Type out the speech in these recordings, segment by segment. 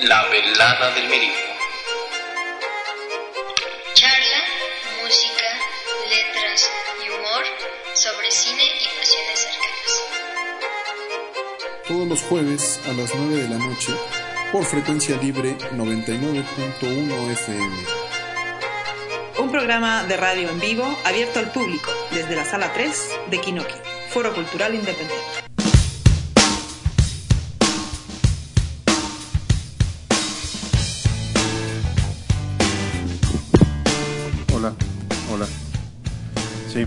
La velada del miringo. Charla, música, letras y humor sobre cine y pasiones cercanas. Todos los jueves a las 9 de la noche por frecuencia libre 99.1 FM. Un programa de radio en vivo abierto al público desde la Sala 3 de Kinoki, Foro Cultural Independiente. Hola. Sí.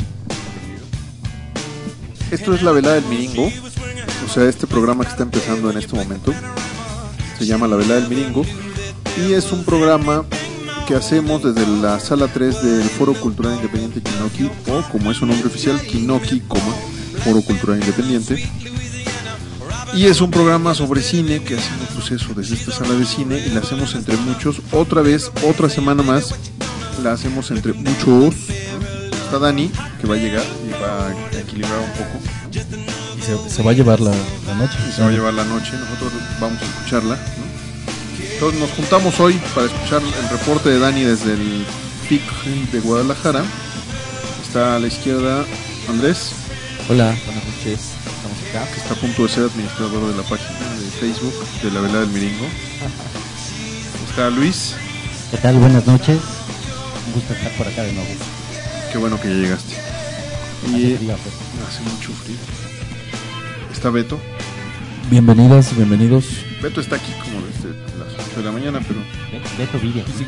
Esto es la velada del miringo. O sea, este programa que está empezando en este momento se llama La velada del miringo y es un programa que hacemos desde la Sala 3 del Foro Cultural Independiente Kinoki, o como es su nombre oficial, Kinoki, Foro Cultural Independiente. Y es un programa sobre cine que hacemos proceso desde esta sala de cine y la hacemos entre muchos. Otra semana más la hacemos entre muchos. Está Dani, que va a llegar y va a equilibrar un poco. Y se va a llevar la noche. Y se va a llevar la noche, nosotros vamos a escucharla, ¿no? Entonces nos juntamos hoy para escuchar el reporte de Dani desde el PIC de Guadalajara. Está a la izquierda Andrés. Hola, buenas noches. Estamos acá. Que está a punto de ser administrador de la página de Facebook de la velada del miringo. Está Luis. ¿Qué tal? Buenas noches. Un gusto estar por acá de nuevo. Qué bueno que ya llegaste. Y hace mucho frío. Está Beto. Bienvenidos. Beto está aquí como desde las 8 de la mañana, pero... Beto vive aquí.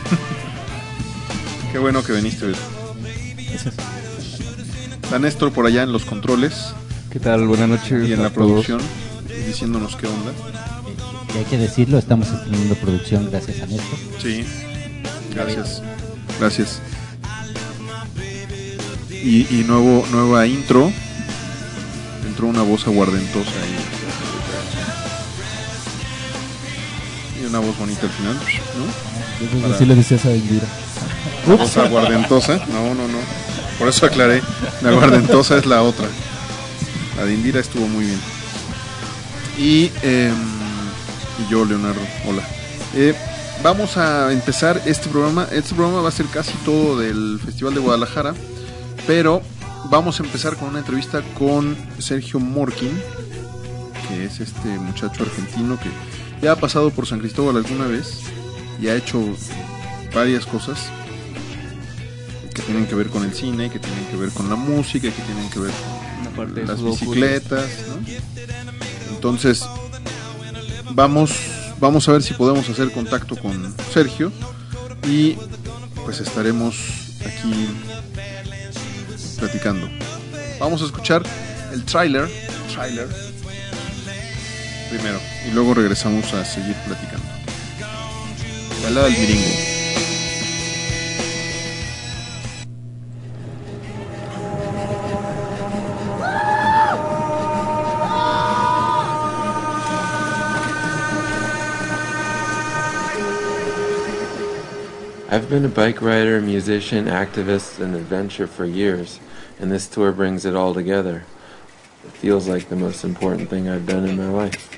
Qué bueno que viniste, Beto. Gracias. Está Néstor por allá en los controles. ¿Qué tal? Buenas noches. Y en la producción, diciéndonos qué onda. Y hay que decirlo, estamos teniendo producción gracias a Néstor. Sí, gracias. Y nueva intro. Entró una voz aguardentosa ahí. Y una voz bonita al final, ¿no? Así le decías a Indira. ¿Una voz aguardentosa? No. Por eso aclaré. La aguardentosa es la otra. La de Indira estuvo muy bien. Y yo, Leonardo. Hola. Vamos a empezar este programa. Este programa va a ser casi todo del Festival de Guadalajara, pero vamos a empezar con una entrevista con Sergio Morquín, que es este muchacho argentino que ya ha pasado por San Cristóbal alguna vez y ha hecho varias cosas que tienen que ver con el cine, que tienen que ver con la música, que tienen que ver con las bicicletas, ¿no? Entonces vamos a ver si podemos hacer contacto con Sergio y pues estaremos aquí platicando. Vamos a escuchar el tráiler primero y luego regresamos a seguir platicando. Velada del miringo. I've been a bike rider, musician, activist, and adventurer for years, and this tour brings it all together. It feels like the most important thing I've done in my life.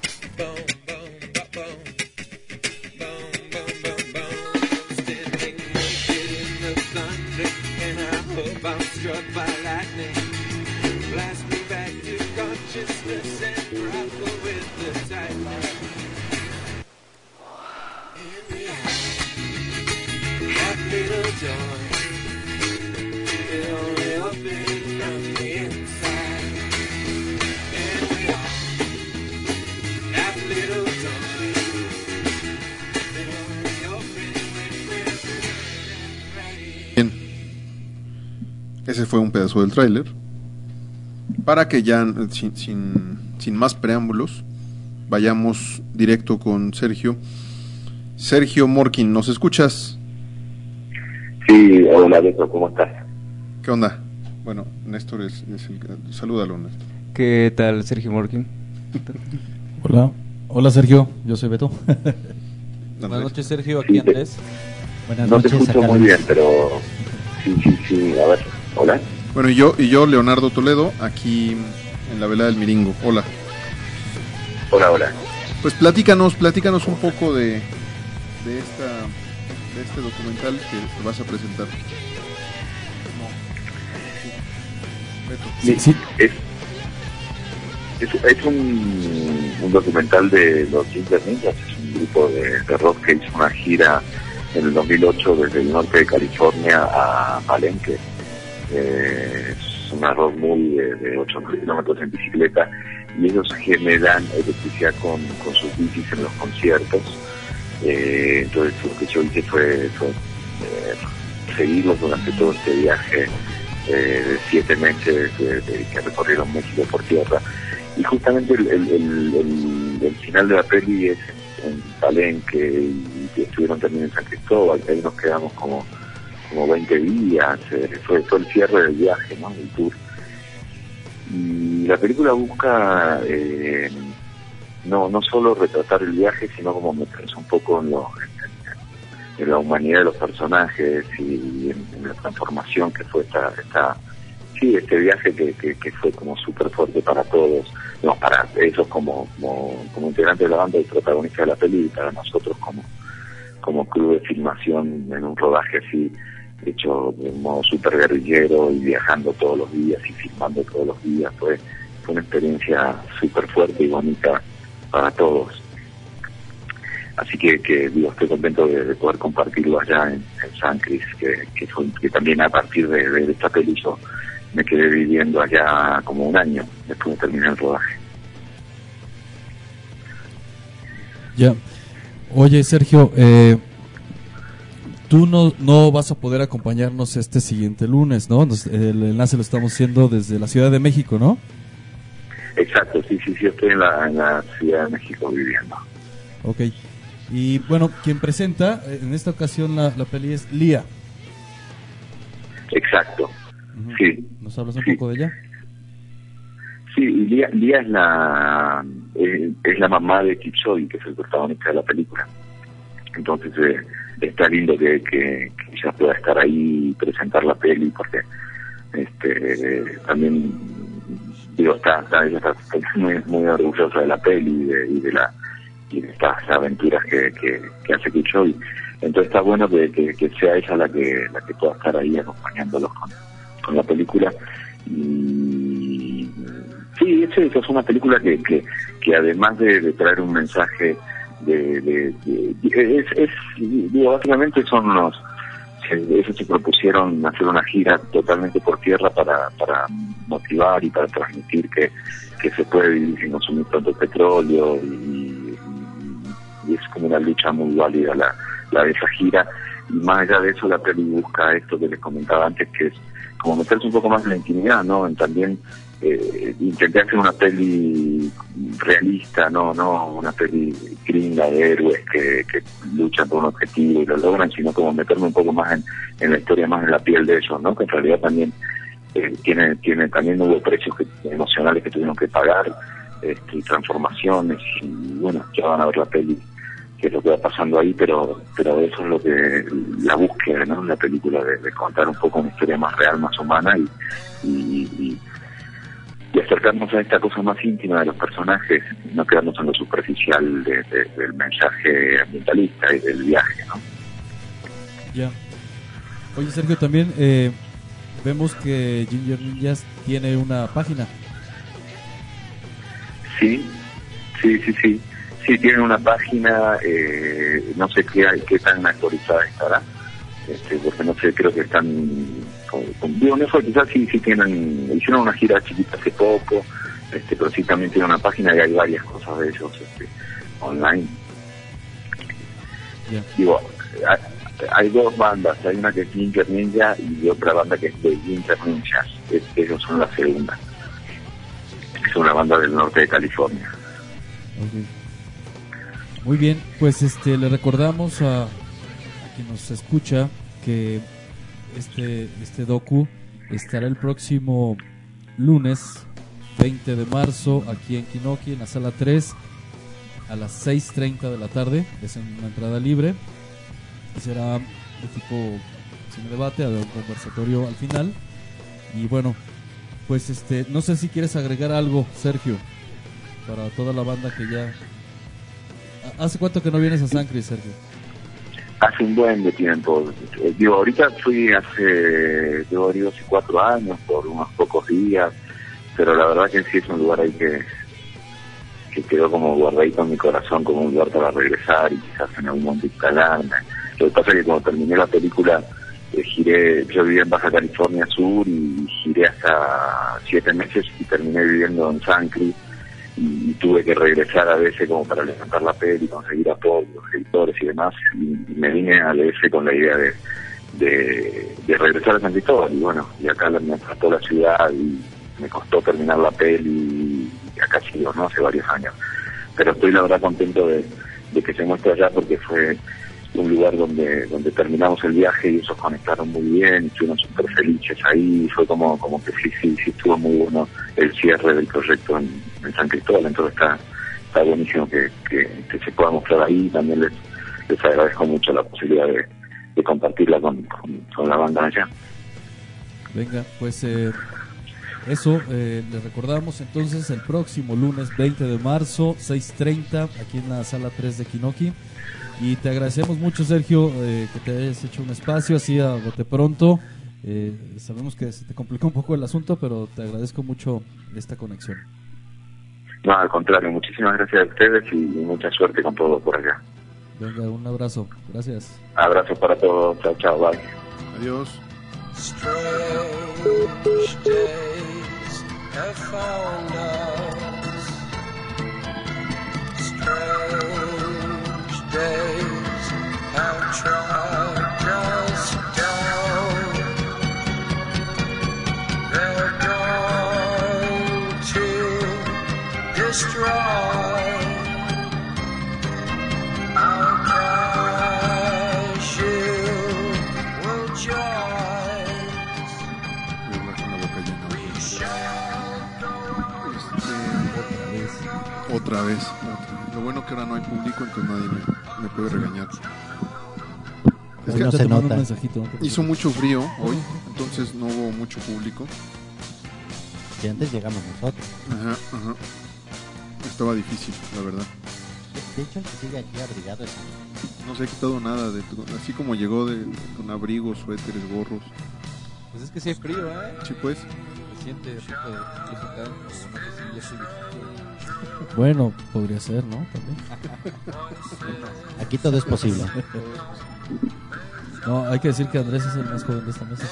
Ese fue un pedazo del tráiler. Para que ya sin más preámbulos vayamos directo con Sergio. Sergio Morquín, ¿nos escuchas? Sí, hola Beto, ¿cómo estás? ¿Qué onda? Bueno, Néstor es el... Salúdalo, Néstor. ¿Qué tal, Sergio Morquín? Hola Sergio, yo soy Beto. Buenas noches, Sergio, aquí Andrés. Buenas no noches. No te escucho muy bien, pero... Sí, a ver, hola. Bueno, y yo, Leonardo Toledo, aquí en la velada del miringo. Hola. Hola. Pues platícanos un poco de este documental que vas a presentar. Sí. Es un documental de los Ginger Ninjas, es un grupo de rock que hizo una gira en el 2008 desde el norte de California a Palenque. Es una rock movie de 8 kilómetros en bicicleta, y ellos generan electricidad con sus bicis en los conciertos. Entonces lo que yo hice fue seguirlos durante todo este viaje de 7 meses que recorrieron México por tierra. Y justamente el final de la peli es en Palenque, y estuvieron también en San Cristóbal, que ahí nos quedamos como 20 días, fue el cierre del viaje, ¿no? El tour. Y la película busca no solo retratar el viaje, sino como meterse un poco en la humanidad de los personajes y en la transformación que fue este viaje que fue como súper fuerte para todos, no, para ellos como integrantes de la banda y protagonistas de la peli, y para nosotros como club de filmación en un rodaje así hecho de un modo súper guerrillero y viajando todos los días y filmando todos los días. Fue una experiencia súper fuerte y bonita para todos. Así que estoy contento de poder compartirlo allá en San Cris, que también a partir de esta peli yo me quedé viviendo allá como un año después de terminar el rodaje. Ya. Oye, Sergio, tú no vas a poder acompañarnos este siguiente lunes, ¿no? El enlace lo estamos haciendo desde la Ciudad de México, ¿no? Exacto, sí, estoy en la Ciudad de México viviendo. Ok. Y bueno, quien presenta en esta ocasión la peli es Lía. Exacto. Uh-huh. Sí. ¿Nos hablas un poco de ella? Sí, Lía es la mamá de Kipchoge, que es el protagonista de la película. Entonces está lindo que ella pueda estar ahí y presentar la peli, porque también ella está muy orgullosa de la peli y de estas aventuras que hace Kipchoge. Entonces está bueno que sea ella la que pueda estar ahí acompañándolos con la película. Y sí, es una película que además de traer un mensaje básicamente son ellos se propusieron hacer una gira totalmente por tierra para motivar y para transmitir que se puede vivir sin consumir tanto petróleo, y es como una lucha muy válida la de esa gira. Y más allá de eso, la peli busca esto que les comentaba antes, que es como meterse un poco más en la intimidad, ¿no? También intenté hacer una peli realista, no una peli gringa de héroes que luchan por un objetivo y lo logran, sino como meterme un poco más en la historia, más en la piel de ellos, ¿no? Que en realidad también también hubo precios emocionales que tuvieron que pagar, y transformaciones, y bueno, ya van a ver la peli, que es lo que va pasando ahí, pero eso es lo que la búsqueda, ¿no? La película de contar un poco una historia más real, más humana, y acercarnos a esta cosa más íntima de los personajes, no quedarnos en lo superficial del mensaje ambientalista y del viaje, ¿no? Ya. Oye, Sergio, también vemos que Ginger Ninjas tiene una página. Sí, tiene una página, no sé qué tan actualizada estará, porque no sé, creo que están quizás sí hicieron una gira chiquita hace poco, pero sí también tiene una página y hay varias cosas de ellos online. Yeah. Digo, hay dos bandas, hay una que es Ginger Ninja y otra banda que es de Ginger Ninjas, ellos son la segunda. Es una banda del norte de California. Okay. Muy bien, pues le recordamos a quien nos escucha que este docu estará el próximo lunes 20 de marzo aquí en Kinoki, en la sala 3, a las 6:30 de la tarde. Es en una entrada libre y será de tipo cine debate, habrá un conversatorio al final. Y bueno, pues no sé si quieres agregar algo, Sergio, para toda la banda que ya ¿Hace cuánto que no vienes a San Cris, Sergio? Hace un buen de tiempo. Ahorita fui hace 4 años, por unos pocos días, pero la verdad que sí es un lugar ahí que quedó como guardadito en mi corazón, como un lugar para regresar y quizás en algún momento instalarme. Lo que pasa es que cuando terminé la película, yo vivía en Baja California Sur y giré hasta 7 meses y terminé viviendo en San Cris y tuve que regresar a veces como para levantar la peli, conseguir apoyo, editores y demás, y me vine al EF con la idea de regresar a San Cristóbal, y bueno, y acá me trató la ciudad y me costó terminar la peli y acá sigo, ¿no? Hace varios años, pero estoy la verdad contento de que se muestre allá porque fue un lugar donde terminamos el viaje y ellos conectaron muy bien, estuvieron súper felices ahí, fue como que sí estuvo muy bueno el cierre del proyecto en San Cristóbal, entonces está buenísimo que se pueda mostrar ahí. También les agradezco mucho la posibilidad de compartirla con la banda allá. Venga, pues eso, les recordamos entonces el próximo lunes 20 de marzo, 6:30, aquí en la sala 3 de Kinoki. Y te agradecemos mucho, Sergio, que te hayas hecho un espacio así a bote pronto. Sabemos que se te complicó un poco el asunto, pero te agradezco mucho esta conexión. No, al contrario, muchísimas gracias a ustedes y mucha suerte con todo por allá. Venga, un abrazo, gracias. Abrazo para todos, chao, bye. Adiós. Strange days have found us. Strange days have tracked us down. They're going to destroy our crash. You will join. Otra vez. Lo bueno que ahora no hay público, entonces nadie me puede regañar. Es que no se nota. Hizo mucho frío hoy, entonces no hubo mucho público. Y antes llegamos nosotros. Ajá. Estaba difícil, la verdad. De hecho, el que sigue aquí abrigado es... No se ha quitado nada, así como llegó con abrigos, suéteres, gorros. Pues es que sí hay frío, Sí, pues. Se siente un poco de frío acá, o no sé si ya estoy viejito. Bueno, podría ser, ¿no? También. Aquí todo es posible. No, hay que decir que Andrés es el más joven de esta mesa,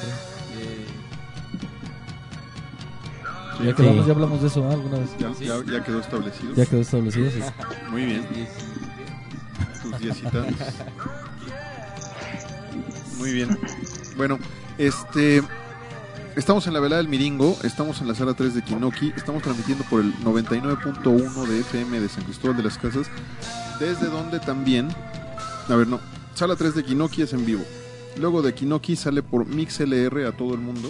creo. Sí. Ya hablamos de eso alguna vez. Ya quedó establecido. Ya quedó establecido, sí. Muy bien. Tus 10 y tantos. Muy bien. Bueno, estamos en la velada del Miringo, estamos en la sala 3 de Kinoki, estamos transmitiendo por el 99.1 de FM de San Cristóbal de las Casas, desde donde también, sala 3 de Kinoki es en vivo. Luego de Kinoki sale por MixLR a todo el mundo,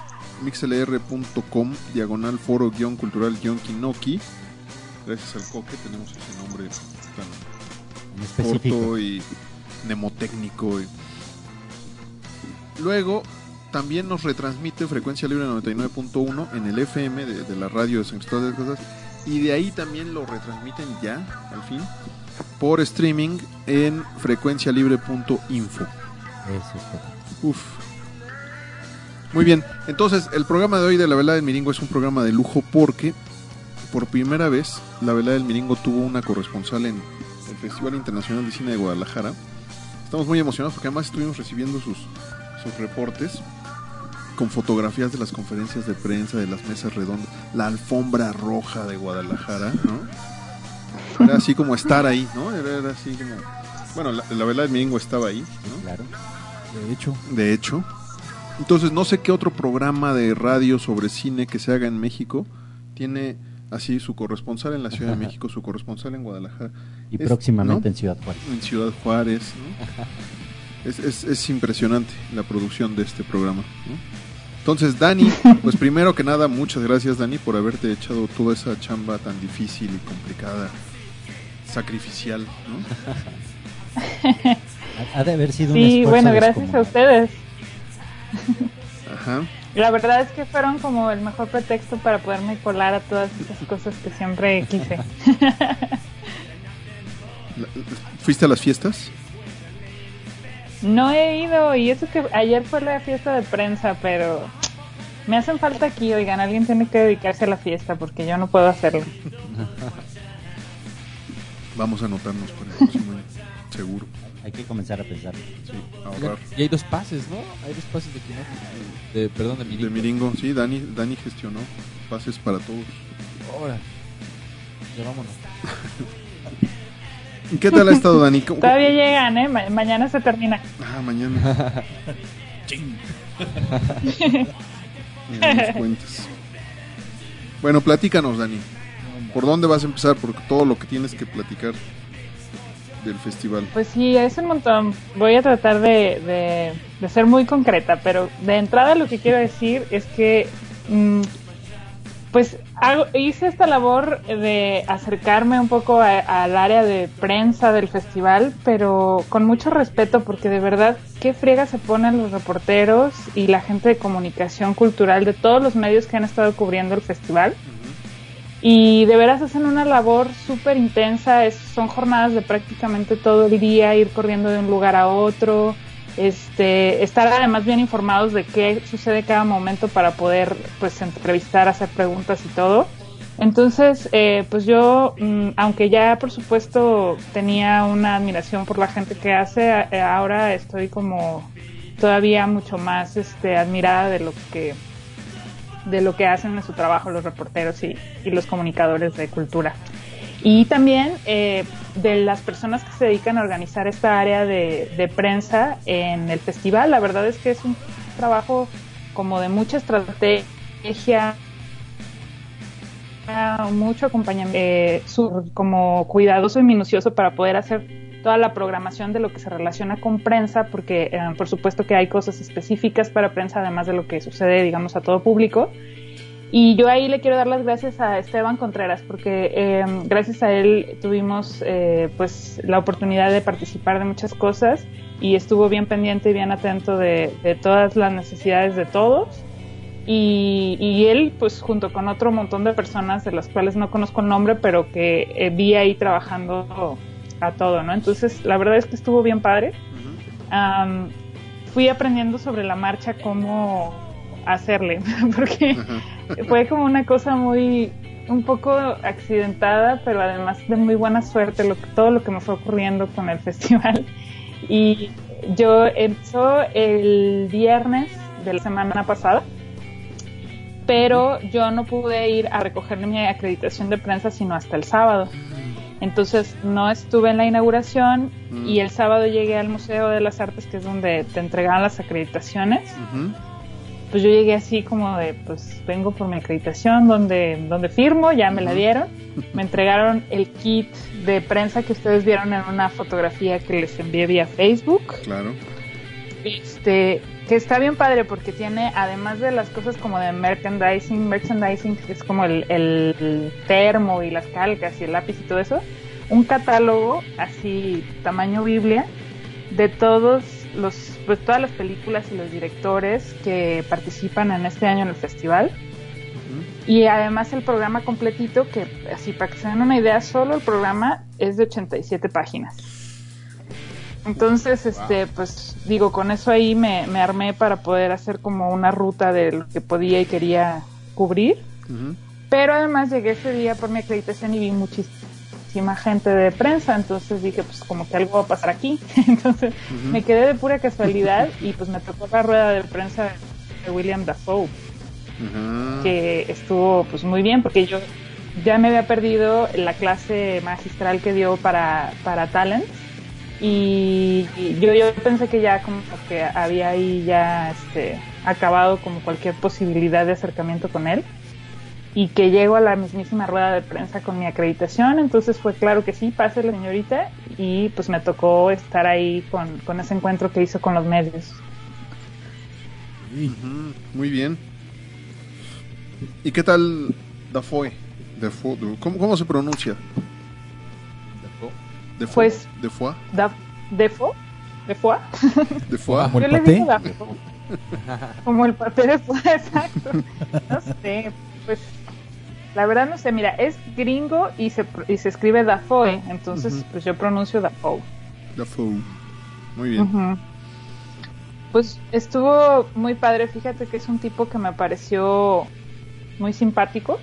mixlr.com/foro-cultural-Kinoki. Gracias al Coque tenemos ese nombre tan corto y mnemotécnico. Luego también nos retransmite Frecuencia Libre 99.1 en el FM de la radio de San Cristóbal de las Casas, y de ahí también lo retransmiten ya, al fin, por streaming en frecuencialibre.info. Eso es todo. Uf. Muy bien, entonces el programa de hoy de La Velada del Miringo es un programa de lujo porque por primera vez La Velada del Miringo tuvo una corresponsal en el Festival Internacional de Cine de Guadalajara. Estamos muy emocionados porque además estuvimos recibiendo sus reportes con fotografías de las conferencias de prensa, de las mesas redondas, la alfombra roja de Guadalajara, ¿no? Era así como estar ahí, ¿no? Era así como... Bueno, la Velada del Miringo estaba ahí, ¿no? Claro. De hecho. Entonces, no sé qué otro programa de radio sobre cine que se haga en México tiene así su corresponsal en la Ciudad de México, su corresponsal en Guadalajara. Y próximamente, ¿no? En Ciudad Juárez, ¿no? Es impresionante la producción de este programa, ¿no? Entonces, Dani, pues primero que nada, muchas gracias, Dani, por haberte echado toda esa chamba tan difícil y complicada, sacrificial, ¿no? Ha de haber sido un esfuerzo. Sí, bueno, gracias descomunal. a ustedes. Ajá. La verdad es que fueron como el mejor pretexto para poderme colar a todas estas cosas que siempre quise. ¿Fuiste a las fiestas? No he ido, y eso que ayer fue la fiesta de prensa, pero me hacen falta aquí, oigan, alguien tiene que dedicarse a la fiesta porque yo no puedo hacerlo. Vamos a anotarnos por el próximo año, seguro. Hay que comenzar a pensar. Sí, ahorrar. Y hay 2 pases, ¿no? Hay 2 pases de Kinoki. Perdón, de Miringo. De Miringo, sí, Dani gestionó pases para todos. Ahora, ya vámonos. ¿Qué tal ha estado, Dani? Todavía llegan, ¿eh? Mañana se termina. Mañana. Ching. Bueno, platícanos, Dani. ¿Por dónde vas a empezar? Porque todo lo que tienes que platicar del festival. Pues sí, es un montón. Voy a tratar de ser muy concreta, pero de entrada lo que quiero decir es que pues hice esta labor de acercarme un poco al área de prensa del festival, pero con mucho respeto, porque de verdad qué friega se ponen los reporteros y la gente de comunicación cultural de todos los medios que han estado cubriendo el festival. Y de veras hacen una labor súper intensa, son jornadas de prácticamente todo el día, ir corriendo de un lugar a otro, estar además bien informados de qué sucede cada momento para poder pues entrevistar, hacer preguntas y todo. Entonces, pues yo, aunque ya por supuesto tenía una admiración por la gente que hace, ahora estoy como todavía mucho más admirada de lo que hacen en su trabajo los reporteros y los comunicadores de cultura. Y también de las personas que se dedican a organizar esta área de prensa en el festival. La verdad es que es un trabajo como de mucha estrategia, mucho acompañamiento, como cuidadoso y minucioso para poder hacer toda la programación de lo que se relaciona con prensa, porque por supuesto que hay cosas específicas para prensa, además de lo que sucede, digamos, a todo público. Y yo ahí le quiero dar las gracias a Esteban Contreras, porque gracias a él tuvimos pues la oportunidad de participar de muchas cosas, y estuvo bien pendiente y bien atento de todas las necesidades de todos. Y él, pues junto con otro montón de personas de las cuales no conozco el nombre, pero que vi ahí trabajando a todo, ¿no? Entonces la verdad es que estuvo bien padre. Fui aprendiendo sobre la marcha cómo hacerle, porque fue como una cosa un poco accidentada, pero además de muy buena suerte todo lo que me fue ocurriendo con el festival. Y yo empezó el viernes de la semana pasada, pero yo no pude ir a recoger mi acreditación de prensa sino hasta el sábado. Entonces no estuve en la inauguración y el sábado llegué al Museo de las Artes, que es donde te entregaban las acreditaciones. Pues yo llegué así como de, pues vengo por mi acreditación, donde firmo, ya me la dieron. Me entregaron el kit de prensa que ustedes vieron en una fotografía que les envié vía Facebook. Claro. Que está bien padre porque tiene, además de las cosas como de merchandising, que es como el termo y las calcas y el lápiz y todo eso, un catálogo así tamaño Biblia de todas las películas y los directores que participan en este año en el festival. Y además el programa completito, que así para que se den una idea, solo el programa es de 87 páginas. Entonces, pues digo, con eso ahí me armé para poder hacer como una ruta de lo que podía y quería cubrir. Pero además llegué ese día por mi acreditación y vi muchísima gente de prensa, entonces dije, pues como que algo va a pasar aquí. Entonces me quedé de pura casualidad y pues me tocó la rueda de prensa de William Dafoe, que estuvo pues muy bien, porque yo ya me había perdido la clase magistral que dio para Talent. Y yo pensé que ya como que había ahí ya acabado como cualquier posibilidad de acercamiento con él, y que llego a la mismísima rueda de prensa con mi acreditación. Entonces fue claro que sí, pase la señorita, y pues me tocó estar ahí con ese encuentro que hizo con los medios. Muy bien. ¿Y qué tal Dafoe? ¿Cómo se pronuncia? Pues Dafoe. Dafoe. Como yo el le paté. digo Dafoe. Como el paté de Foie, exacto. No sé, pues La verdad no sé, mira, es gringo y se escribe Dafoe, entonces pues yo pronuncio Dafoe. Dafoe. Muy bien. Pues estuvo muy padre, fíjate que es un tipo que me pareció muy simpático.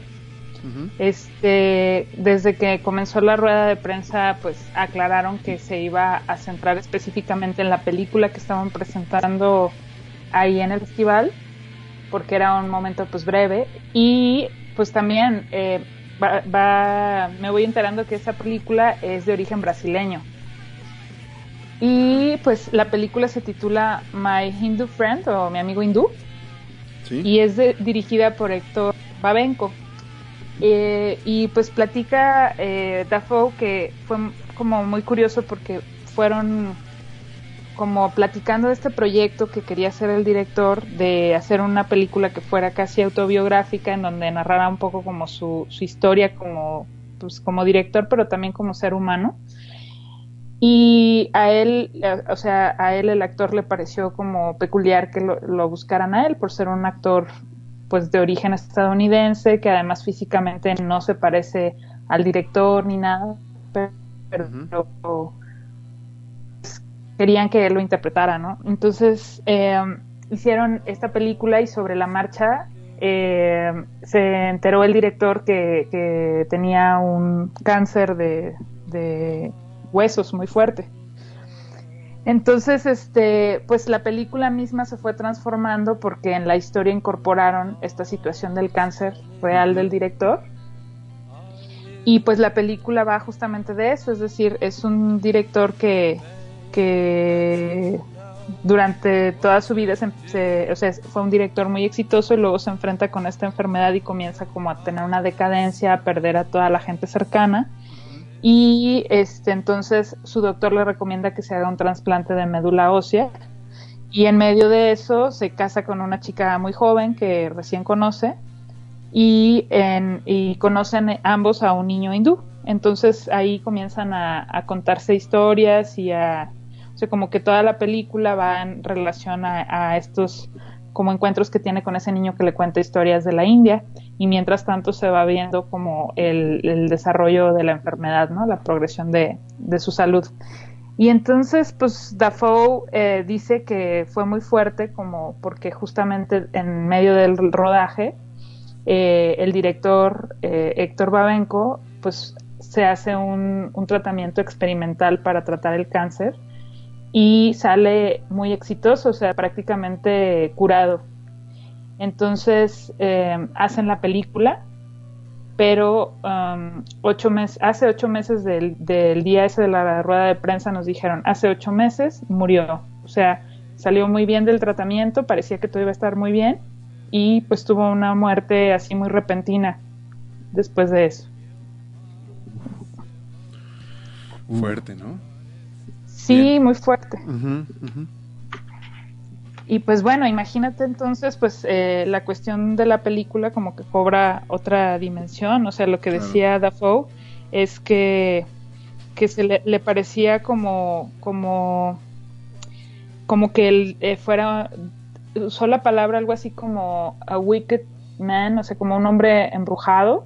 Desde que comenzó la rueda de prensa, pues aclararon que se iba a centrar específicamente en la película que estaban presentando ahí en el festival, porque era un momento pues breve, y pues también me voy enterando que esa película es de origen brasileño. Y pues la película se titula My Hindu Friend, o Mi Amigo Hindú, ¿sí? Y es dirigida por Héctor Babenco. Y pues platica Dafoe que fue como muy curioso porque fueron como platicando de este proyecto que quería hacer el director, de hacer una película que fuera casi autobiográfica, en donde narrara un poco como su historia como director, pero también como ser humano. Y a él el actor le pareció como peculiar que lo buscaran a él por ser un actor pues de origen estadounidense, que además físicamente no se parece al director ni nada, pero querían que él lo interpretara, ¿no? Entonces hicieron esta película y sobre la marcha se enteró el director que tenía un cáncer de huesos muy fuerte. Entonces, pues la película misma se fue transformando porque en la historia incorporaron esta situación del cáncer real del director. Y pues la película va justamente de eso, es decir, es un director que durante toda su vida fue un director muy exitoso y luego se enfrenta con esta enfermedad y comienza como a tener una decadencia, a perder a toda la gente cercana. Y entonces su doctor le recomienda que se haga un trasplante de médula ósea, y en medio de eso se casa con una chica muy joven que recién conoce y conocen ambos a un niño hindú. Entonces ahí comienzan a contarse historias y como que toda la película va en relación a estos como encuentros que tiene con ese niño que le cuenta historias de la India, y mientras tanto se va viendo como el desarrollo de la enfermedad, ¿no? La progresión de su salud. Y entonces pues Dafoe dice que fue muy fuerte como porque justamente en medio del rodaje el director Héctor Babenco pues se hace un tratamiento experimental para tratar el cáncer y sale muy exitoso, o sea, prácticamente curado. Entonces hacen la película, pero hace 8 meses del día ese de la rueda de prensa nos dijeron, hace 8 meses murió. O sea, salió muy bien del tratamiento, parecía que todo iba a estar muy bien, y pues tuvo una muerte así muy repentina después de eso. Fuerte, ¿no? Sí, bien. Muy fuerte. Uh-huh, uh-huh. Y pues bueno, imagínate entonces pues la cuestión de la película como que cobra otra dimensión. O sea, lo que decía Dafoe es que se le parecía como que él fuera, usó la palabra algo así como a wicked man, o sea, como un hombre embrujado,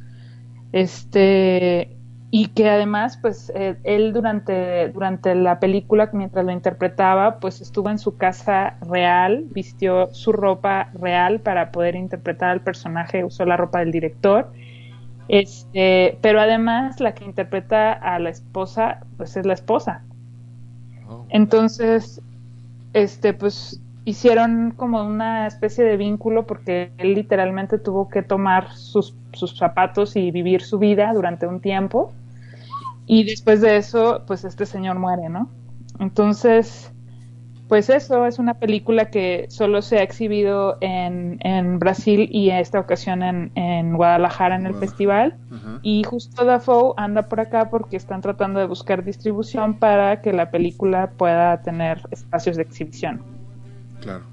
y que además pues él durante la película, mientras lo interpretaba, pues estuvo en su casa real, vistió su ropa real para poder interpretar al personaje, usó la ropa del director, pero además la que interpreta a la esposa pues es la esposa. Entonces pues hicieron como una especie de vínculo porque él literalmente tuvo que tomar sus zapatos y vivir su vida durante un tiempo, y después de eso pues este señor muere, ¿no? Entonces pues eso es una película que solo se ha exhibido en Brasil y en esta ocasión en Guadalajara en el festival. Uh-huh. Y justo Dafoe anda por acá porque están tratando de buscar distribución para que la película pueda tener espacios de exhibición. Claro.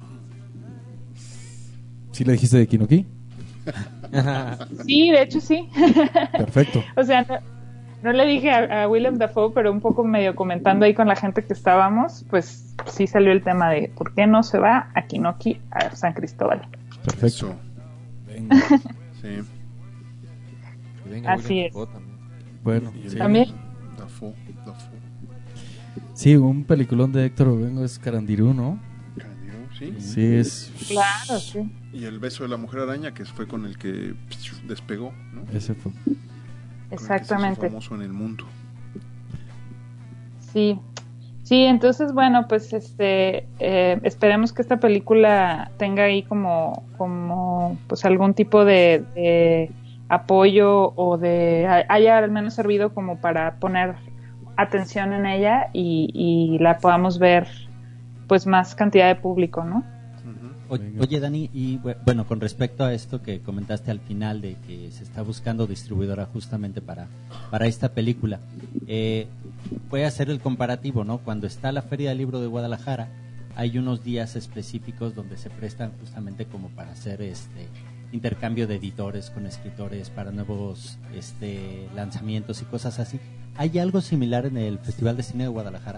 ¿Sí le dijiste de Kinoki? Sí, de hecho sí. Perfecto. O sea, no le dije a Willem Dafoe, pero un poco medio comentando ahí con la gente que estábamos, pues sí salió el tema de ¿por qué no se va a Kinoki a San Cristóbal? Perfecto. Venga. Sí. venga Así William es. Dafoe también. Bueno, Y el- sí. También. Dafoe. Sí, un peliculón de Héctor Obengo es Carandirú, ¿no? Carandirú, sí. Sí, es... Claro, sí. Y el beso de la mujer araña, que fue con el que despegó, ¿no? Ese fue. Con el que se hizo Exactamente. famoso en el mundo. Sí, sí, entonces bueno, pues esperemos que esta película tenga ahí como pues algún tipo de apoyo o haya al menos servido como para poner atención en ella y la podamos ver pues más cantidad de público, ¿no? Oye, Dani, y bueno, con respecto a esto que comentaste al final de que se está buscando distribuidora justamente para esta película, voy a hacer el comparativo, ¿no? Cuando está la Feria del Libro de Guadalajara, hay unos días específicos donde se prestan justamente como para hacer intercambio de editores con escritores para nuevos lanzamientos y cosas así. ¿Hay algo similar en el Festival de Cine de Guadalajara?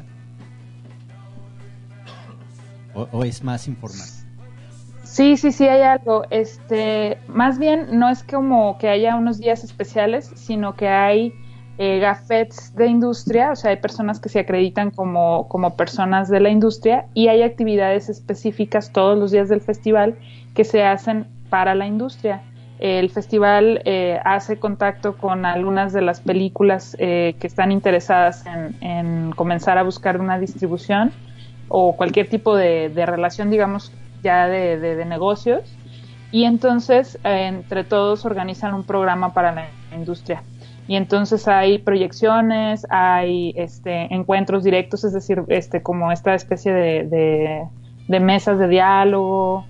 ¿O es más informal? Sí, hay algo. Más bien no es como que haya unos días especiales, sino que hay gafetes de industria, o sea, hay personas que se acreditan como personas de la industria y hay actividades específicas todos los días del festival que se hacen para la industria. El festival hace contacto con algunas de las películas que están interesadas en comenzar a buscar una distribución o cualquier tipo de relación, digamos, ya de negocios, y entonces entre todos organizan un programa para la industria. Y entonces hay proyecciones, hay encuentros directos, es decir, como esta especie de mesas de diálogo,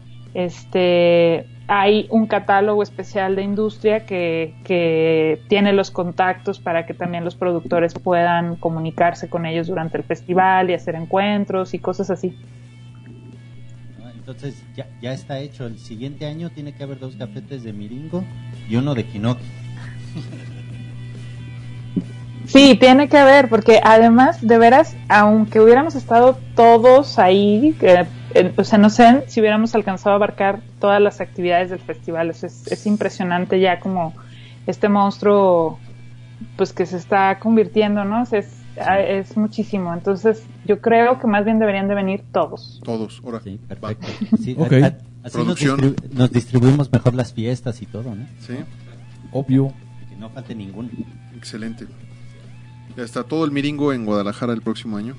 hay un catálogo especial de industria que tiene los contactos para que también los productores puedan comunicarse con ellos durante el festival y hacer encuentros y cosas así. Entonces ya está hecho. El siguiente año tiene que haber 2 gafetes de Miringo y uno de Kinoki. Sí, tiene que haber, porque además, de veras, aunque hubiéramos estado todos ahí, o sea, no sé si hubiéramos alcanzado a abarcar todas las actividades del festival. O sea, es impresionante ya como este monstruo pues que se está convirtiendo, ¿no? O sea, es muchísimo. Entonces yo creo que más bien deberían de venir todos. Ahora. Sí, perfecto. Sí, Okay. Así Producción. nos distribuimos mejor las fiestas y todo, ¿no? Sí, Obvio. Y que no falte ninguno. excelente. Ya está todo el Miringo en Guadalajara el próximo año.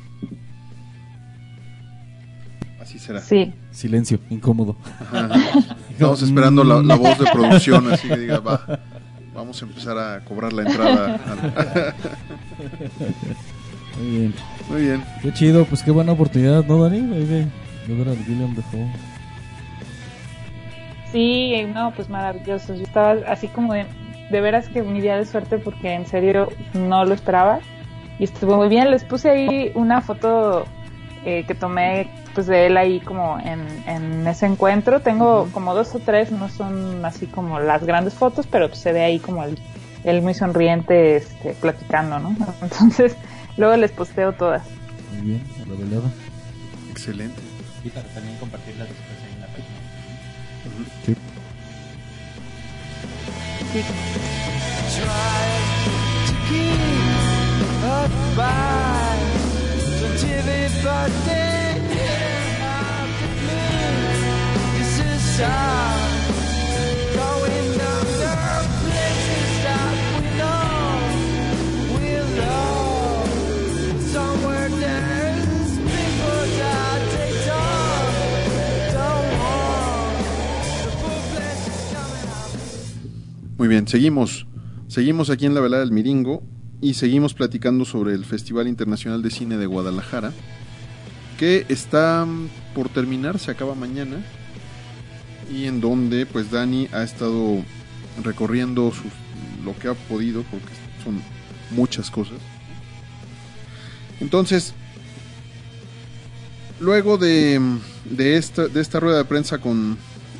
Así será. Sí. Silencio, incómodo. Ajá. Estamos esperando la voz de producción, así que diga, vamos a empezar a cobrar la entrada. Muy bien. Muy bien. Qué chido, pues qué buena oportunidad, ¿no, Dani? Ahí de ver a William Dafoe. Sí, no, pues maravilloso. Yo estaba así como de veras que mi día de suerte porque en serio no lo esperaba y estuvo muy bien. Les puse ahí una foto que tomé pues de él ahí como en ese encuentro. Tengo como 2 o 3, no son así como las grandes fotos, pero pues se ve ahí como él muy sonriente platicando, ¿no? Entonces luego les posteo todas. Muy bien, a la velada. Excelente. Y para también compartirlas después ahí en la página. Sí. Try to keep a fight until birthday of the blues. This is sad, going down the places that we love. Somewhere there's people that they don't want. The full place is coming up. Muy bien, seguimos aquí en la velada del Miringo y seguimos platicando sobre el Festival Internacional de Cine de Guadalajara, que está por terminar, se acaba mañana, y en donde pues Dani ha estado recorriendo lo que ha podido, porque son muchas cosas. Entonces, luego de esta rueda de prensa con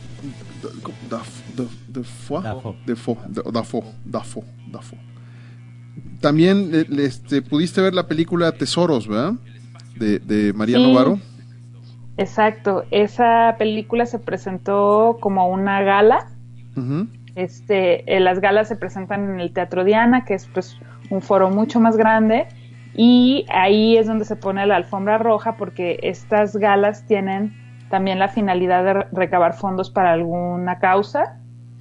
Dafoe. También pudiste ver la película Tesoros, ¿verdad? De María Novaro. Exacto, esa película se presentó como una gala. Uh-huh. Las galas se presentan en el Teatro Diana, que es pues un foro mucho más grande, y ahí es donde se pone la alfombra roja, porque estas galas tienen también la finalidad de recabar fondos para alguna causa.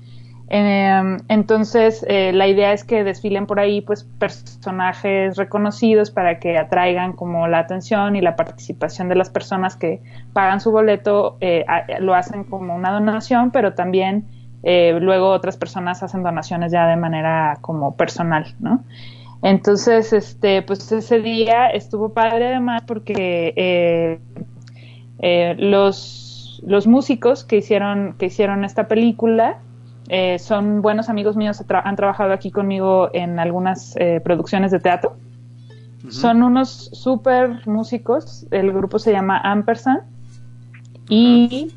Entonces la idea es que desfilen por ahí pues personajes reconocidos para que atraigan como la atención y la participación de las personas que pagan su boleto. Lo hacen como una donación, pero también luego otras personas hacen donaciones ya de manera como personal, ¿no? Entonces pues ese día estuvo padre, además porque los músicos que hicieron esta película son buenos amigos míos, han trabajado aquí conmigo en algunas producciones de teatro. Uh-huh. Son unos súper músicos, el grupo se llama Ampersand, y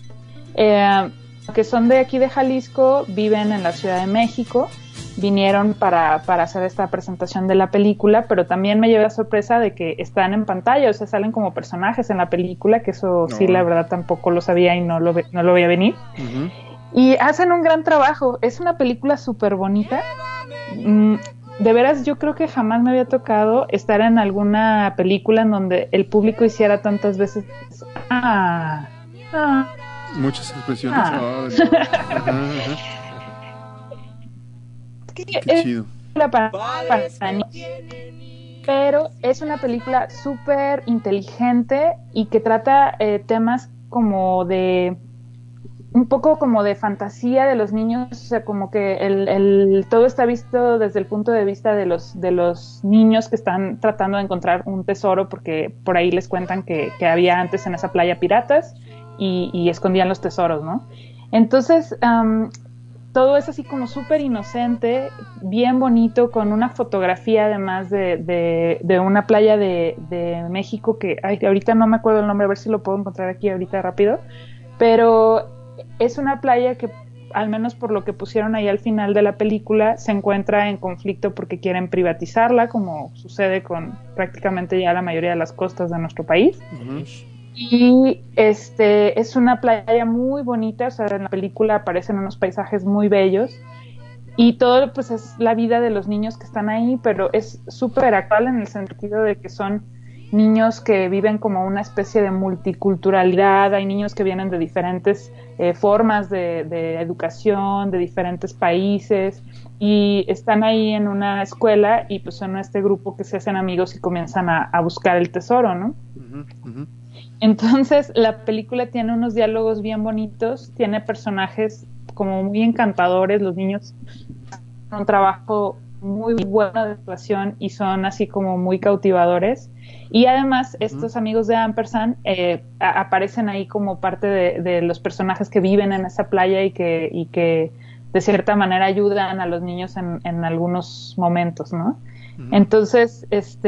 que son de aquí de Jalisco, viven en la Ciudad de México, vinieron para hacer esta presentación de la película, pero también me llevé la sorpresa de que están en pantalla, o sea, salen como personajes en la película, que eso sí, la verdad tampoco lo sabía y no lo veía venir. Uh-huh. Y hacen un gran trabajo. Es una película súper bonita. De veras, yo creo que jamás me había tocado estar en alguna película en donde el público hiciera tantas veces muchas expresiones. Qué chido. Pero es una película súper inteligente y que trata temas como de un poco como de fantasía de los niños, o sea, como que todo está visto desde el punto de vista de los niños que están tratando de encontrar un tesoro, porque por ahí les cuentan que había antes en esa playa piratas y escondían los tesoros, ¿no? Entonces, todo es así como súper inocente, bien bonito, con una fotografía además de una playa de México que ahorita no me acuerdo el nombre, a ver si lo puedo encontrar aquí ahorita rápido, pero es una playa que, al menos por lo que pusieron ahí al final de la película, se encuentra en conflicto porque quieren privatizarla, como sucede con prácticamente ya la mayoría de las costas de nuestro país. Uh-huh. Y es una playa muy bonita, o sea, en la película aparecen unos paisajes muy bellos y todo pues es la vida de los niños que están ahí, pero es súper actual en el sentido de que son niños que viven como una especie de multiculturalidad. Hay niños que vienen de diferentes formas de educación, de diferentes países, y están ahí en una escuela y pues son este grupo que se hacen amigos y comienzan a buscar el tesoro, ¿no? Uh-huh, uh-huh. Entonces la película tiene unos diálogos bien bonitos, tiene personajes como muy encantadores, los niños hacen un trabajo muy bueno de actuación y son así como muy cautivadores. Y además estos amigos de Ampersand aparecen ahí como parte de los personajes que viven en esa playa y que de cierta manera ayudan a los niños en algunos momentos, ¿no? Uh-huh. Entonces,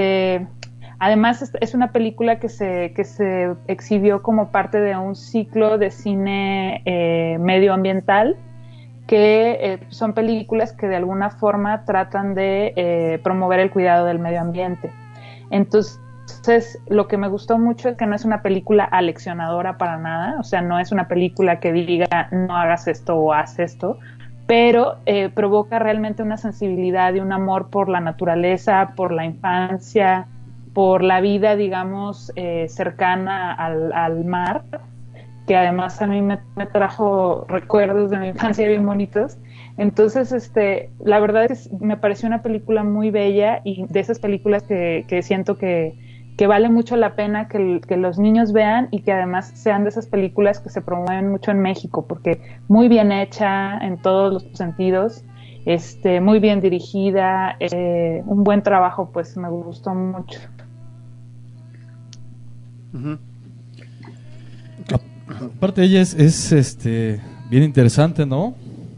además es una película que se exhibió como parte de un ciclo de cine medioambiental, que son películas que de alguna forma tratan de promover el cuidado del medio ambiente. Entonces, lo que me gustó mucho es que no es una película aleccionadora para nada, o sea, no es una película que diga no hagas esto o haz esto, pero provoca realmente una sensibilidad y un amor por la naturaleza, por la infancia, por la vida, digamos, cercana al mar, que además a mí me trajo recuerdos de mi infancia bien bonitos. Entonces, la verdad es que me pareció una película muy bella y de esas películas que siento que vale mucho la pena que los niños vean, y que además sean de esas películas que se promueven mucho en México, porque muy bien hecha en todos los sentidos, muy bien dirigida, un buen trabajo, pues me gustó mucho. Uh-huh. Aparte ella es bien interesante, ¿no?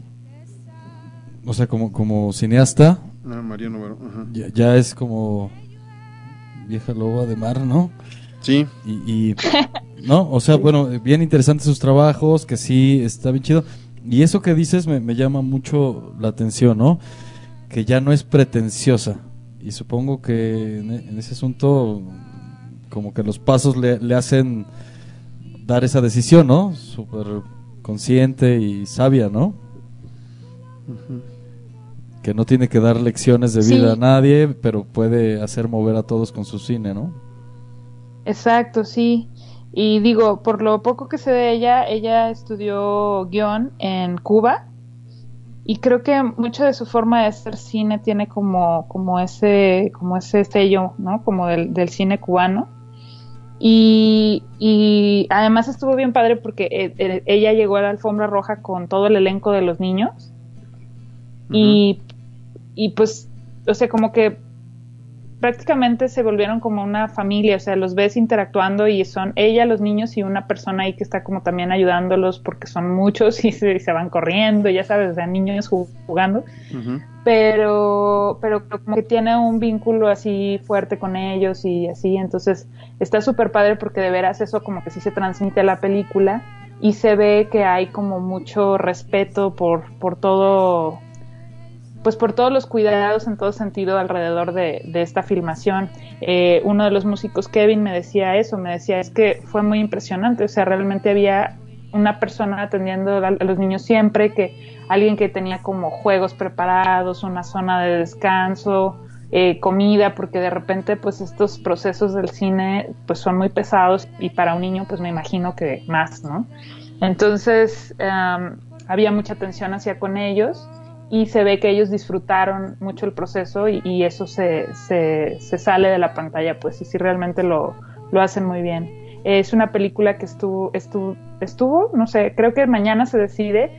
O sea, como cineasta. María Novaro. Uh-huh. Ya es como vieja loba de mar, ¿no? Sí. Y no, o sea, bueno, bien interesantes sus trabajos, que sí, está bien chido. Y eso que dices me llama mucho la atención, ¿no? Que ya no es pretenciosa. Y supongo que en ese asunto como que los pasos le hacen dar esa decisión, ¿no? Súper consciente y sabia, ¿no? Que no tiene que dar lecciones de Sí. vida a nadie, pero puede hacer mover a todos con su cine, ¿no? Exacto, sí. Y digo, por lo poco que sé de ella estudió guión en Cuba y creo que mucho de su forma de hacer cine tiene como ese sello, ¿no? Como del cine cubano. Y además estuvo bien padre porque ella llegó a la alfombra roja con todo el elenco de los niños. Y pues, o sea, como que prácticamente se volvieron como una familia, o sea, los ves interactuando y son ella, los niños y una persona ahí que está como también ayudándolos porque son muchos y se van corriendo, ya sabes, o sea, niños jugando, pero como que tiene un vínculo así fuerte con ellos y así, entonces está súper padre porque de veras eso como que sí se transmite a la película y se ve que hay como mucho respeto por todo, pues por todos los cuidados en todo sentido alrededor de esta filmación. Uno de los músicos, Kevin, me decía es que fue muy impresionante, o sea, realmente había una persona atendiendo a los niños siempre, que alguien que tenía como juegos preparados, una zona de descanso, comida, porque de repente pues estos procesos del cine pues son muy pesados y para un niño pues me imagino que más, ¿no? Entonces había mucha atención hacia con ellos y se ve que ellos disfrutaron mucho el proceso y eso se sale de la pantalla, pues, y sí realmente lo hacen muy bien. Es una película que estuvo, no sé, creo que mañana se decide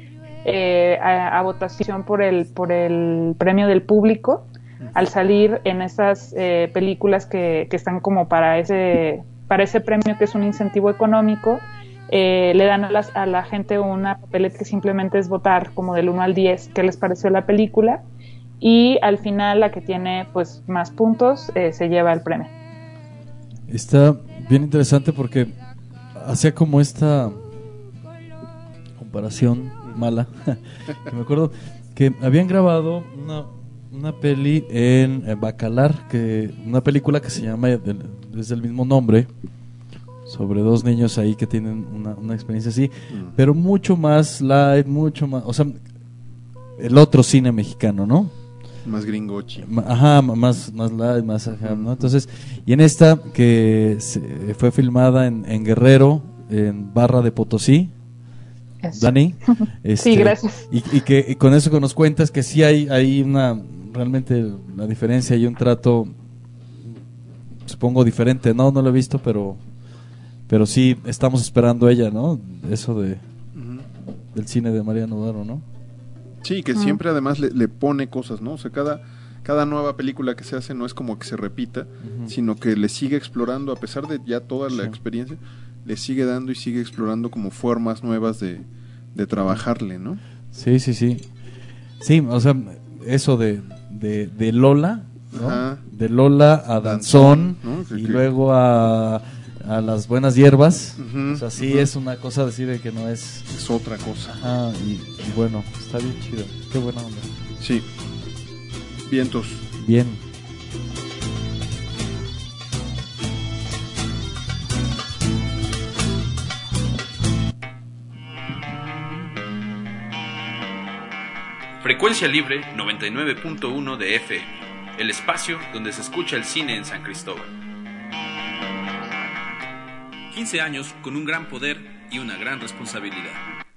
a votación por el premio del público, al salir en esas películas que están como para ese premio, que es un incentivo económico. Le dan a la gente una papeleta que simplemente es votar como del 1 al 10 qué les pareció la película y al final la que tiene pues más puntos se lleva el premio. Está bien interesante porque hacía como esta comparación mala. Que me acuerdo que habían grabado una peli en Bacalar, una película que se llama desde el mismo nombre, sobre dos niños ahí que tienen una experiencia así, pero mucho más light, mucho más, o sea, el otro cine mexicano, ¿no? Más gringochi. Ajá, más light, más ajá, ¿no? Entonces, y en esta que fue filmada en Guerrero, en Barra de Potosí, Eso. Dani, sí, gracias. Y que con eso que nos cuentas que sí hay realmente la diferencia y un trato, supongo diferente, no lo he visto, pero sí estamos esperando ella, ¿no? Eso del cine de Mariano Daro, ¿no? Sí, que siempre además le pone cosas, ¿no? O sea, cada nueva película que se hace no es como que se repita, sino que le sigue explorando, a pesar de ya toda la experiencia, le sigue dando y sigue explorando como formas nuevas de trabajarle, ¿no? Sí. Sí, o sea, eso de Lola, ¿no? De Lola a Danzón, ¿no? Y luego a las buenas hierbas, o sea, sí es una cosa decir de que no es otra cosa. Ajá, y bueno, está bien chido, qué buena onda. Sí, vientos. Bien. Frecuencia Libre 99.1 de FM, el espacio donde se escucha el cine en San Cristóbal. 15 años con un gran poder y una gran responsabilidad.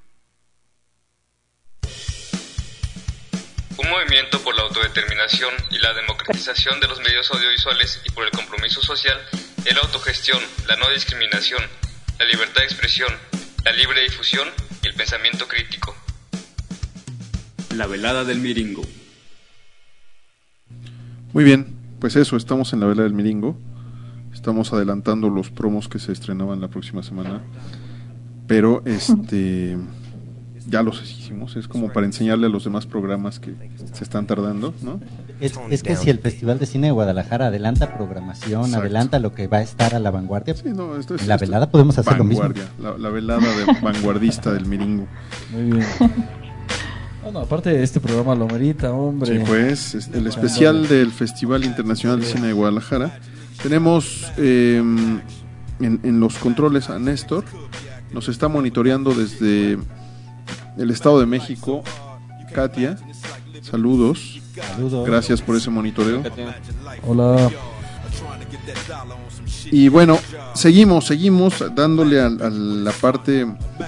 Un movimiento por la autodeterminación y la democratización de los medios audiovisuales y por el compromiso social, la autogestión, la no discriminación, la libertad de expresión, la libre difusión y el pensamiento crítico. La velada del Miringo. Muy bien, pues eso, estamos en la velada del Miringo. Estamos adelantando los promos que se estrenaban la próxima semana. Pero ya los hicimos, es como para enseñarle a los demás programas que se están tardando, ¿no? Es que si el Festival de Cine de Guadalajara adelanta programación, Exacto, adelanta lo que va a estar a la vanguardia, sí, no, en la velada podemos hacer lo mismo. La velada de vanguardista del Miringo. Muy bien. Bueno, aparte este programa lo merita, hombre. Sí, pues, el especial del Festival Internacional de Cine de Guadalajara. Tenemos en los controles a Néstor. Nos está monitoreando desde el Estado de México Katia. Saludos. Gracias por ese monitoreo. Hola. Y bueno, seguimos dándole a la parte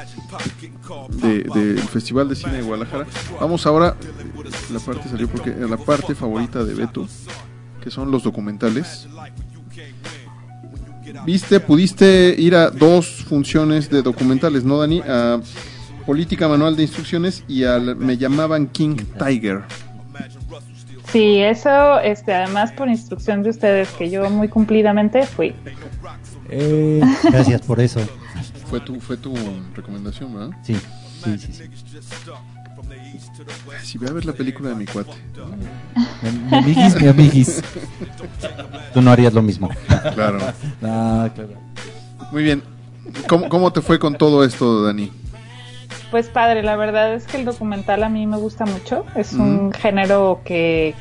del Festival de Cine de Guadalajara. Vamos ahora, la parte salió porque a la parte favorita de Beto, que son los documentales. Pudiste ir a 2 funciones de documentales, ¿no, Dani? A Política Manual de Instrucciones y al Me Llamaban King Tiger. Sí, eso, además por instrucción de ustedes, que yo muy cumplidamente fui. Gracias por eso. Fue tu recomendación, ¿verdad? Sí. Si voy a ver la película de mi cuate. Mi amiguis. Tú no harías lo mismo. Claro. Claro. Muy bien. ¿Cómo te fue con todo esto, Dani? Pues padre, la verdad es que el documental a mí me gusta mucho. Es un género que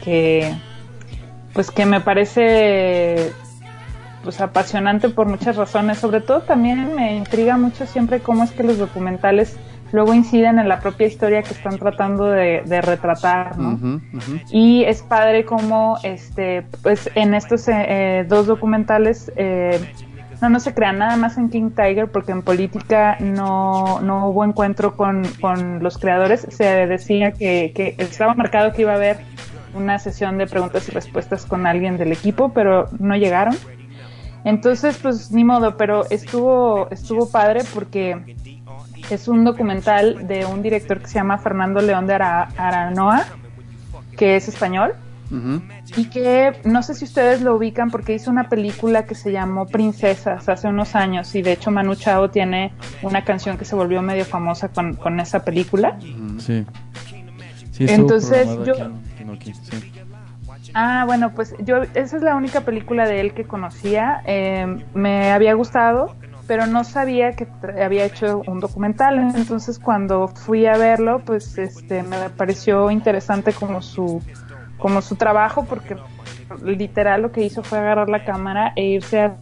me parece pues apasionante por muchas razones. Sobre todo también me intriga mucho siempre cómo es que los documentales luego inciden en la propia historia que están tratando de retratar, ¿no? Y es padre como pues en estos 2 documentales no se crean nada más en King Tiger, porque en política no hubo encuentro con los creadores. Se decía que estaba marcado que iba a haber una sesión de preguntas y respuestas con alguien del equipo, pero no llegaron. Entonces, pues ni modo, pero estuvo padre porque es un documental de un director que se llama Fernando León de Aranoa, que es español. Y que no sé si ustedes lo ubican porque hizo una película que se llamó Princesas hace unos años, y de hecho Manu Chao tiene una canción que se volvió medio famosa con esa película. Sí. Entonces yo... Sí. Bueno, pues esa es la única película de él que conocía. Me había gustado, pero no sabía que había hecho un documental. Entonces cuando fui a verlo, pues me pareció interesante como su trabajo, porque literal lo que hizo fue agarrar la cámara e irse a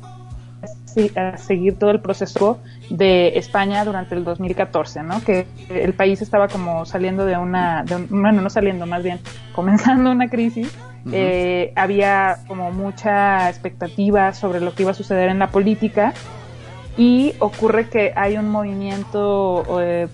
seguir todo el proceso de España durante el 2014, ¿no? Que el país estaba como saliendo no saliendo, más bien comenzando una crisis. Había como mucha expectativa sobre lo que iba a suceder en la política, y ocurre que hay un movimiento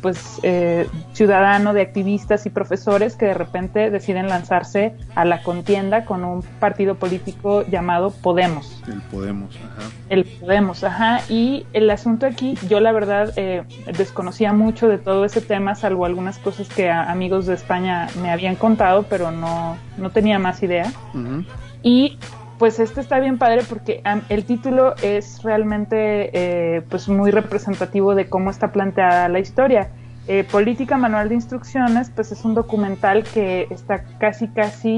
ciudadano de activistas y profesores que de repente deciden lanzarse a la contienda con un partido político llamado Podemos. El Podemos, ajá. Y el asunto aquí, yo la verdad desconocía mucho de todo ese tema, salvo algunas cosas que amigos de España me habían contado, pero no tenía más idea. Y pues está bien padre porque el título es realmente pues muy representativo de cómo está planteada la historia. Política Manual de Instrucciones, pues es un documental que está casi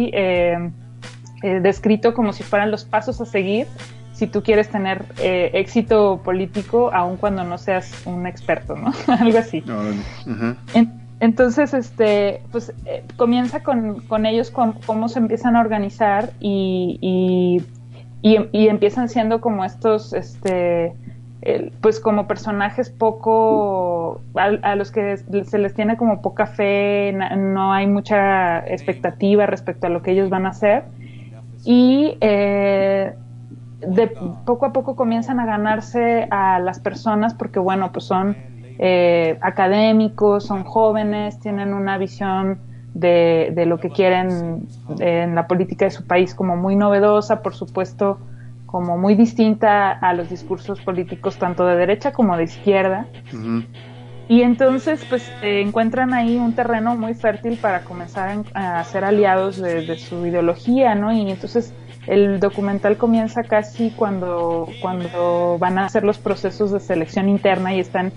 descrito como si fueran los pasos a seguir si tú quieres tener éxito político, aun cuando no seas un experto, ¿no? Algo así. Entonces, pues comienza con ellos cómo se empiezan a organizar y empiezan siendo como estos, pues como personajes poco, a los que se les tiene como poca fe, no hay mucha expectativa respecto a lo que ellos van a hacer, y de poco a poco comienzan a ganarse a las personas, porque bueno, pues son académicos, son jóvenes, tienen una visión de lo que quieren en la política de su país como muy novedosa, por supuesto, como muy distinta a los discursos políticos tanto de derecha como de izquierda. Y entonces pues encuentran ahí un terreno muy fértil para comenzar a ser aliados de su ideología, ¿no? Y entonces el documental comienza casi cuando van a hacer los procesos de selección interna y están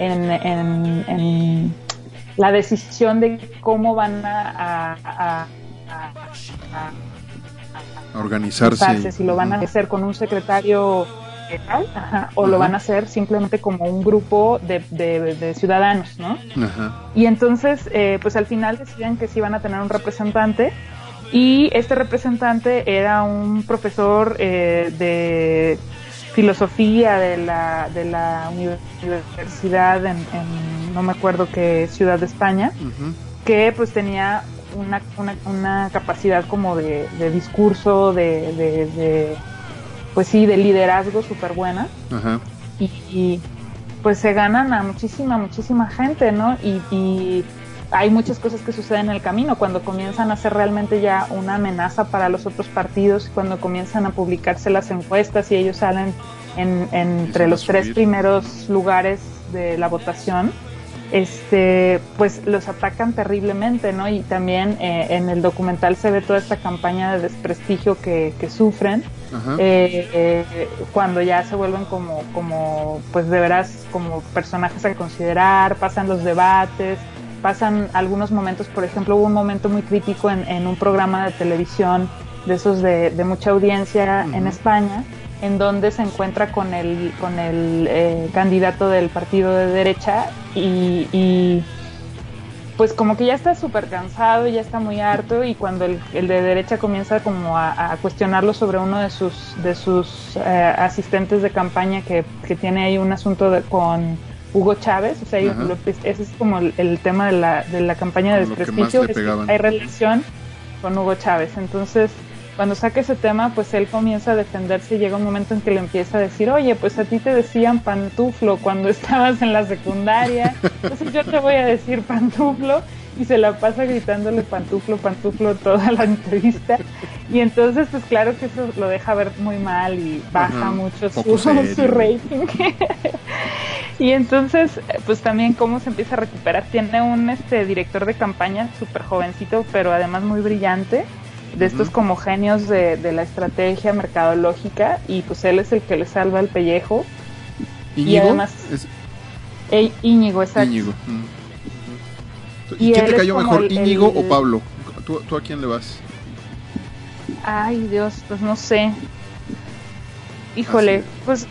en la decisión de cómo van a organizarse. Si lo van a hacer con un secretario general, o lo van a hacer simplemente como un grupo de ciudadanos, ¿no? Y entonces, pues al final deciden que sí van a tener un representante. Y este representante era un profesor de filosofía de la universidad en no me acuerdo qué ciudad de España, que pues tenía una capacidad como de discurso, pues sí, de liderazgo súper buena. Ajá. Y pues se ganan a muchísima gente, ¿no? Y hay muchas cosas que suceden en el camino cuando comienzan a ser realmente ya una amenaza para los otros partidos, cuando comienzan a publicarse las encuestas y ellos salen entre los 3 primeros lugares de la votación, pues los atacan terriblemente, ¿no? Y también en el documental se ve toda esta campaña de desprestigio que sufren cuando ya se vuelven como pues de veras como personajes a considerar, pasan los debates, pasan algunos momentos. Por ejemplo, hubo un momento muy crítico en un programa de televisión de esos de mucha audiencia en España, en donde se encuentra con el candidato del partido de derecha y pues como que ya está súper cansado, ya está muy harto, y cuando el de derecha comienza como a cuestionarlo sobre uno de sus asistentes de campaña que tiene ahí un asunto con Hugo Chávez, o sea, ese es como el tema de la campaña de desprestigio, hay relación con Hugo Chávez. Entonces cuando saca ese tema, pues él comienza a defenderse y llega un momento en que le empieza a decir, oye, pues a ti te decían pantuflo cuando estabas en la secundaria, entonces yo te voy a decir pantuflo, y se la pasa gritándole pantuflo toda la entrevista, y entonces pues claro que eso lo deja ver muy mal y baja mucho su rating. Y entonces pues también cómo se empieza a recuperar. Tiene un director de campaña súper jovencito, pero además muy brillante, de estos como genios de la estrategia mercadológica, y pues él es el que le salva el pellejo. ¿Íñigo? Y además Íñigo, exacto. Íñigo. ¿Y quién te cayó mejor, Íñigo o Pablo? ¿Tú a quién le vas? Ay, Dios, pues no sé. Híjole, pues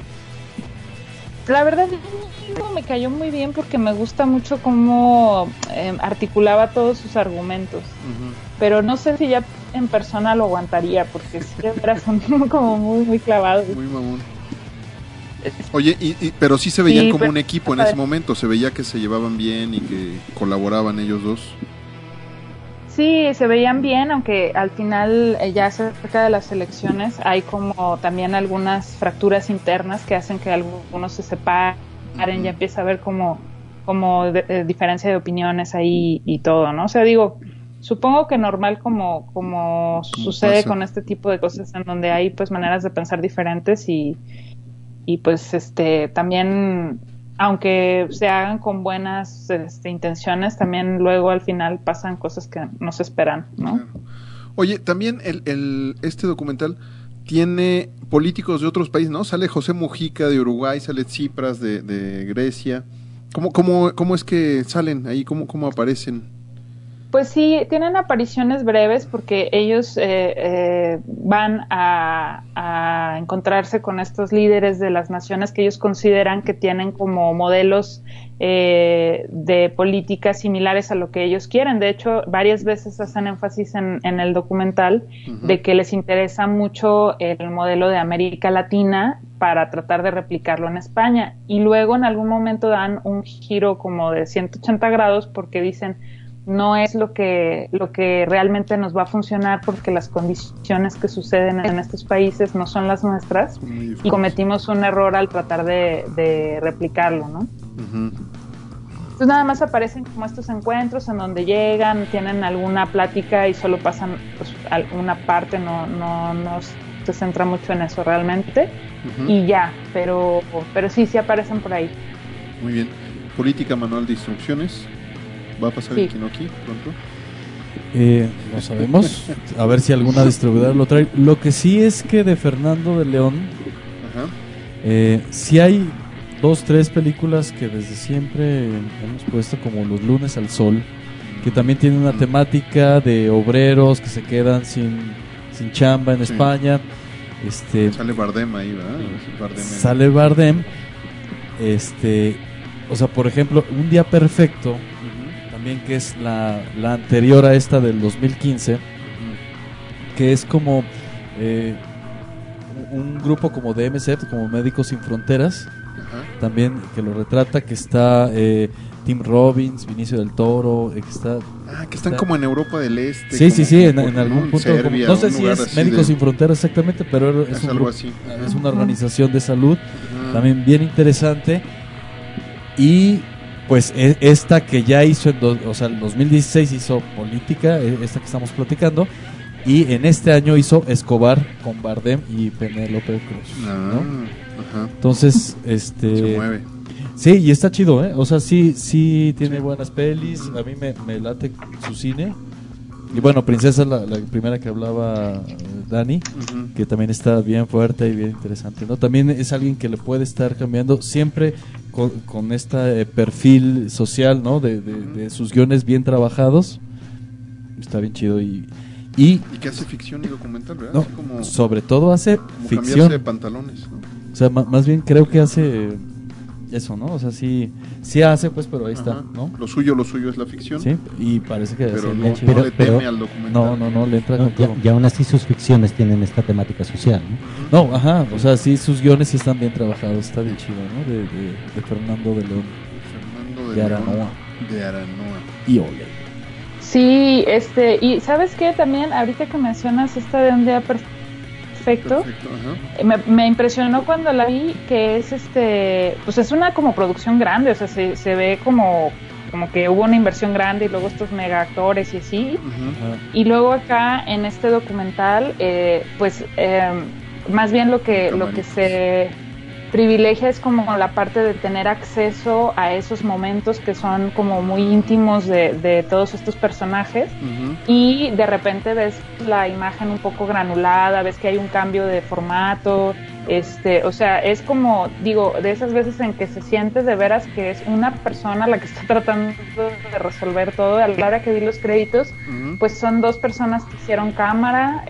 la verdad Íñigo me cayó muy bien porque me gusta mucho cómo articulaba todos sus argumentos. Pero no sé si ya en persona lo aguantaría, porque siempre son como muy clavados. Muy mamón. Oye, pero sí se veían como un equipo en ese momento, se veía que se llevaban bien y que colaboraban ellos dos. Sí, se veían bien, aunque al final ya cerca de las elecciones hay como también algunas fracturas internas que hacen que algunos se separen, ya empieza a haber como diferencia de opiniones ahí y todo, ¿no? O sea, digo, supongo que normal como sucede con este tipo de cosas, en donde hay pues maneras de pensar diferentes y pues también, aunque se hagan con buenas intenciones, también luego al final pasan cosas que no se esperan, ¿no? Claro. Oye, también este documental tiene políticos de otros países, ¿no? Sale José Mujica de Uruguay, sale Tsipras de Grecia. ¿Cómo es que salen ahí? ¿Cómo aparecen? Pues sí, tienen apariciones breves porque ellos van a encontrarse con estos líderes de las naciones que ellos consideran que tienen como modelos de políticas similares a lo que ellos quieren. De hecho, varias veces hacen énfasis en el documental de que les interesa mucho el modelo de América Latina para tratar de replicarlo en España. Y luego en algún momento dan un giro como de 180 grados porque dicen, no es lo que realmente nos va a funcionar, porque las condiciones que suceden en estos países no son las nuestras y cometimos un error al tratar de replicarlo, ¿no? Entonces nada más aparecen como estos encuentros en donde llegan, tienen alguna plática y solo pasan pues, alguna parte, no se centra mucho en eso realmente, y ya, pero sí aparecen por ahí. Muy bien. Política, manual de instrucciones. ¿Va a pasar el Kinoki pronto? No sabemos. A ver si alguna distribuidora lo trae. Lo que sí es que de Fernando de León, sí hay 2-3 películas que desde siempre hemos puesto, como Los lunes al sol, que también tienen una temática de obreros que se quedan sin chamba en España. Sale Bardem ahí, ¿verdad? Sale Bardem. O sea, por ejemplo, Un día perfecto, que es la anterior a esta del 2015, que es como un grupo como de MSF, como Médicos Sin Fronteras, también que lo retrata, que está Tim Robbins, Vinicio del Toro, que están como en Europa del Este. Sí, en algún punto. Serbia, no sé si es Médicos Sin Fronteras exactamente, pero es algo así. Es una organización de salud, también bien interesante. Y pues esta que ya hizo, en 2016 hizo Política, esta que estamos platicando, y en este año hizo Escobar con Bardem y Penélope Cruz, ¿no? Entonces, se mueve. Sí, y está chido, ¿eh? O sea, sí tiene buenas pelis, a mí me late su cine. Y bueno, Princesa, la primera que hablaba Dani, que también está bien fuerte y bien interesante, ¿no? También es alguien que le puede estar cambiando siempre con este perfil social, ¿no? De sus guiones bien trabajados. Está bien chido y que hace ficción y documental, ¿verdad? No, como, sobre todo hace ficción. Cambiarse de pantalones, ¿no? O sea, más bien creo que hace eso, ¿no? O sea, sí hace, pues, pero ahí está, ¿no? Lo suyo es la ficción. Sí, y parece que pero no le teme al documental. No le entra con todo. Y aún así sus ficciones tienen esta temática social, ¿no? No, o sea, sí, sus guiones sí están bien trabajados, está bien chido, ¿no? De Fernando de León. De Aranoa. Y Ole. Sí, y ¿sabes qué? También, ahorita que mencionas esta de Un Día Perfecto, me impresionó cuando la vi, que es pues es una como producción grande, o sea, se ve como que hubo una inversión grande y luego estos mega actores y así. Y luego acá en este documental, pues más bien lo que se privilegia es como la parte de tener acceso a esos momentos que son como muy íntimos de todos estos personajes, y de repente ves la imagen un poco granulada, ves que hay un cambio de formato, o sea, es como, digo, de esas veces en que se siente de veras que es una persona la que está tratando de resolver todo. A la hora que vi los créditos, pues son dos personas que hicieron cámara,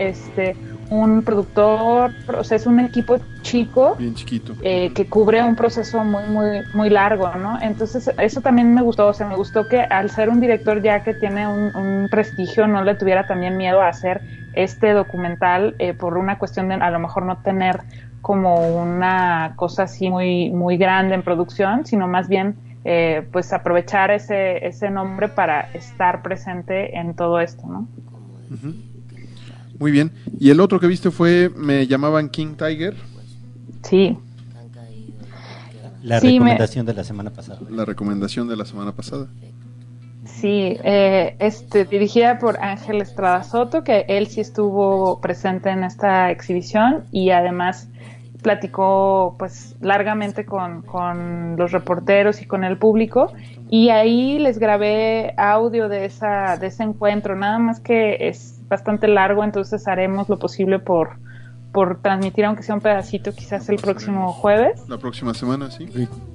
un productor, o sea, es un equipo chico, bien chiquito, que cubre un proceso muy, muy, muy largo, ¿no? Entonces, eso también me gustó, o sea, me gustó que al ser un director ya que tiene un prestigio, no le tuviera también miedo a hacer este documental, por una cuestión de a lo mejor no tener como una cosa así muy, muy grande en producción, sino más bien pues aprovechar ese nombre para estar presente en todo esto, ¿no? Muy bien. Y el otro que viste fue Me llamaban King Tiger. Sí. La recomendación de la semana pasada. Sí, dirigida por Ángel Estrada Soto, que él sí estuvo presente en esta exhibición y además platicó pues largamente con los reporteros y con el público, y ahí les grabé audio de ese encuentro, nada más que es bastante largo, entonces haremos lo posible por transmitir aunque sea un pedacito, quizás el próximo jueves. La próxima semana, sí.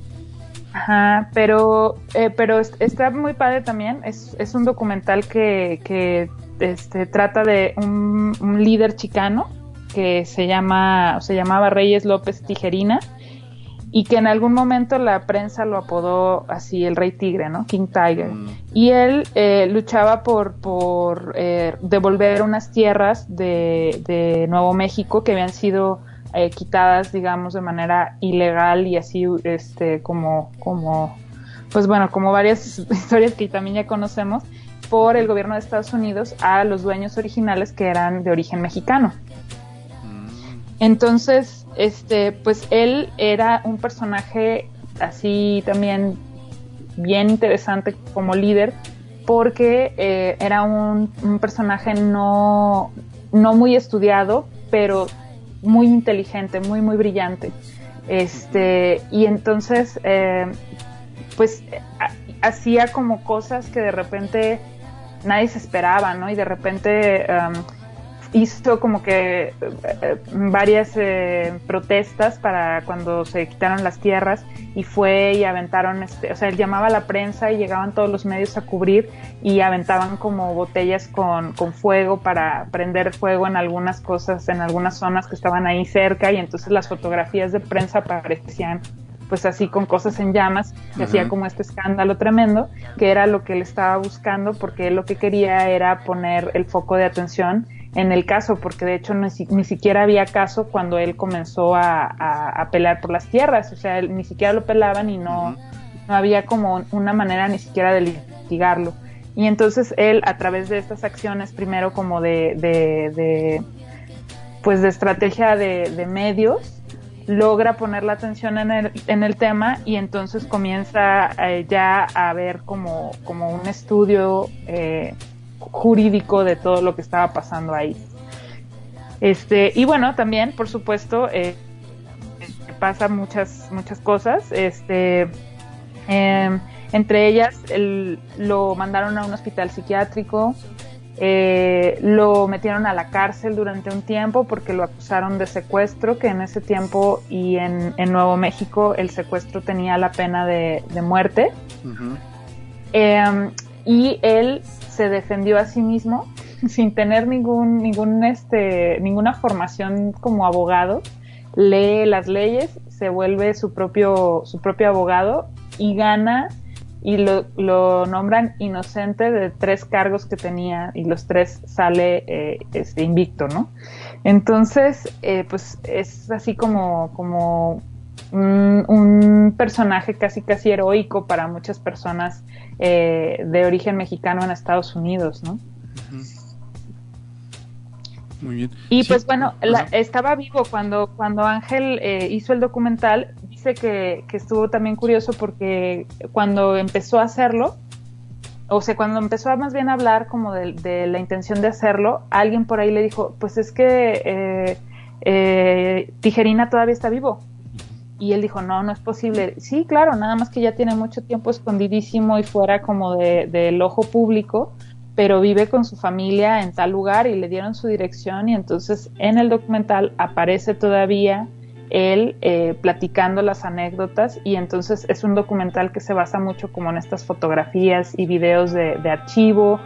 Ajá, pero está muy padre también. Es un documental que trata de un líder chicano que se llamaba Reyes López Tijerina, y que en algún momento la prensa lo apodó así, el Rey Tigre, ¿no? King Tiger. Y él luchaba por devolver unas tierras de Nuevo México que habían sido quitadas, digamos, de manera ilegal, y así como pues bueno, como varias historias que también ya conocemos, por el gobierno de Estados Unidos a los dueños originales que eran de origen mexicano. Entonces, pues él era un personaje así también bien interesante como líder, porque era un personaje no muy estudiado, pero muy inteligente, muy, muy brillante. Y entonces, pues hacía como cosas que de repente nadie se esperaba, ¿no? Y de repente hizo como que varias protestas para cuando se quitaron las tierras, y fue y aventaron, o sea, él llamaba a la prensa y llegaban todos los medios a cubrir y aventaban como botellas con fuego para prender fuego en algunas cosas, en algunas zonas que estaban ahí cerca, y entonces las fotografías de prensa aparecían pues así con cosas en llamas, y hacía como este escándalo tremendo, que era lo que él estaba buscando, porque él lo que quería era poner el foco de atención en el caso, porque de hecho ni siquiera había caso cuando él comenzó a pelear por las tierras, o sea, él, ni siquiera lo pelaban y no había como una manera ni siquiera de litigarlo. Y entonces él, a través de estas acciones, primero como de estrategia de medios, logra poner la atención en el tema, y entonces comienza ya a ver como un estudio jurídico de todo lo que estaba pasando ahí. Y bueno, también, por supuesto, pasa muchas cosas. Entre ellas, lo mandaron a un hospital psiquiátrico, lo metieron a la cárcel durante un tiempo porque lo acusaron de secuestro, que en ese tiempo y en Nuevo México el secuestro tenía la pena de muerte. Uh-huh. Y él se defendió a sí mismo sin tener ninguna formación como abogado. Lee las leyes, se vuelve su propio abogado y gana, y lo nombran inocente de 3 cargos que tenía, y los 3 sale invicto, ¿no? Entonces, pues es así como un personaje casi heroico para muchas personas de origen mexicano en Estados Unidos, ¿no? Uh-huh. Muy bien. Y sí, pues bueno, estaba vivo cuando Ángel hizo el documental. Dice que estuvo también curioso porque cuando empezó a hacerlo, o sea, cuando empezó a más bien hablar como de la intención de hacerlo, alguien por ahí le dijo, pues es que Tijerina todavía está vivo. Y él dijo, no es posible. Sí, claro, nada más que ya tiene mucho tiempo escondidísimo y fuera como del ojo público, pero vive con su familia en tal lugar, y le dieron su dirección, y entonces en el documental aparece todavía él platicando las anécdotas, y entonces es un documental que se basa mucho como en estas fotografías y videos de archivo,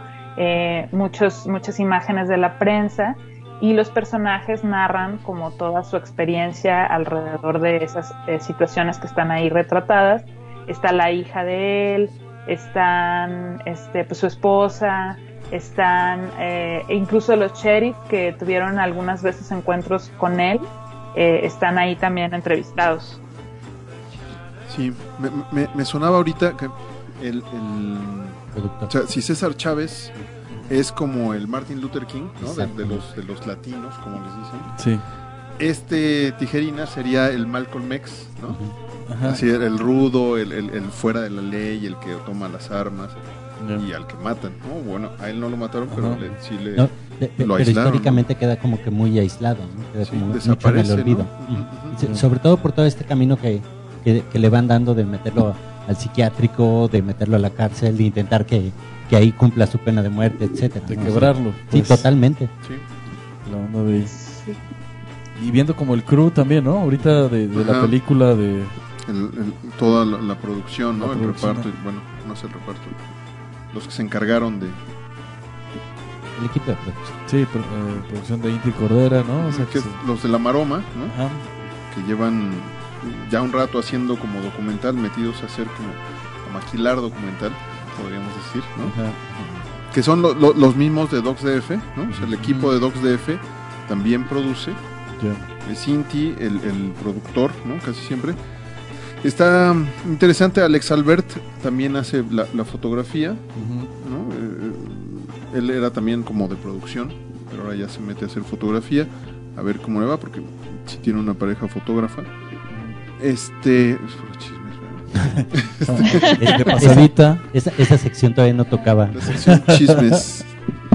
muchas imágenes de la prensa, y los personajes narran como toda su experiencia alrededor de esas situaciones que están ahí retratadas. Está la hija de él, están pues su esposa, están incluso los sheriff que tuvieron algunas veces encuentros con él, están ahí también entrevistados. Sí, me sonaba ahorita que o sea, si César Chávez es como el Martin Luther King, ¿no? de los latinos, como les dicen. Sí. Tijerina sería el Malcolm X, ¿no? Uh-huh. Ajá. Así, el rudo, el fuera de la ley, el que toma las armas, y al que matan, ¿no? Bueno, a él no lo mataron, pero lo aislaron. Pero históricamente, ¿no? Queda como que muy aislado, ¿no? Queda como desaparece, mucho en el olvido. ¿No? Uh-huh. Sobre todo por todo este camino que le van dando de meterlo al psiquiátrico, de meterlo a la cárcel, de intentar que ahí cumpla su pena de muerte, etcétera. De quebrarlo. Sí, pues, sí, totalmente. Sí. La onda de... Sí. Y viendo como el crew también, ¿no? Ahorita de la película de... toda la producción, ¿no? El reparto, bueno, no es el reparto. Los que se encargaron de... El equipo de producción. Sí, producción de Inti Cordera, ¿no? O sea, que los de La Maroma, ¿no? Ajá. Que llevan ya un rato haciendo como documental, metidos a hacer como a maquilar documental, podríamos decir, ¿no? Ajá. Que son los mismos de DocsDF, ¿no? O sea, el equipo de DocsDF también produce. Yeah. Es Inti, el productor, ¿no? Casi siempre. Está interesante. Alex Albert también hace la fotografía, uh-huh. ¿no? Él era también como de producción, pero ahora ya se mete a hacer fotografía, a ver cómo le va, porque si tiene una pareja fotógrafa. Es por chismes, pasadita. Esa sección todavía no tocaba. La sección chismes.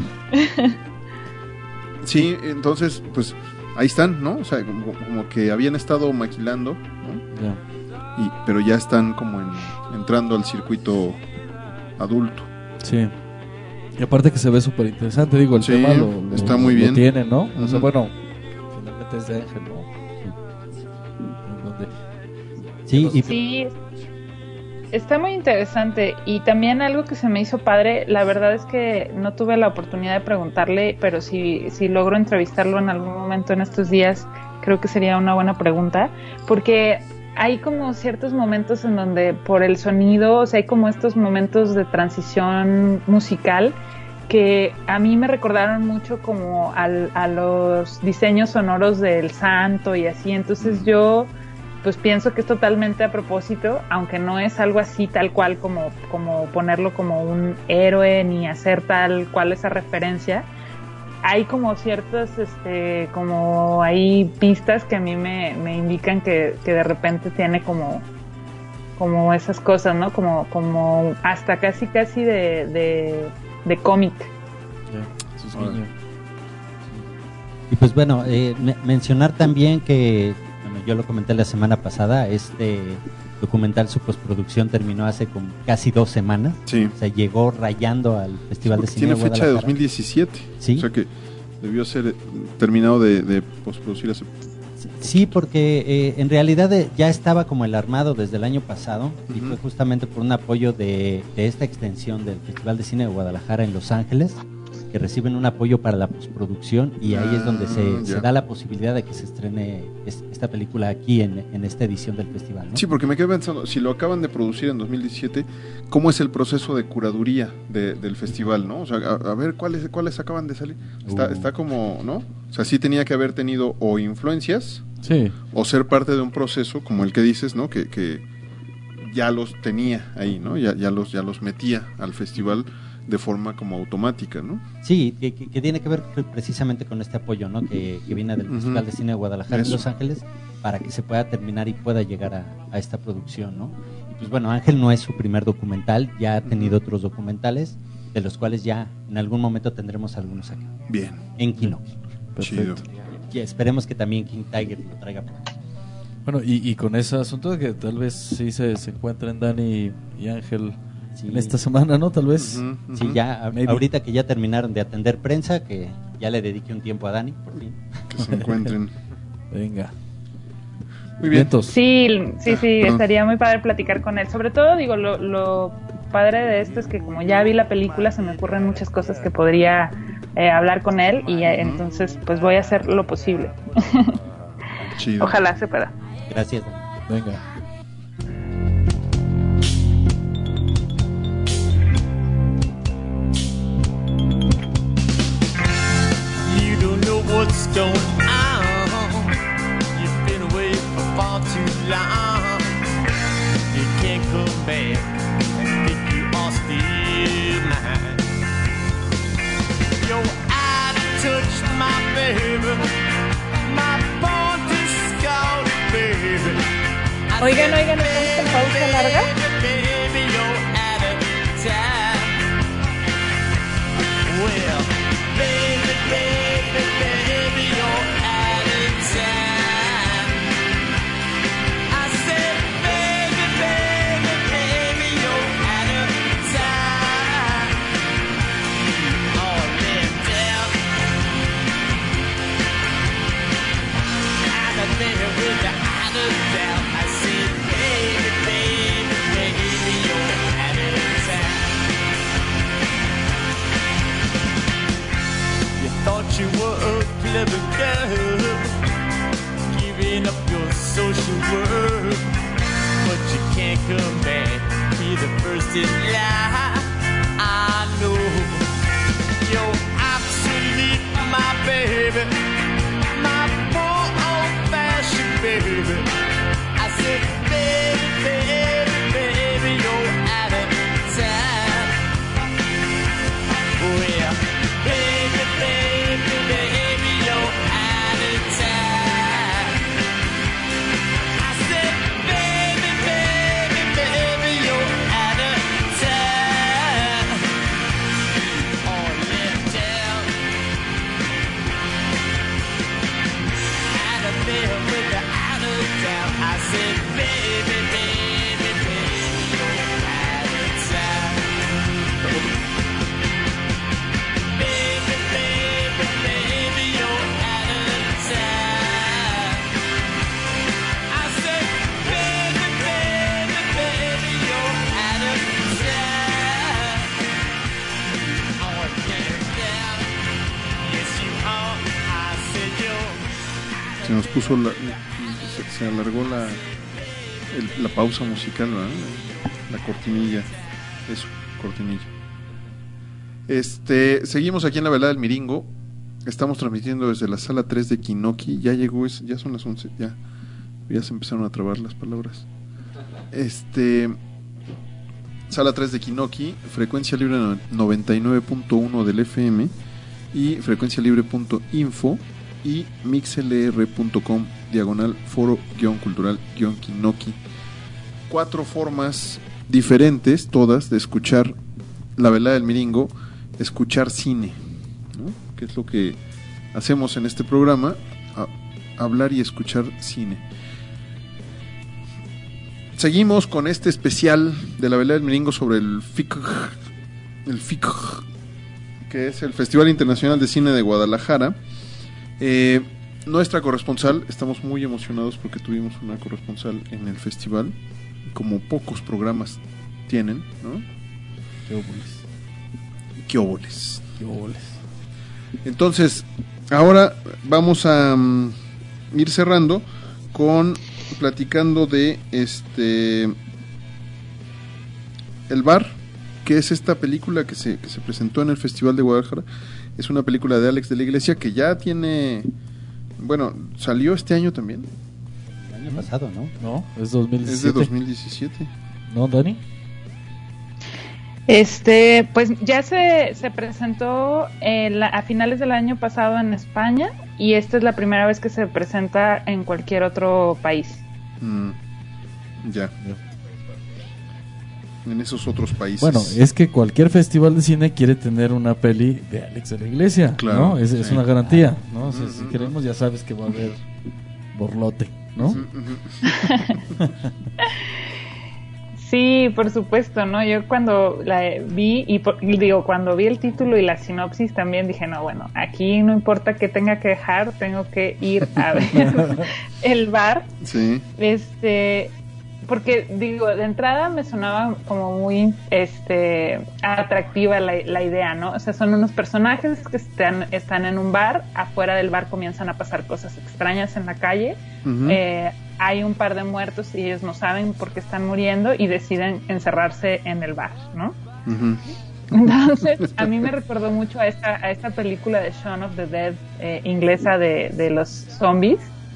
Sí, entonces, pues ahí están, ¿no? O sea, como que habían estado maquilando, ¿no? Yeah. Pero ya están como entrando al circuito adulto. Sí. Y aparte que se ve súper interesante, digo, el tema está muy bien. Lo tiene, ¿no? Uh-huh. O sea, bueno, finalmente es de Ángel, ¿no? Sí, está muy interesante. Y también algo que se me hizo padre, la verdad es que no tuve la oportunidad de preguntarle, pero si logro entrevistarlo en algún momento en estos días, creo que sería una buena pregunta, porque hay como ciertos momentos en donde por el sonido, o sea, hay como estos momentos de transición musical que a mí me recordaron mucho como a los diseños sonoros del Santo y así. Entonces yo pues pienso que es totalmente a propósito, aunque no es algo así tal cual como ponerlo como un héroe ni hacer tal cual esa referencia. Hay como ciertas como hay pistas que a mí me indican que de repente tiene como esas cosas, ¿no? Como hasta casi de cómic. Y pues bueno, mencionar también que, bueno, yo lo comenté la semana pasada, este documental, su postproducción terminó hace como casi 2 semanas. Sí. O sea, llegó rayando al Festival de Cine tiene de fecha de Guadalajara. 2017. Sí. O sea que debió ser terminado de postproducir hace... Sí, porque en realidad ya estaba como el armado desde el año pasado, y fue justamente por un apoyo de esta extensión del Festival de Cine de Guadalajara en Los Ángeles, que reciben un apoyo para la postproducción, y ahí es donde se da la posibilidad de que se estrene esta película aquí en esta edición del festival, ¿no? Sí, porque me quedé pensando, si lo acaban de producir en 2017, ¿cómo es el proceso de curaduría del festival, no? O sea, a ver, ¿cuáles acaban de salir? Está como, ¿no? O sea, sí tenía que haber tenido o influencias, sí, o ser parte de un proceso como el que dices, ¿no? Que ya los tenía ahí, ¿no? Ya los metía al festival de forma como automática, ¿no? Sí, que tiene que ver precisamente con este apoyo, ¿no? Que viene del Festival de Cine de Guadalajara en Los Ángeles, para que se pueda terminar y pueda llegar a esta producción, ¿no? Y pues bueno, Ángel no es su primer documental, ya ha tenido otros documentales, de los cuales ya en algún momento tendremos algunos acá. Bien. En Kinoki. Chido. Y esperemos que también King Tiger lo traiga pronto. Bueno, y con ese asunto de que tal vez sí se encuentren Dani y Ángel en esta semana, ¿no? Tal vez. Sí, ya ahorita que ya terminaron de atender prensa, que ya le dediqué un tiempo a Dani, por fin. Que se encuentren. Venga. Muy bien. Sí, estaría muy padre platicar con él. Sobre todo, digo, lo padre de esto es que como ya vi la película, se me ocurren muchas cosas que podría hablar con él, y entonces pues voy a hacer lo posible. Chido. Ojalá se pueda. Gracias. Venga. You don't know what's going on. You've been away for far too long. You can't come back. Think you are still mine. You're out of touch, my baby. My born to scout, baby. Oigan, ¿estamos en pausa larga? Baby, you're out of time. Well, baby, you're out of time. I said, baby, you're out of time. All let down. Out of there without a doubt. I said, baby, you're out of time. Thought you were a clever girl, giving up your social work, but you can't come back. Be the first in line. I know you're obsolete, my baby, my poor old-fashioned baby. I said, baby, you're out of time. Well, baby, you're out of time. I said, baby, you're out of time. All let down. Out of there without a doubt. I said, baby, you're out of time. Baby, you're out of time. I said, baby, you're out of time. Oh, get down. Yes, you are. I said, you're. Se nos puso se alargó la pausa musical, ¿verdad? La cortinilla. Eso, cortinilla. Seguimos aquí en la velada del Miringo. Estamos transmitiendo desde la sala 3 de Kinoki. Ya llegó, ya son las 11. Ya se empezaron a trabar las palabras. Sala 3 de Kinoki, frecuencia libre 99.1 del FM y frecuencialibre.info y mixlr.com/foro-cultural-kinoki. 4 formas diferentes, todas, de escuchar la velada del Miringo, escuchar cine, ¿no? Que es lo que hacemos en este programa, hablar y escuchar cine. Seguimos con este especial de la velada del Miringo sobre el FIC, que es el Festival Internacional de Cine de Guadalajara. Nuestra corresponsal, estamos muy emocionados porque tuvimos una corresponsal en el festival, como pocos programas tienen, ¿no? Qué óboles. Entonces, ahora vamos a ir cerrando con platicando de El Bar, que es esta película que se presentó en el Festival de Guadalajara. Es una película de Alex de la Iglesia que ya tiene, bueno, salió este año también. El año pasado, ¿no? No, es 2017. Es de 2017. ¿No, Dani? Pues ya se presentó a finales del año pasado en España y esta es la primera vez que se presenta en cualquier otro país. Ya. En esos otros países. Bueno, es que cualquier festival de cine quiere tener una peli de Alex de la Iglesia, claro, ¿no? Es una garantía, ¿no? O sea, si queremos ya sabes que va a haber borlote, ¿no? Sí, por supuesto, ¿no? Yo cuando la vi, cuando vi el título y la sinopsis también dije, no, bueno, aquí no importa que tenga que dejar, tengo que ir a ver El Bar. Sí. Porque, de entrada me sonaba como muy atractiva la idea, ¿no? O sea, son unos personajes que están en un bar, afuera del bar comienzan a pasar cosas extrañas en la calle, hay un par de muertos y ellos no saben por qué están muriendo y deciden encerrarse en el bar, ¿no? Entonces, a mí me recordó mucho a esta película de Shaun of the Dead inglesa de los zombies.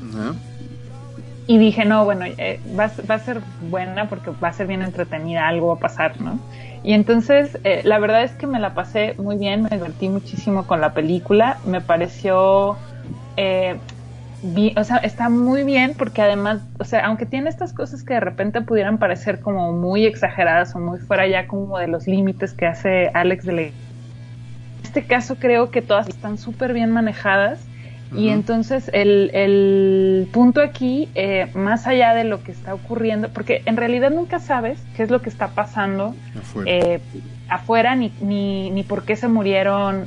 Y dije, no, bueno, va a ser buena porque va a ser bien entretenida, algo va a pasar, ¿no? Y entonces, la verdad es que me la pasé muy bien, me divertí muchísimo con la película, me pareció... o sea, está muy bien porque además, o sea, aunque tiene estas cosas que de repente pudieran parecer como muy exageradas o muy fuera ya como de los límites que hace Alex de la... En este caso creo que todas están súper bien manejadas. Y entonces el punto aquí, más allá de lo que está ocurriendo, porque en realidad nunca sabes qué es lo que está pasando afuera ni por qué se murieron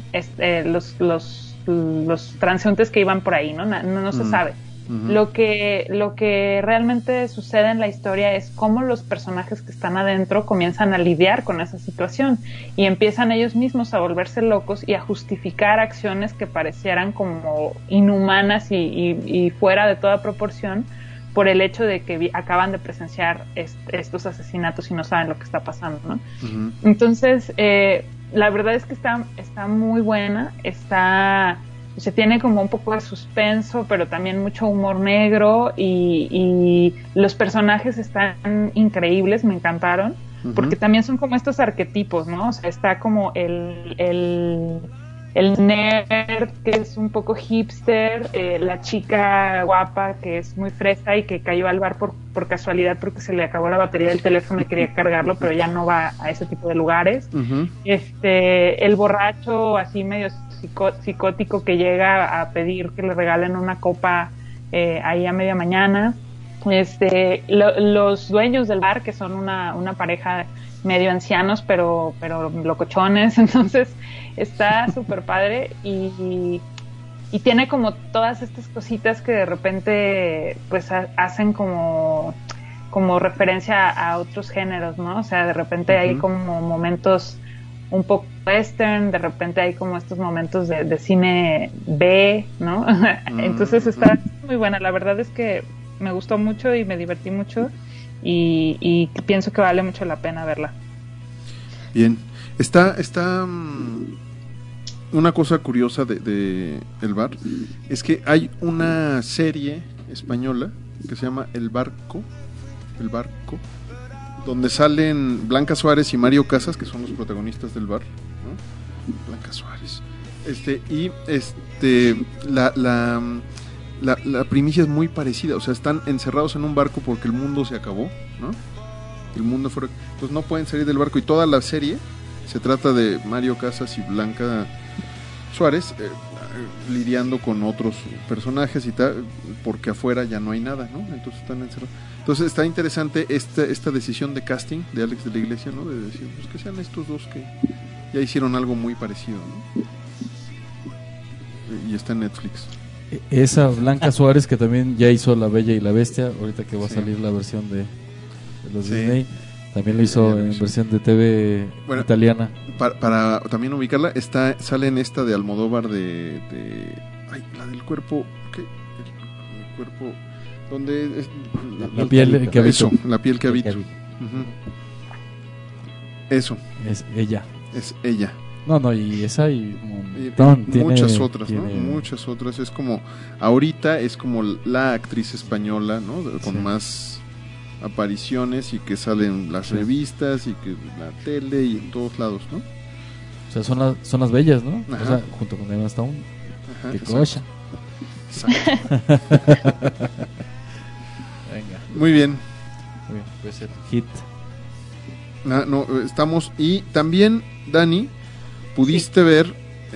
los transeúntes que iban por ahí, no se sabe. Lo que realmente sucede en la historia es cómo los personajes que están adentro comienzan a lidiar con esa situación y empiezan ellos mismos a volverse locos y a justificar acciones que parecieran como inhumanas y fuera de toda proporción por el hecho de que acaban de presenciar estos asesinatos y no saben lo que está pasando, ¿no? Entonces, la verdad es que está muy buena, se tiene como un poco de suspenso, pero también mucho humor negro y los personajes están increíbles, me encantaron, porque también son como estos arquetipos, ¿no? O sea, está como el nerd que es un poco hipster, la chica guapa que es muy fresa y que cayó al bar por casualidad porque se le acabó la batería del teléfono y quería cargarlo, pero ya no va a ese tipo de lugares. El borracho así medio psicótico que llega a pedir que le regalen una copa ahí a media mañana. Los dueños del bar, que son una pareja medio ancianos pero locochones, entonces está súper padre y tiene como todas estas cositas que de repente pues hacen como referencia a otros géneros, ¿no? O sea, de repente hay como momentos un poco western, de repente hay como estos momentos de cine B, ¿no? Entonces está muy buena, la verdad es que me gustó mucho y me divertí mucho y pienso que vale mucho la pena verla. Bien, Está una cosa curiosa de El Bar es que hay una serie española que se llama El Barco, donde salen Blanca Suárez y Mario Casas, que son los protagonistas del Bar, ¿no? Blanca Suárez. La primicia es muy parecida, o sea, están encerrados en un barco porque el mundo se acabó, ¿no? El mundo fuera, pues no pueden salir del barco, y toda la serie se trata de Mario Casas y Blanca Suárez lidiando con otros personajes y tal, porque afuera ya no hay nada, ¿no? Entonces están encerrados. Entonces está interesante esta decisión de casting de Alex de la Iglesia, ¿no? De decir, pues que sean estos dos que ya hicieron algo muy parecido, ¿no? Y está en Netflix. Esa Blanca Suárez, que también ya hizo La Bella y la Bestia, ahorita que va a salir la versión de los Disney, también lo hizo en versión de TV italiana. Para también ubicarla, sale en esta de Almodóvar ay, la del cuerpo, ¿qué? El cuerpo, donde es la piel que habito. Eso, la piel que habito. Eso. Es ella. Es ella. No, y esa y un montón, muchas otras, ¿no? Muchas otras. Es como, ahorita es como la actriz española, ¿no? Con más apariciones y que salen las revistas y que la tele y en todos lados, ¿no? O sea, son las bellas, ¿no? Ajá. O sea, junto con Emma Stone. Ajá, ¡qué cosa! Venga. Muy bien. Puede ser hit. Estamos, y también, Dani, pudiste ver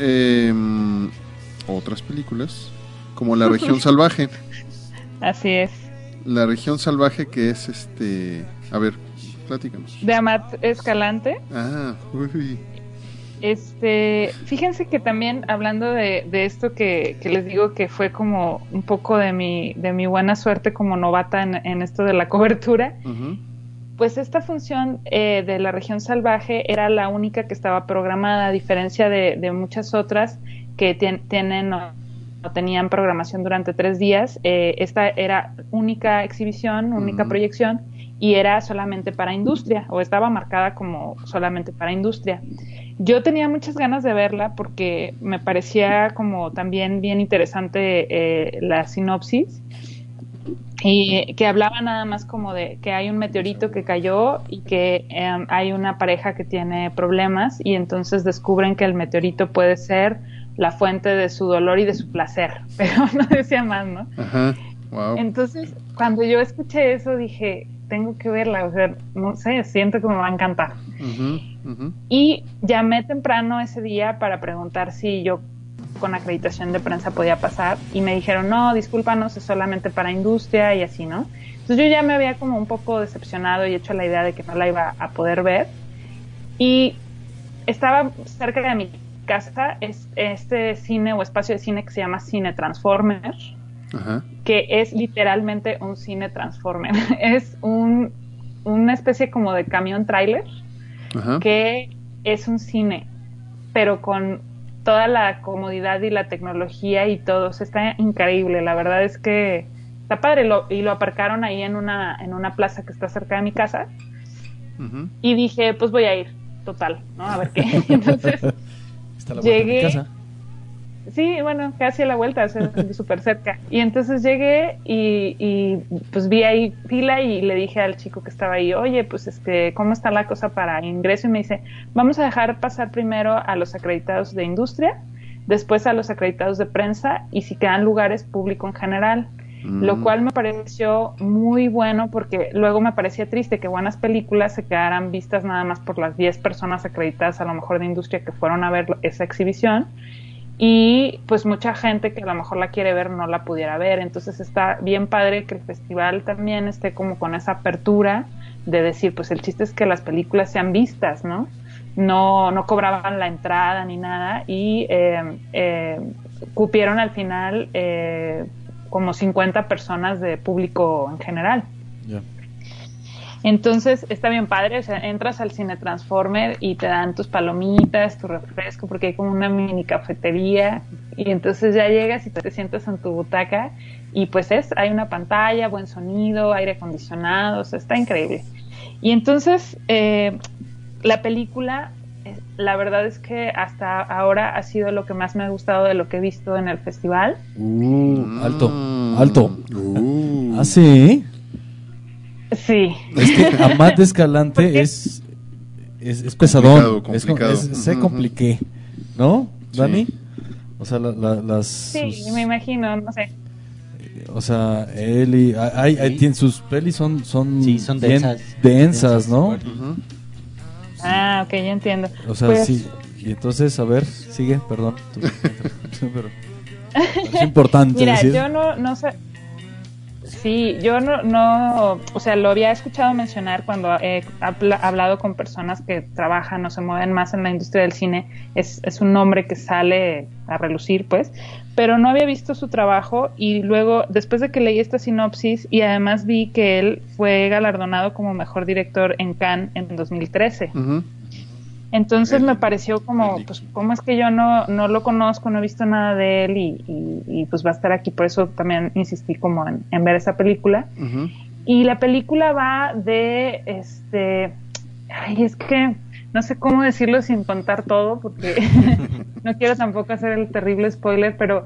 otras películas como La Región Salvaje. Así es. La Región Salvaje, que es a ver, platícanos. De Amat Escalante. Uy. Fíjense que también hablando de esto que les digo que fue como un poco de mi buena suerte como novata en esto de la cobertura. Uh-huh. Pues esta función de La Región Salvaje era la única que estaba programada, a diferencia de muchas otras que tienen o tenían programación durante 3 días. Esta era única exhibición, única proyección, y era solamente para industria, o estaba marcada como solamente para industria. Yo tenía muchas ganas de verla porque me parecía como también bien interesante la sinopsis, y que hablaba nada más como de que hay un meteorito que cayó y que hay una pareja que tiene problemas, y entonces descubren que el meteorito puede ser la fuente de su dolor y de su placer, pero no decía más, ¿no? Ajá, wow. Entonces, cuando yo escuché eso dije, tengo que verla, o sea, no sé, siento que me va a encantar. Uh-huh, uh-huh. Y llamé temprano ese día para preguntar si yo con acreditación de prensa podía pasar, y me dijeron, no, discúlpanos, es solamente para industria y así, ¿no? Entonces yo ya me había como un poco decepcionado y hecho la idea de que no la iba a poder ver, y estaba cerca de mi casa este cine o espacio de cine que se llama Cine Transformer, uh-huh, que es literalmente un cine Transformer. Es una especie como de camión tráiler, uh-huh, que es un cine, pero con toda la comodidad y la tecnología y todo. O sea, está increíble. La verdad es que está padre. Y lo aparcaron ahí en una plaza que está cerca de mi casa. Uh-huh. Y dije, pues voy a ir, total, ¿no? A ver qué. Entonces está a la vuelta de mi casa. Sí, bueno, casi a la vuelta, o sea, súper cerca. Y entonces llegué y pues vi ahí fila y le dije al chico que estaba ahí, oye, pues ¿cómo está la cosa para ingreso? Y me dice, vamos a dejar pasar primero a los acreditados de industria, después a los acreditados de prensa, y si quedan lugares, público en general. Lo cual me pareció muy bueno, porque luego me parecía triste que buenas películas se quedaran vistas nada más por las 10 personas acreditadas a lo mejor de industria que fueron a ver esa exhibición, y pues mucha gente que a lo mejor la quiere ver no la pudiera ver. Entonces está bien padre que el festival también esté como con esa apertura de decir, pues el chiste es que las películas sean vistas, ¿no? No cobraban la entrada ni nada, y cupieron al final como 50 personas de público en general. Yeah. Entonces está bien padre, o sea, entras al Cine Transformer y te dan tus palomitas, tu refresco, porque hay como una mini cafetería, y entonces ya llegas y te sientas en tu butaca, y pues hay una pantalla, buen sonido, aire acondicionado, o sea, está increíble. Y entonces la película la verdad es que hasta ahora ha sido lo que más me ha gustado de lo que he visto en el festival. Alto. ¿Ah, sí? Sí. Es que Amat de Escalante es pesadón. Complicado. Se compliqué, ¿no, Dani? O sea, las... Sí, me imagino, no sé. O sea, él y... sus pelis son bien densas, ¿no? Ah, ok, ya entiendo. O sea, pues... sí. Y entonces, a ver, sigue, perdón. Pero es importante Mira, decir. yo no sé... Sí, yo no, o sea, lo había escuchado mencionar cuando he hablado con personas que trabajan o se mueven más en la industria del cine. Es un nombre que sale a relucir, pues, pero no había visto su trabajo, y luego, después de que leí esta sinopsis, y además vi que él fue galardonado como mejor director en Cannes en 2013. Entonces me pareció como, pues, ¿cómo es que yo no lo conozco, no he visto nada de él y pues va a estar aquí? Por eso también insistí como en ver esa película. Y la película va de, ay, es que no sé cómo decirlo sin contar todo, porque no quiero tampoco hacer el terrible spoiler, pero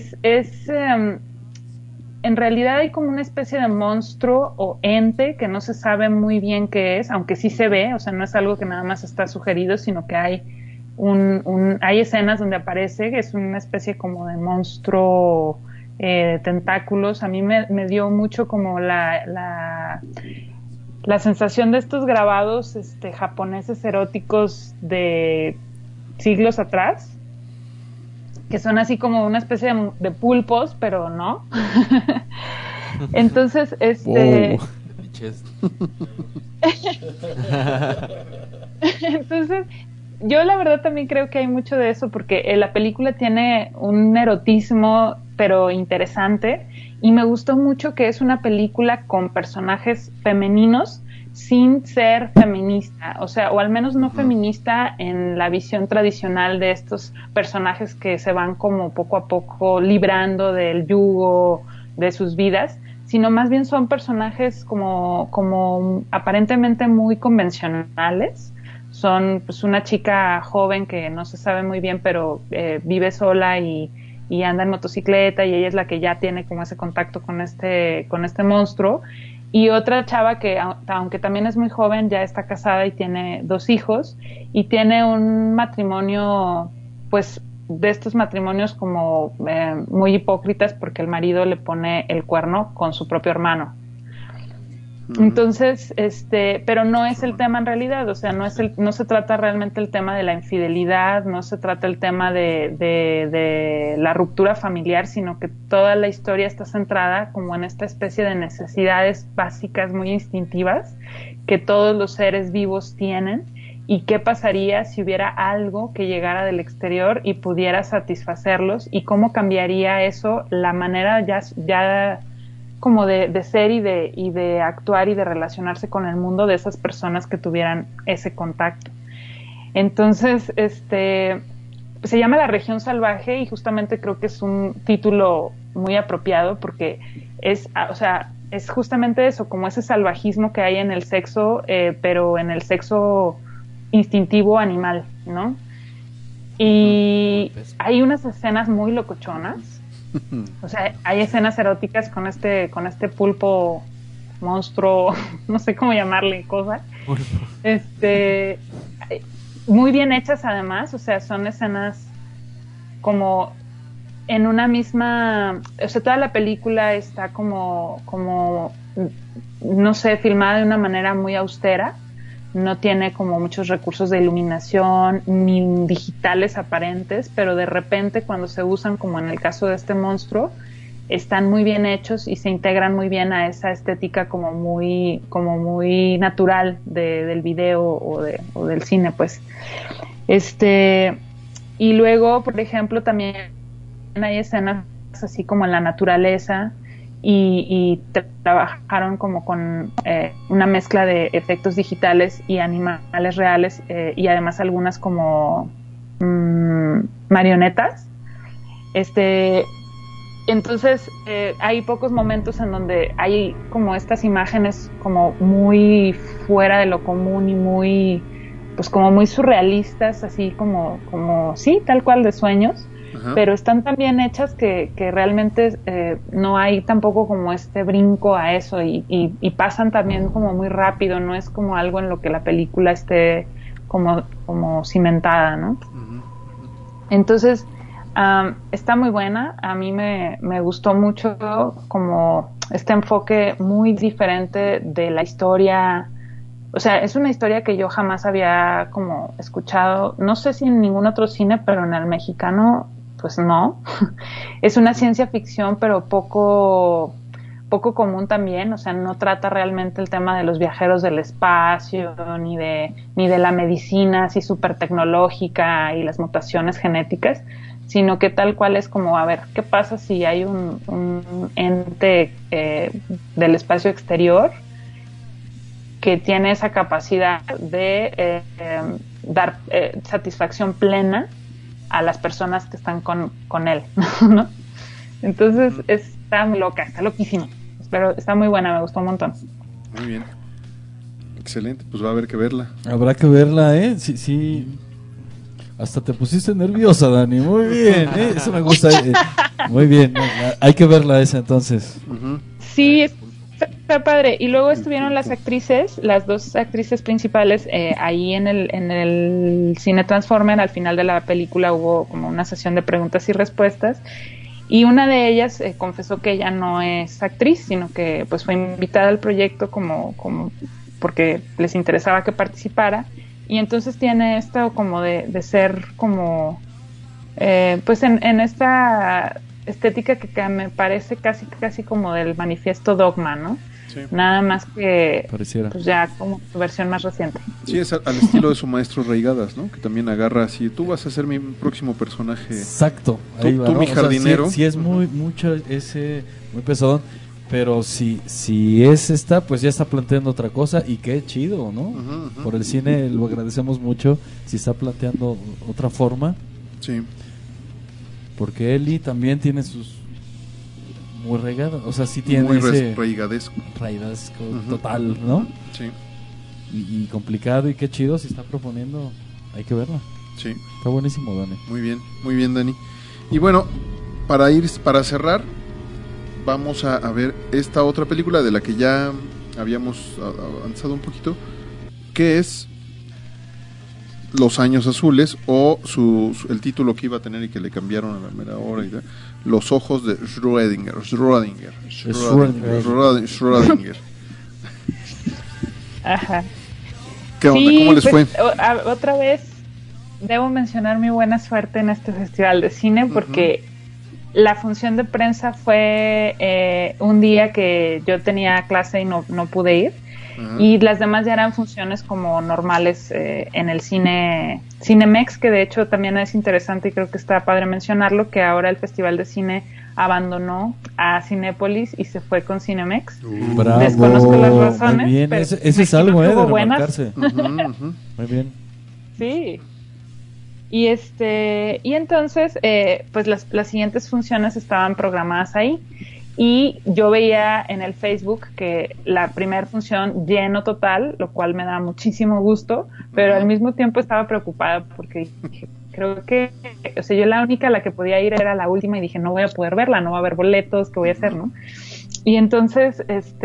en realidad hay como una especie de monstruo o ente que no se sabe muy bien qué es, aunque sí se ve, o sea, no es algo que nada más está sugerido, sino que hay hay escenas donde aparece, que es una especie como de monstruo de tentáculos. A mí me dio mucho como la sensación de estos grabados japoneses eróticos de siglos atrás, que son así como una especie de pulpos, pero no. Entonces, entonces, yo la verdad también creo que hay mucho de eso, porque la película tiene un erotismo, pero interesante, y me gustó mucho que es una película con personajes femeninos sin ser feminista, o sea, o al menos no feminista en la visión tradicional de estos personajes que se van como poco a poco librando del yugo de sus vidas, sino más bien son personajes como aparentemente muy convencionales. Son pues una chica joven que no se sabe muy bien, pero vive sola y anda en motocicleta, y ella es la que ya tiene como ese contacto con este monstruo. Y otra chava que, aunque también es muy joven, ya está casada y tiene 2 hijos, y tiene un matrimonio, pues, de estos matrimonios como muy hipócritas, porque el marido le pone el cuerno con su propio hermano. Entonces, pero no es el tema en realidad, o sea, no se trata realmente el tema de la infidelidad, no se trata el tema de la ruptura familiar, sino que toda la historia está centrada como en esta especie de necesidades básicas muy instintivas que todos los seres vivos tienen, y qué pasaría si hubiera algo que llegara del exterior y pudiera satisfacerlos, y cómo cambiaría eso la manera ya como de ser y de actuar y de relacionarse con el mundo de esas personas que tuvieran ese contacto. Entonces, se llama La Región Salvaje, y justamente creo que es un título muy apropiado, porque es justamente eso, como ese salvajismo que hay en el sexo, pero en el sexo instintivo animal, ¿no? Y hay unas escenas muy locochonas. O sea, hay escenas eróticas con este pulpo monstruo, no sé cómo llamarle, cosa. Muy bien hechas además, o sea, son escenas como en una misma, o sea, toda la película está como no sé, filmada de una manera muy austera. No tiene como muchos recursos de iluminación ni digitales aparentes, pero de repente cuando se usan, como en el caso de este monstruo, están muy bien hechos y se integran muy bien a esa estética como muy natural del video o del cine, pues. Y luego, por ejemplo, también hay escenas así como en la naturaleza, y trabajaron como con una mezcla de efectos digitales y animales reales, y además algunas como marionetas. Entonces hay pocos momentos en donde hay como estas imágenes como muy fuera de lo común y muy pues como muy surrealistas, así como sí, tal cual de sueños. Ajá. Pero están tan bien hechas que realmente no hay tampoco como este brinco a eso y pasan también como muy rápido, no es como algo en lo que la película esté como cimentada, ¿no? Uh-huh. Entonces está muy buena, a mí me gustó mucho como este enfoque muy diferente de la historia. O sea, es una historia que yo jamás había como escuchado, no sé si en ningún otro cine, pero en el mexicano pues no. Es una ciencia ficción, pero poco común también, o sea, no trata realmente el tema de los viajeros del espacio, ni de la medicina así súper tecnológica y las mutaciones genéticas, sino que tal cual es como, a ver, ¿qué pasa si hay un ente del espacio exterior que tiene esa capacidad de dar satisfacción plena a las personas que están con él, ¿no? Entonces está muy loca, está loquísima, pero está muy buena, me gustó un montón. Muy bien, excelente, pues va a haber que verla. Habrá que verla, sí. Hasta te pusiste nerviosa, Dani, muy bien, eso me gusta, muy bien, hay que verla esa entonces. Uh-huh. Sí, está padre. Y luego estuvieron las actrices, las dos actrices principales, ahí en el Cine Transformer. Al final de la película hubo como una sesión de preguntas y respuestas. Y una de ellas confesó que ella no es actriz, sino que pues fue invitada al proyecto como porque les interesaba que participara. Y entonces tiene esto como de ser como pues en esta estética que me parece casi como del Manifiesto Dogma, ¿no? Sí. Nada más que pareciera. Pues ya como su versión más reciente. Sí, es al estilo de su maestro Reigadas, ¿no? Que también agarra así, tú vas a ser mi próximo personaje. Exacto. Tú, va, ¿no? mi jardinero. Sí es mucho ese, muy pesadón, pero si es esta, pues ya está planteando otra cosa y qué chido, ¿no? Uh-huh. Por el cine lo agradecemos mucho, si está planteando otra forma. Sí. Porque Eli también tiene sus muy regadas, o sea, sí tiene muy ese reigadesco uh-huh. Total, ¿no? Sí. Y complicado y qué chido si está proponiendo, hay que verla. Sí. Está buenísimo, Dani. Muy bien, Dani. Y bueno, para cerrar, vamos a ver esta otra película de la que ya habíamos avanzado un poquito, que es Los Años Azules, o el título que iba a tener y que le cambiaron a la mera hora y tal, Los Ojos de Schrödinger. Ajá. ¿Qué onda? ¿Cómo les fue? Otra vez debo mencionar mi buena suerte en este festival de cine, porque la función de prensa fue un día que yo tenía clase y no pude ir. Uh-huh. Y las demás ya eran funciones como normales en el Cinemex, que de hecho también es interesante y creo que está padre mencionarlo, que ahora el Festival de Cine abandonó a Cinépolis y se fue con Cinemex. Bravo, desconozco las razones, muy bien. pero ese es algo de remarcarse. Uh-huh. Muy bien. Sí. Y entonces pues las siguientes funciones estaban programadas ahí. Y yo veía en el Facebook que la primera función lleno total, lo cual me da muchísimo gusto, pero al mismo tiempo estaba preocupada porque dije, creo que, o sea, yo la única a la que podía ir era la última y dije, no voy a poder verla, no va a haber boletos, ¿qué voy a hacer, no? Y entonces,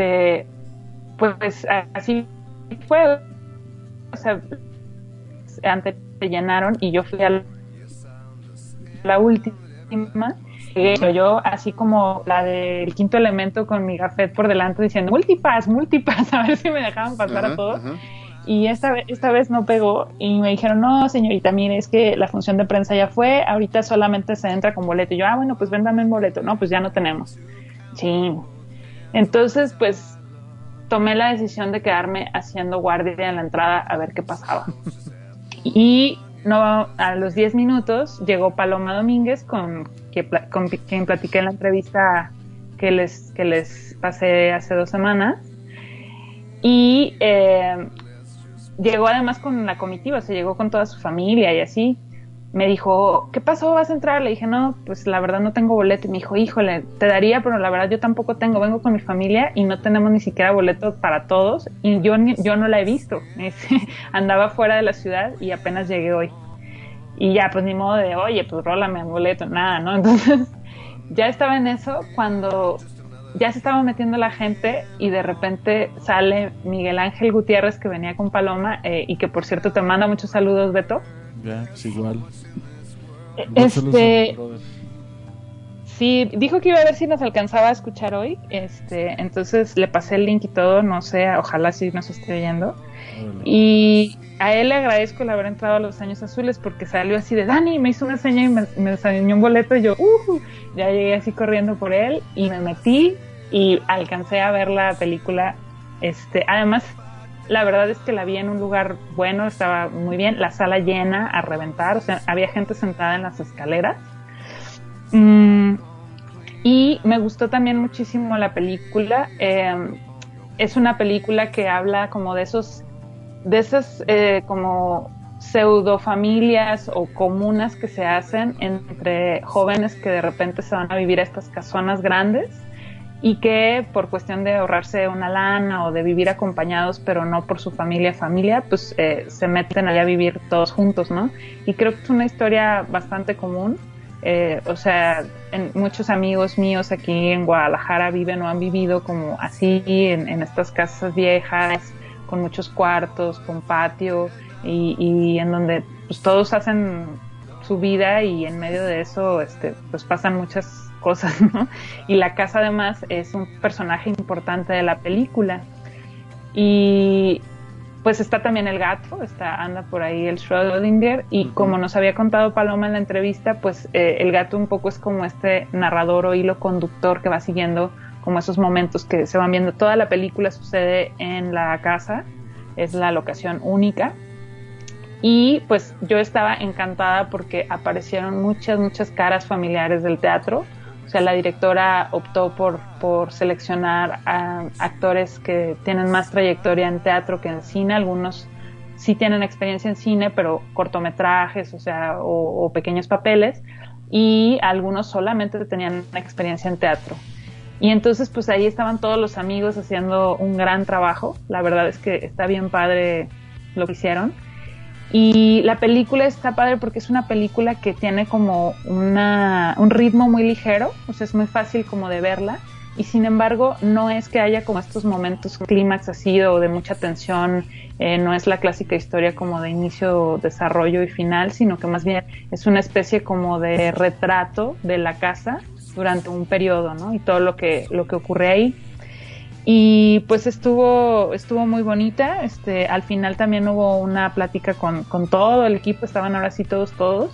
pues así fue, o sea, antes se llenaron y yo fui a la última. Yo así como la del Quinto Elemento con mi gafet por delante diciendo multipass, a ver si me dejaban pasar a todos. Y esta vez no pegó y me dijeron, no señorita, mire, es que la función de prensa ya fue, ahorita solamente se entra con boleto. Y yo, bueno, pues véndame un boleto. No, pues ya no tenemos. Sí. Entonces, pues tomé la decisión de quedarme haciendo guardia en la entrada a ver qué pasaba. Y no, a los 10 minutos llegó Paloma Domínguez con quien platiqué en la entrevista que les pasé hace 2 semanas, y llegó además con la comitiva, se llegó con toda su familia y así, me dijo, ¿qué pasó? ¿Vas a entrar? Le dije, no, pues la verdad no tengo boleto. Y me dijo, híjole, te daría, pero la verdad yo tampoco tengo. Vengo con mi familia y no tenemos ni siquiera boleto para todos. Y yo no la he visto. Andaba fuera de la ciudad y apenas llegué hoy. Y ya, pues ni modo de, oye, pues rólame un boleto, nada, ¿no? Entonces, ya estaba en eso cuando ya se estaba metiendo la gente y de repente sale Miguel Ángel Gutiérrez, que venía con Paloma, y que por cierto te manda muchos saludos, Beto. Ya, es igual. Sí, dijo que iba a ver si nos alcanzaba a escuchar hoy, entonces le pasé el link y todo, no sé, ojalá sí nos esté oyendo. Y a él le agradezco el haber entrado a Los Años Azules porque salió así de Dani, me hizo una seña y me enseñó un boleto y yo, ya llegué así corriendo por él y me metí y alcancé a ver la película. Además, la verdad es que la vi en un lugar bueno, estaba muy bien, la sala llena a reventar, o sea, había gente sentada en las escaleras. Y me gustó también muchísimo la película. Es una película que habla como de esas como pseudo familias o comunas que se hacen entre jóvenes que de repente se van a vivir a estas casonas grandes y que por cuestión de ahorrarse una lana o de vivir acompañados pero no por su familia, pues se meten allá a vivir todos juntos, ¿no? Y creo que es una historia bastante común. O sea, muchos amigos míos aquí en Guadalajara viven o han vivido como así en estas casas viejas con muchos cuartos, con patio y en donde pues todos hacen su vida y en medio de eso pues pasan muchas cosas, ¿no? Y la casa además es un personaje importante de la película y pues está también el gato, anda por ahí el Schrödinger y como nos había contado Paloma en la entrevista, pues el gato un poco es como este narrador o hilo conductor que va siguiendo como esos momentos que se van viendo. Toda la película sucede en la casa, es la locación única y pues yo estaba encantada porque aparecieron muchas caras familiares del teatro. O sea, la directora optó por seleccionar a actores que tienen más trayectoria en teatro que en cine. Algunos sí tienen experiencia en cine, pero cortometrajes, o sea, o pequeños papeles, y algunos solamente tenían experiencia en teatro. Y entonces, pues ahí estaban todos los amigos haciendo un gran trabajo. La verdad es que está bien padre lo que hicieron. Y la película está padre porque es una película que tiene como un ritmo muy ligero, o sea, es muy fácil como de verla, y sin embargo no es que haya como estos momentos clímax así o de mucha tensión, no es la clásica historia como de inicio, desarrollo y final, sino que más bien es una especie como de retrato de la casa durante un periodo, ¿no? Y todo lo que ocurre ahí. Y pues estuvo muy bonita. Al final también hubo una plática con todo el equipo, estaban ahora sí todos,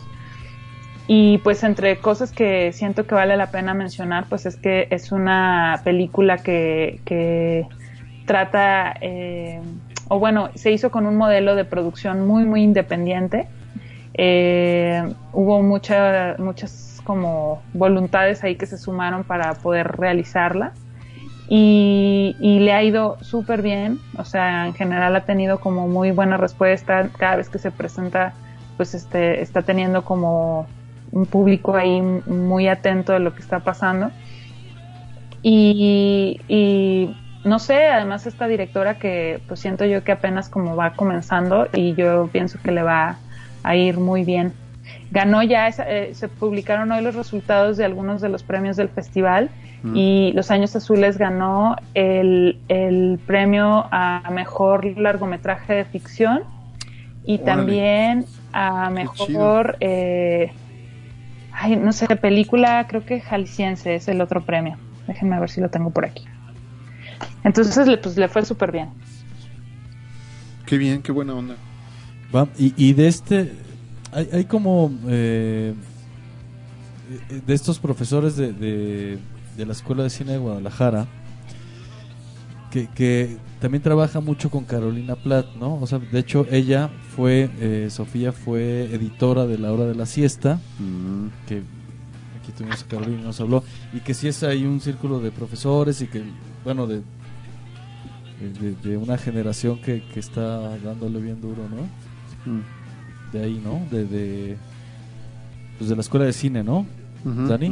y pues entre cosas que siento que vale la pena mencionar, pues es que es una película que trata o bueno, se hizo con un modelo de producción muy independiente. Hubo muchas como voluntades ahí que se sumaron para poder realizarla. Y le ha ido súper bien, o sea, en general ha tenido como muy buena respuesta. Cada vez que se presenta, pues está teniendo como un público ahí muy atento de lo que está pasando. Y no sé, además esta directora que pues siento yo que apenas como va comenzando y yo pienso que le va a ir muy bien. Ganó ya, se publicaron hoy los resultados de algunos de los premios del festival. Y Los Años Azules ganó el premio a mejor largometraje de ficción y también a mejor no sé, película, creo que jalisciense es el otro premio. Déjenme ver si lo tengo por aquí. Entonces pues le fue súper bien. Qué bien, qué buena onda. Y de hay como de estos profesores de la Escuela de Cine de Guadalajara que también trabaja mucho con Carolina Platt, ¿no? O sea, de hecho ella Sofía fue editora de La Hora de la Siesta, que aquí tuvimos a Carolina y nos habló, y que sí es ahí un círculo de profesores y que, bueno, de una generación que está dándole bien duro, ¿no? De ahí, ¿no? pues de la escuela de cine, ¿no? Dani.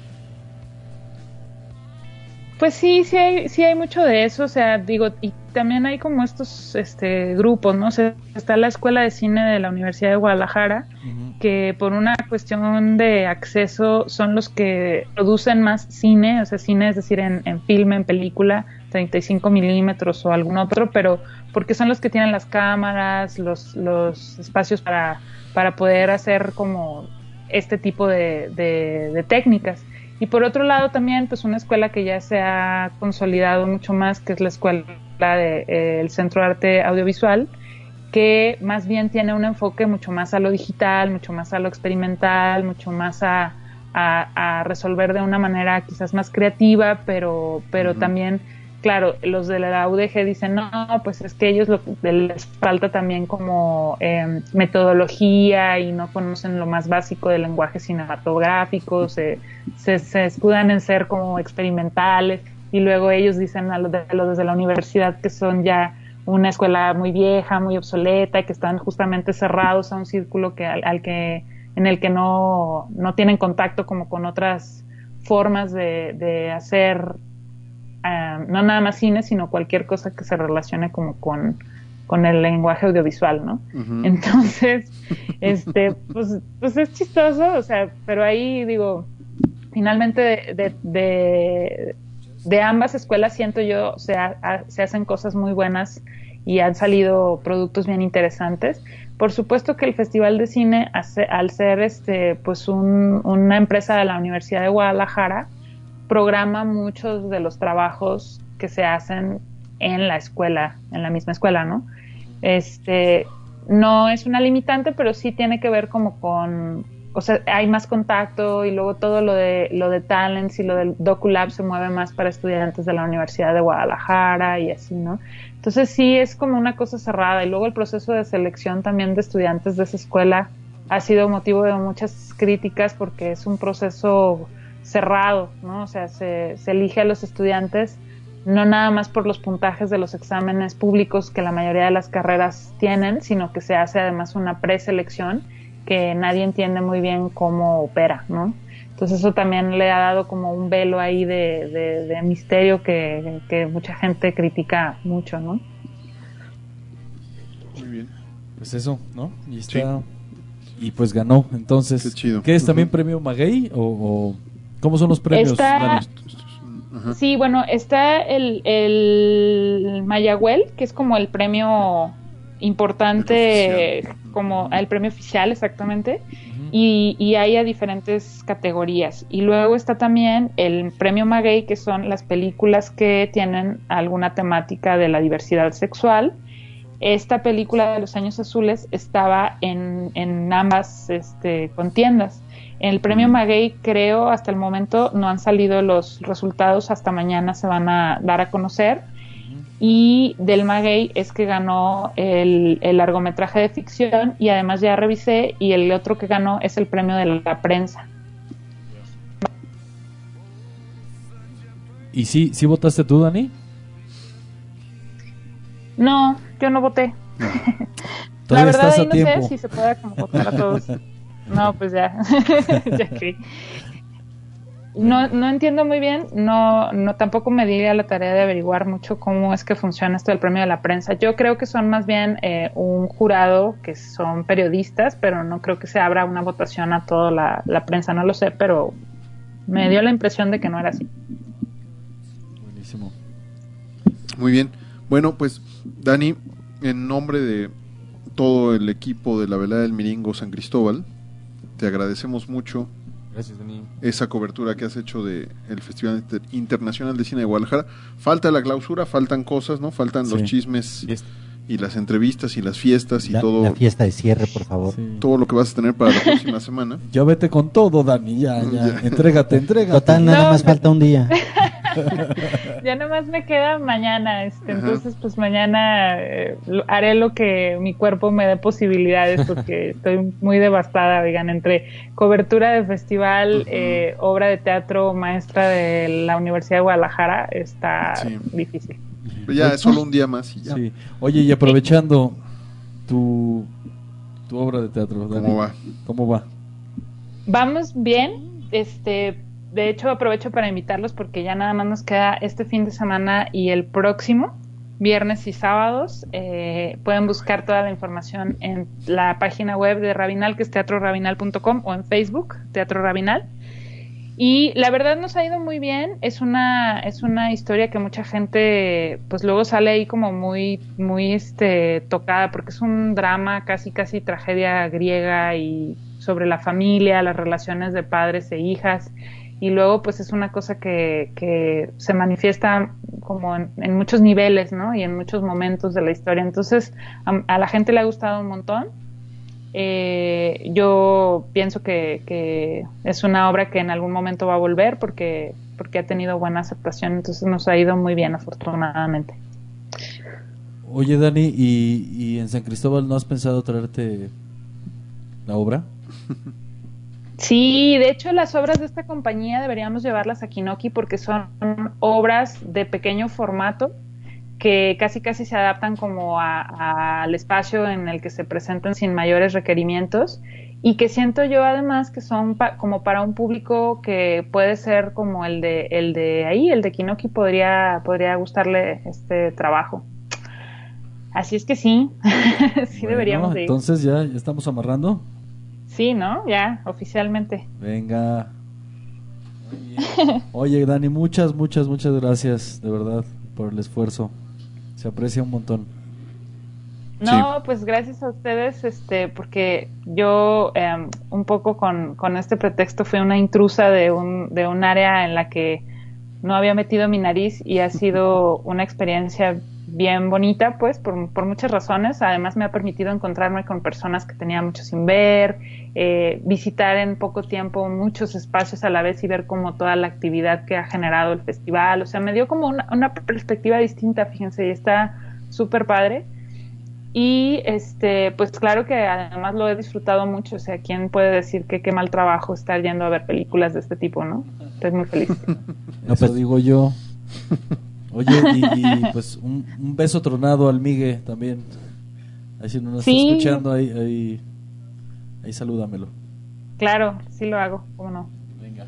Pues sí hay mucho de eso, o sea, digo, y también hay como estos grupos, ¿no? O sea, está la Escuela de Cine de la Universidad de Guadalajara, que por una cuestión de acceso son los que producen más cine, o sea, cine es decir, en filme, en película, 35 milímetros o algún otro, pero porque son los que tienen las cámaras, los espacios para poder hacer como este tipo de técnicas. Y por otro lado también, pues una escuela que ya se ha consolidado mucho más, que es la escuela del Centro de Arte Audiovisual, que más bien tiene un enfoque mucho más a lo digital, mucho más a lo experimental, mucho más a resolver de una manera quizás más creativa, pero también, claro, los de la UDG dicen, no, pues es que ellos les falta también como metodología y no conocen lo más básico del lenguaje cinematográfico, se escudan en ser como experimentales, y luego ellos dicen a los desde la universidad que son ya una escuela muy vieja, muy obsoleta, y que están justamente cerrados a un círculo en el que no tienen contacto como con otras formas de hacer no nada más cine, sino cualquier cosa que se relacione como con el lenguaje audiovisual, ¿no? Entonces, pues es chistoso, o sea, pero ahí digo, finalmente de ambas escuelas siento yo se hacen cosas muy buenas y han salido productos bien interesantes. Por supuesto que el Festival de Cine, al ser pues una empresa de la Universidad de Guadalajara, programa muchos de los trabajos que se hacen en la escuela, en la misma escuela, ¿no? No es una limitante, pero sí tiene que ver como o sea, hay más contacto, y luego todo lo de Talents y lo del DocuLab se mueve más para estudiantes de la Universidad de Guadalajara y así, ¿no? Entonces sí es como una cosa cerrada, y luego el proceso de selección también de estudiantes de esa escuela ha sido motivo de muchas críticas porque es un proceso cerrado, ¿no? O sea, se elige a los estudiantes no nada más por los puntajes de los exámenes públicos que la mayoría de las carreras tienen, sino que se hace además una preselección que nadie entiende muy bien cómo opera, ¿no? Entonces eso también le ha dado como un velo ahí de misterio que mucha gente critica mucho, ¿no? Muy bien. Pues eso, ¿no? Y está, y pues ganó, entonces. Qué chido. ¿Qué es también premio Maguey o cómo son los premios? Sí, bueno, está el Mayagüel, que es como el premio importante, como el premio oficial, exactamente, y hay a diferentes categorías. Y luego está también el premio Maguey, que son las películas que tienen alguna temática de la diversidad sexual. Esta película de Los Años Azules estaba en ambas contiendas. En el premio Maguey, creo, hasta el momento no han salido los resultados, hasta mañana se van a dar a conocer. Y del Maguey es que ganó el largometraje de ficción, y además ya revisé, y el otro que ganó es el premio de la prensa. ¿Y sí votaste tú, Dani? No, yo no voté. La verdad ahí no sé si se puede como votar a todos. No, pues ya. Ya que no entiendo muy bien, no tampoco me di a la tarea de averiguar mucho cómo es que funciona esto del premio de la prensa. Yo creo que son más bien un jurado que son periodistas, pero no creo que se abra una votación a toda la prensa, no lo sé, pero me dio la impresión de que no era así. Buenísimo. Muy bien. Bueno, pues Dani, en nombre de todo el equipo de la Velada del Miringo San Cristóbal, te agradecemos mucho. Gracias, Dani. Esa cobertura que has hecho de el Festival Internacional de Cine de Guadalajara. Falta la clausura, faltan cosas, ¿no? Faltan los chismes y las entrevistas y las fiestas y todo. La fiesta de cierre, por favor. Sí. Todo lo que vas a tener para la próxima semana. Ya vete con todo, Dani, ya. Entrégate. Total, nada más falta un día. Ya nomás me queda mañana, entonces pues mañana haré lo que mi cuerpo me dé posibilidades, porque estoy muy devastada, oigan, entre cobertura de festival, obra de teatro, maestra de la Universidad de Guadalajara, está difícil. Pero ya es solo un día más y ya. Sí. Oye, y aprovechando tu obra de teatro, Dani, ¿cómo va? Vamos bien, de hecho aprovecho para invitarlos porque ya nada más nos queda este fin de semana y el próximo, viernes y sábados. Pueden buscar toda la información en la página web de Rabinal, que es teatrorabinal.com, o en Facebook, Teatro Rabinal. Y la verdad nos ha ido muy bien. Es una historia que mucha gente pues luego sale ahí como muy tocada, porque es un drama, casi tragedia griega, y sobre la familia, las relaciones de padres e hijas, y luego pues es una cosa que se manifiesta como en muchos niveles, ¿no? Y en muchos momentos de la historia. Entonces a la gente le ha gustado un montón. Yo pienso que es una obra que en algún momento va a volver porque ha tenido buena aceptación, entonces nos ha ido muy bien, afortunadamente. Oye, Dani, ¿y en San Cristóbal no has pensado traerte la obra? Sí, de hecho las obras de esta compañía deberíamos llevarlas a Kinoki porque son obras de pequeño formato que casi se adaptan como al espacio en el que se presentan sin mayores requerimientos, y que siento yo además que son como para un público que puede ser como el de ahí, el de Kinoki, podría gustarle este trabajo. Así es que sí, sí, bueno, deberíamos de ir. Entonces ya estamos amarrando. Sí, ¿no? Ya, oficialmente. Venga. Muy bien. Oye, Dani, muchas gracias, de verdad, por el esfuerzo. Se aprecia un montón. No, sí. Pues gracias a ustedes, porque yo un poco con este pretexto fui una intrusa de un área en la que no había metido mi nariz, y ha sido una experiencia bien bonita, pues, por muchas razones. Además me ha permitido encontrarme con personas que tenía mucho sin ver, visitar en poco tiempo muchos espacios a la vez y ver como toda la actividad que ha generado el festival. O sea, me dio como una perspectiva distinta, fíjense, y está súper padre. Y pues claro que además lo he disfrutado mucho. O sea, ¿quién puede decir que qué mal trabajo estar yendo a ver películas de este tipo, no? Estoy muy feliz. No, pues digo yo. Oye, y pues un beso tronado al Migue también. Ahí si no nos está escuchando, ahí salúdamelo. Claro, sí lo hago, cómo no. Venga.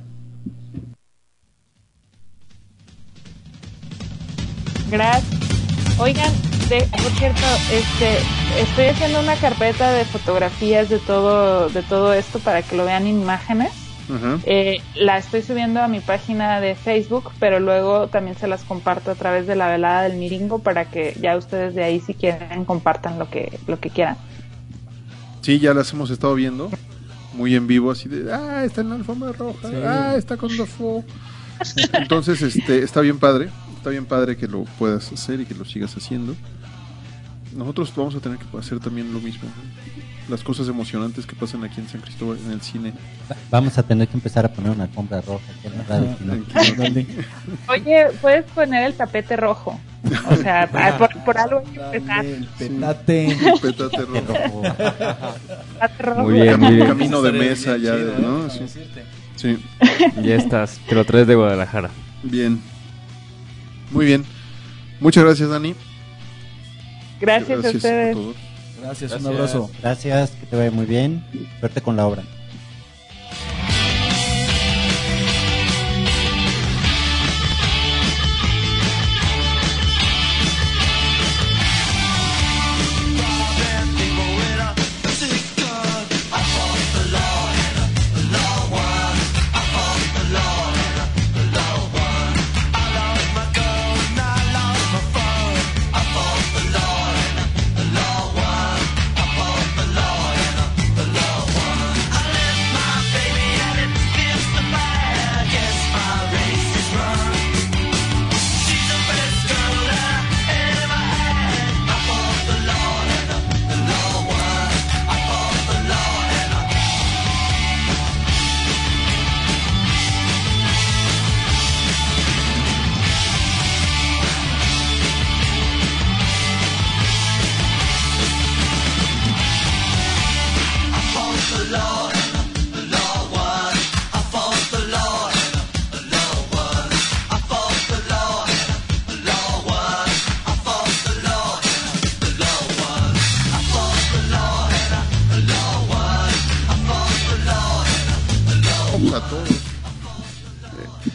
Gracias. Oigan, por cierto, estoy haciendo una carpeta de fotografías de todo esto para que lo vean en imágenes. Uh-huh. La estoy subiendo a mi página de Facebook, pero luego también se las comparto a través de la velada del Miringo para que ya ustedes de ahí, si quieren, compartan lo que quieran. Sí, ya las hemos estado viendo muy en vivo, así de está en la alfombra roja, sí. Está con Dofo. Entonces está bien padre que lo puedas hacer y que lo sigas haciendo. Nosotros vamos a tener que hacer también lo mismo, las cosas emocionantes que pasan aquí en San Cristóbal, en el cine. Vamos a tener que empezar a poner una alfombra roja aquí en la radio. Oye, puedes poner el tapete rojo. O sea, por algo hay que empezar. El petate. El petate rojo. Muy bien, muy bien. Camino de mesa ya, ¿no? Sí. Ya estás, te lo traes de Guadalajara. Bien. Muy bien. Muchas gracias, Dani. Gracias a ustedes. Gracias, un abrazo. Gracias, que te vaya muy bien. Suerte con la obra.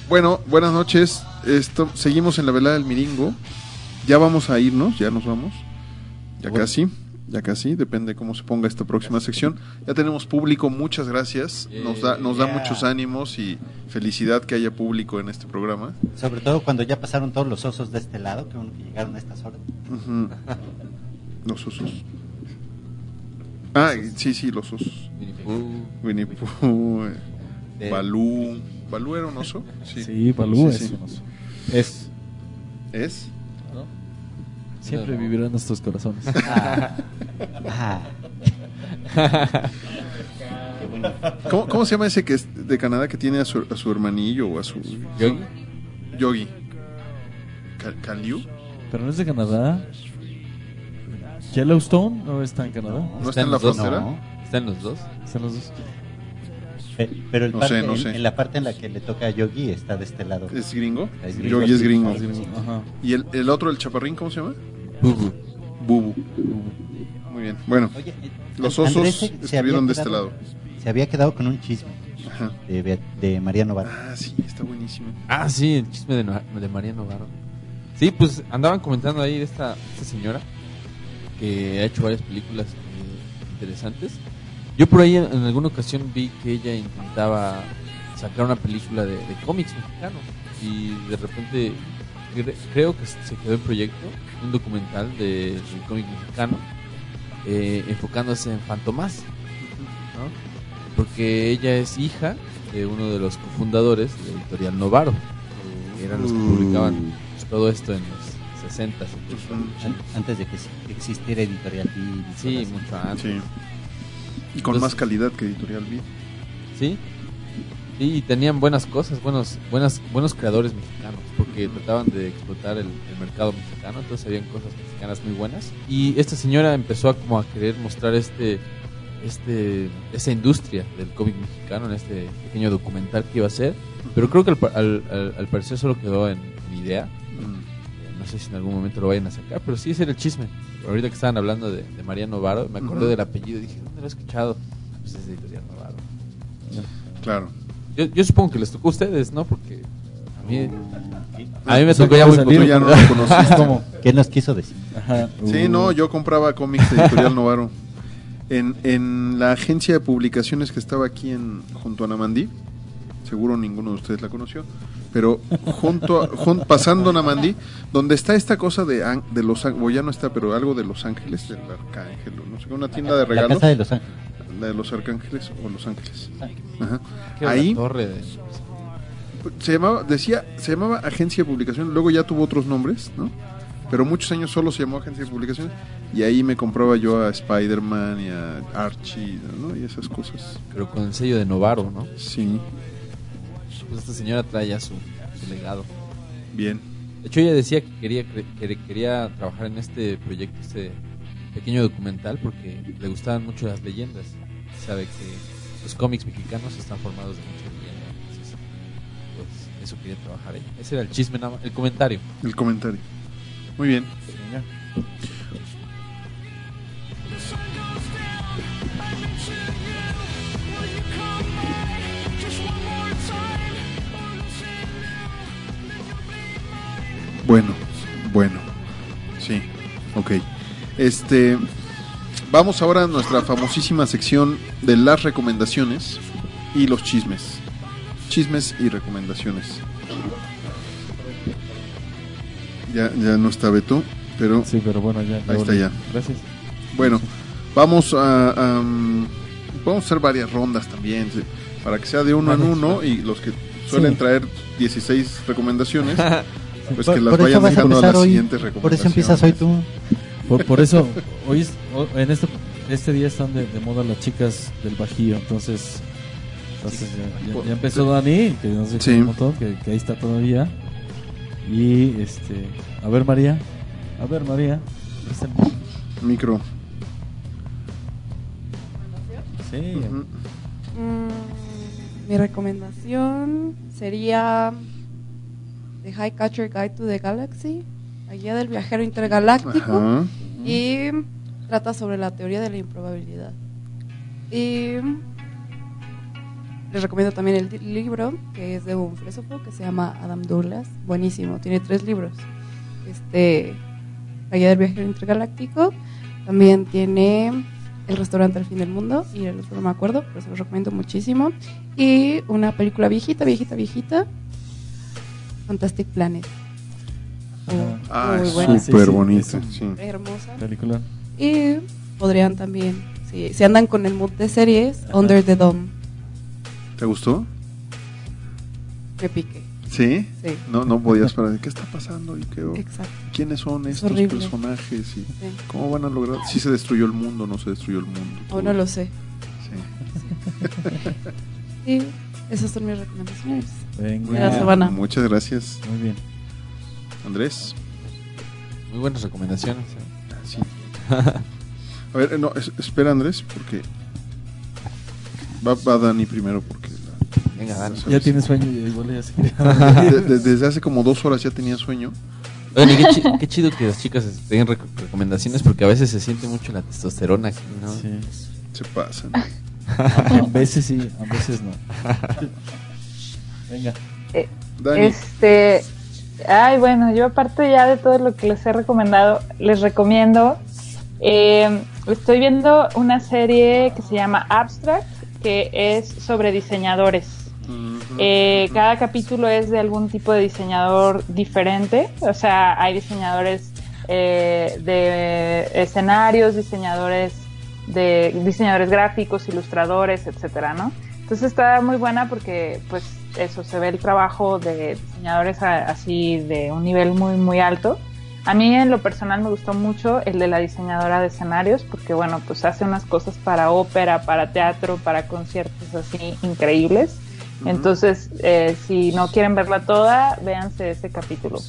Bueno, buenas noches. Seguimos en la velada del Miringo. Ya vamos a irnos, ya nos vamos. Ya casi, depende cómo se ponga esta próxima sección. Ya tenemos público, muchas gracias. Nos da muchos ánimos y felicidad que haya público en este programa. Sobre todo cuando ya pasaron todos los osos de este lado, que llegaron a estas horas. Uh-huh. Los osos. Ah, sí, los osos. Winnie Pooh. Balú. ¿Balú era un oso? Sí, Balú es un oso. ¿Es? ¿No? Siempre vivirá en nuestros corazones. ¿Cómo se llama ese que es de Canadá que tiene a su hermanillo o a su... Yogi. ¿Caliu? Pero no es de Canadá. ¿Yellowstone no está en Canadá? ¿No está en la frontera? No. ¿Están los dos? Están los dos. Pero No sé. en la parte en la que le toca a Yogi está de este lado. ¿Es gringo? Yogi es gringo. Ajá. ¿Y el otro, el chaparrín, cómo se llama? Bubu. Muy bien. Bueno, Oye, los osos Andrés estuvieron de este lado. Se había quedado con un chisme de María Novaro. Ah, sí, está buenísimo. Ah, sí, el chisme de María Novaro. Sí, pues andaban comentando ahí de esta señora que ha hecho varias películas interesantes. Yo por ahí en alguna ocasión vi que ella intentaba sacar una película de cómics mexicanos y de repente creo que se quedó en proyecto un documental del cómic mexicano enfocándose en Fantomás, ¿no? Porque ella es hija de uno de los cofundadores de Editorial Novaro, que eran los que publicaban todo esto en los 60s. Antes de que existiera Editorial Vid. Sí, mucho antes. Sí. Y con más calidad que Editorial Vid. Sí. Sí, y tenían buenas cosas, buenos creadores mexicanos, porque trataban de explotar el mercado mexicano, entonces habían cosas mexicanas muy buenas. Y esta señora empezó a querer mostrar esa industria del cómic mexicano en este pequeño documental que iba a hacer, pero creo que al parecer solo quedó en idea. No sé si en algún momento lo vayan a sacar, pero sí ese era el chisme. Ahorita que estaban hablando de María Novaro, me acordé del apellido y dije, ¿dónde lo he escuchado? Pues es de Editorial Novaro. Claro. Yo supongo que les tocó a ustedes, ¿no? Porque a mí me tocó ya muy poco. Ya no lo conociste. ¿Cómo? ¿Qué nos quiso decir? Ajá. Sí, no, yo compraba cómics de Editorial Novaro en la agencia de publicaciones que estaba aquí junto a Namandí. Seguro ninguno de ustedes la conoció, pero pasando Namandí, donde está esta cosa de Los Ángeles, o ya no está, pero algo de Los Ángeles, del Arcángel, no sé, una tienda de regalos. La casa de Los Ángeles. La de los Arcángeles o Los Ángeles. Ajá. ¿Qué Ahí torre de... se llamaba agencia de publicaciones, luego ya tuvo otros nombres, ¿no? Pero muchos años solo se llamó agencia de publicaciones y ahí me compraba yo a Spider-Man y a Archie, ¿no? Y esas cosas. Pero con el sello de Novaro, ¿no? Sí. Pues esta señora trae ya su legado. Bien. De hecho ella decía que quería trabajar en este proyecto, este pequeño documental, porque le gustaban mucho las leyendas. Sabe que los cómics mexicanos están formados de mucha leyenda. Entonces, pues eso quería trabajar ella. Ese era el chisme, el comentario. El comentario. Muy bien. Bueno. Sí. Ok. Vamos ahora a nuestra famosísima sección de las recomendaciones y los chismes. Chismes y recomendaciones. Ya no está Beto, pero... Sí, pero bueno, ya. Ahí está ya. Gracias. Bueno, vamos a hacer varias rondas también, para que sea de uno en uno, y los que suelen traer 16 recomendaciones, pues que las vayan dejando a las siguientes recomendaciones. Por eso empiezas hoy tú. Por eso, hoy en este día están de moda las chicas del Bajío, entonces ya empezó Dani, que nos dijo un montón, que ahí está todavía. Y a ver María, ¿está el micro? Sí. Mi recomendación sería The Highcatcher Guide to the Galaxy, la guía del viajero intergaláctico. Ajá. Y trata sobre la teoría de la improbabilidad. Y Les recomiendo también el libro, que es de un filósofo que se llama Adam Douglas. Buenísimo, tiene 3 libros. La guía del viajero intergaláctico. También tiene El restaurante al fin del mundo. Y el otro no me acuerdo, pero se los recomiendo muchísimo. Y una película viejita, Fantastic Planet. Muy buena. Súper bonita. Sí. Hermosa. Película. Y podrían también, si andan con el mood de series, Under the Dome. ¿Te gustó? Me piqué. ¿Sí? Sí. No podías parar. ¿Qué está pasando? Exacto. ¿Quiénes son estos horrible. personajes? ¿Y cómo van a lograr? ¿Sí se destruyó el mundo o no se destruyó el mundo? Oh, no lo sé. Sí. Y esas son mis recomendaciones. Venga. De la semana. Muchas gracias. Muy bien. Andrés. Muy buenas recomendaciones. Sí. A ver, no, espera Andrés, porque va Dani primero, porque venga, Dani. Ya tiene sueño y igual ya se quiere. Desde hace como 2 horas ya tenía sueño. Oye, qué chido que las chicas tengan recomendaciones, porque a veces se siente mucho la testosterona aquí, ¿no? Sí. Se pasan. A veces sí, a veces no. Venga. Dani. Ay, bueno, yo aparte ya de todo lo que les he recomendado, les recomiendo, estoy viendo una serie que se llama Abstract, que es sobre diseñadores. Cada capítulo es de algún tipo de diseñador diferente, o sea, hay diseñadores de escenarios, diseñadores gráficos, ilustradores, etcétera, ¿no? Entonces está muy buena porque, pues, eso, se ve el trabajo de diseñadores así de un nivel muy, muy alto. A mí en lo personal me gustó mucho el de la diseñadora de escenarios porque, bueno, pues hace unas cosas para ópera, para teatro, para conciertos así increíbles. Entonces, si no quieren verla toda, véanse ese capítulo.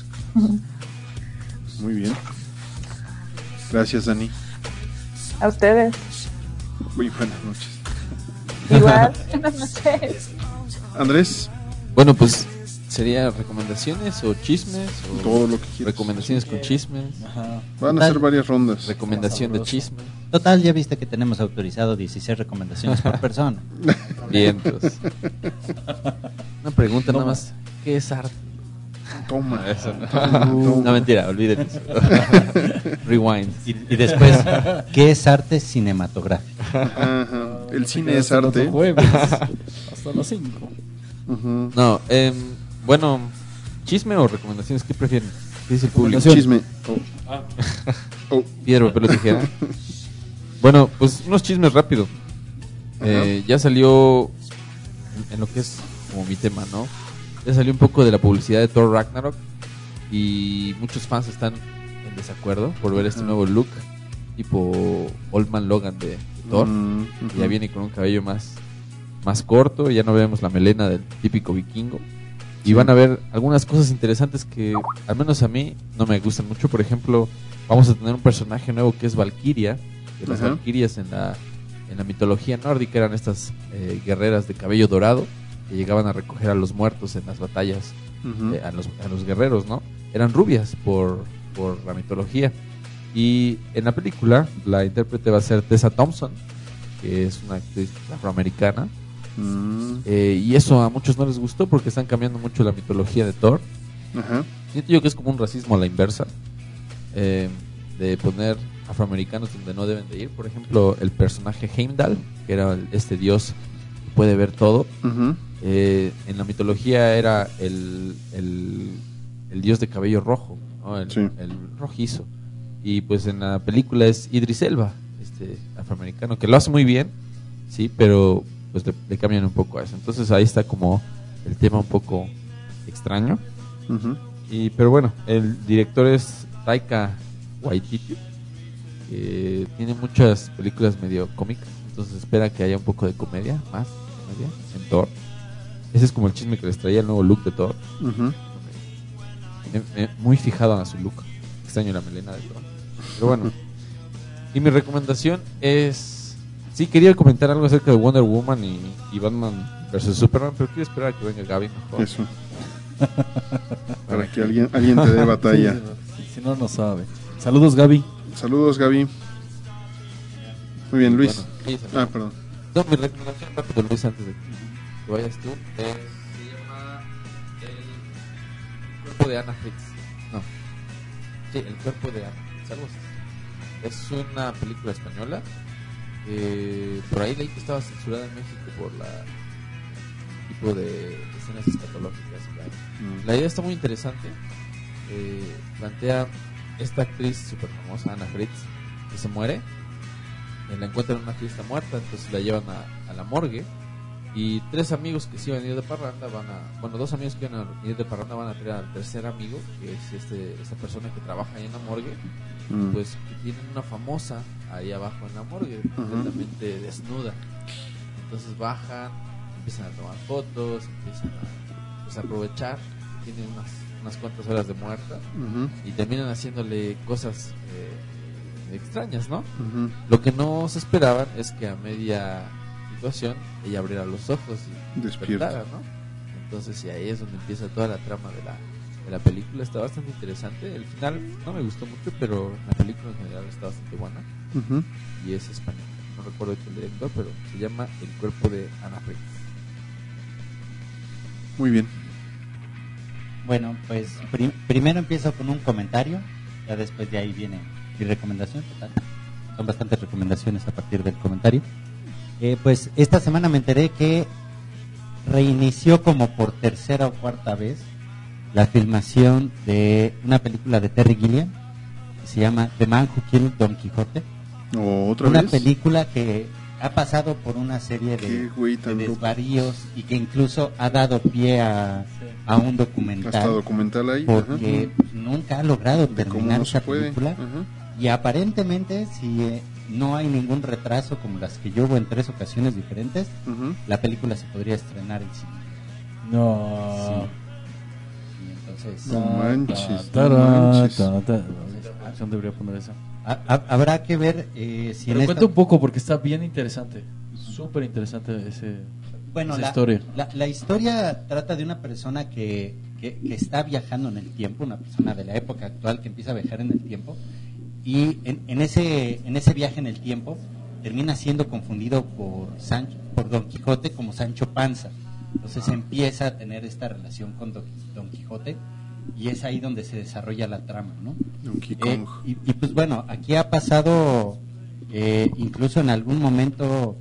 Muy bien. Gracias, Dani. A ustedes. Muy buenas noches. Igual, buenas noches. Andrés. Bueno, pues sería recomendaciones o chismes o todo lo que quieras. Recomendaciones con chismes. Ajá. Van a ser varias rondas. Recomendación de chisme. Total, ya viste que tenemos autorizado 16 recomendaciones por persona. Bien, pues. Una pregunta nada más. ¿Qué es arte? Toma. Eso, no, mentira, olvídenlo. Rewind. Y después, ¿qué es arte cinematográfico? Ajá. El cine es arte. Jueves, hasta las 5. No, bueno, chisme o recomendaciones, ¿qué prefieren? ¿Qué dice el público? Chisme. Piedra, papel o tijera. Bueno, pues unos chismes rápido. Ya salió en lo que es como mi tema, ¿no? Ya salió un poco de la publicidad de Thor Ragnarok y muchos fans están en desacuerdo por ver este nuevo look tipo Old Man Logan de Thor. Ya viene con un cabello más corto, ya no vemos la melena del típico vikingo. Y van a ver algunas cosas interesantes que al menos a mí no me gustan mucho. Por ejemplo, vamos a tener un personaje nuevo que es Valkyria. Que las Valkyrias en la mitología nórdica eran estas guerreras de cabello dorado que llegaban a recoger a los muertos en las batallas, a los guerreros, ¿no? Eran rubias por la mitología. Y en la película la intérprete va a ser Tessa Thompson, que es una actriz afroamericana. Y eso a muchos no les gustó porque están cambiando mucho la mitología de Thor. Siento yo que es como un racismo a la inversa, de poner afroamericanos donde no deben de ir. Por ejemplo, el personaje Heimdall, que era este dios que puede ver todo, en la mitología era el dios de cabello rojo, ¿no? El rojizo. Y pues en la película es Idris Elba, este afroamericano, que lo hace muy bien, sí, pero pues le cambian un poco a eso. Entonces ahí está como el tema un poco extraño. Pero bueno, el director es Taika Waititi, que tiene muchas películas medio cómicas, entonces espera que haya un poco de comedia, más comedia en Thor. Ese es como el chisme que les traía el nuevo look de Thor. Muy fijado a su look. Extraño la melena de Thor. Pero bueno. Y mi recomendación es... Sí, quería comentar algo acerca de Wonder Woman y Batman vs Superman, pero quiero esperar a que venga Gaby mejor. Eso. Para que alguien te dé batalla. Sí, si no sabe. Saludos, Gaby. Saludos, Gaby. Muy bien, Luis. Bueno, perdón. No, mi recomendación rápido, Luis, antes de que vayas tú. Se llama El cuerpo de Anna Fritz. No. Sí, El cuerpo de Anna Fritz, algo así. Es una película española. Por ahí leí que estaba censurada en México por la tipo de escenas escatológicas. La idea está muy interesante. Plantea esta actriz super famosa, Anna Fritz, que se muere. La encuentran en una fiesta muerta, entonces la llevan a la morgue. Y tres amigos que se iban a ir de parranda dos amigos que iban a ir de parranda van a traer al tercer amigo, que es esta persona que trabaja ahí en la morgue. Pues que tienen una famosa ahí abajo en la morgue, completamente desnuda. Entonces bajan, empiezan a tomar fotos, empiezan a aprovechar. Tienen unas cuantas horas de muerta y terminan haciéndole cosas extrañas, ¿no? Lo que no se esperaban es que a media situación ella abriera los ojos y despertara, ¿no? Entonces, y ahí es donde empieza toda la trama de la película. Está bastante interesante. El final no me gustó mucho, pero la película en general está bastante buena. Y es española. No recuerdo el director, pero se llama El cuerpo de Anna Fritz. Muy bien. Bueno, pues primero empiezo con un comentario, ya después de ahí viene mi recomendación. Son bastantes recomendaciones a partir del comentario. Pues esta semana me enteré que reinició como por tercera o cuarta vez la filmación de una película de Terry Gilliam que se llama The Man Who Killed Don Quijote. Una película que ha pasado por una serie de desvaríos y que incluso ha dado pie a un documental. Hasta documental ahí. Porque nunca ha logrado terminar esa película. Y aparentemente, si no hay ningún retraso como las que yo hubo en 3 ocasiones diferentes, la película se podría estrenar en cine. No. Sí. Y entonces, no manches. ¿Dónde debería poner eso? Habrá que ver si pero cuenta un poco porque está bien interesante, súper interesante esa historia. La historia trata de una persona que está viajando en el tiempo, una persona de la época actual que empieza a viajar en el tiempo y en ese viaje en el tiempo termina siendo confundido por Don Quijote como Sancho Panza. Entonces empieza a tener esta relación con Don Quijote y es ahí donde se desarrolla la trama, ¿no? Donkey Kong. Y pues bueno, aquí ha pasado incluso en algún momento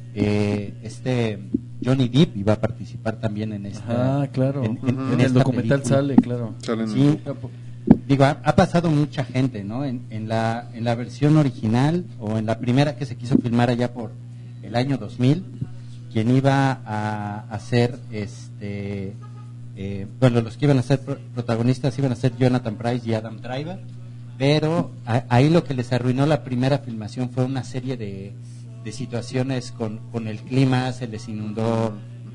Johnny Depp iba a participar también en esta. Claro. En el documental película. Sale, claro. Sí, digo, ha pasado mucha gente, ¿no? En la versión original o en la primera que se quiso filmar allá por el año 2000, quien iba a hacer los que iban a ser protagonistas iban a ser Jonathan Pryce y Adam Driver, pero ahí lo que les arruinó la primera filmación fue una serie de situaciones con el clima. Se les inundó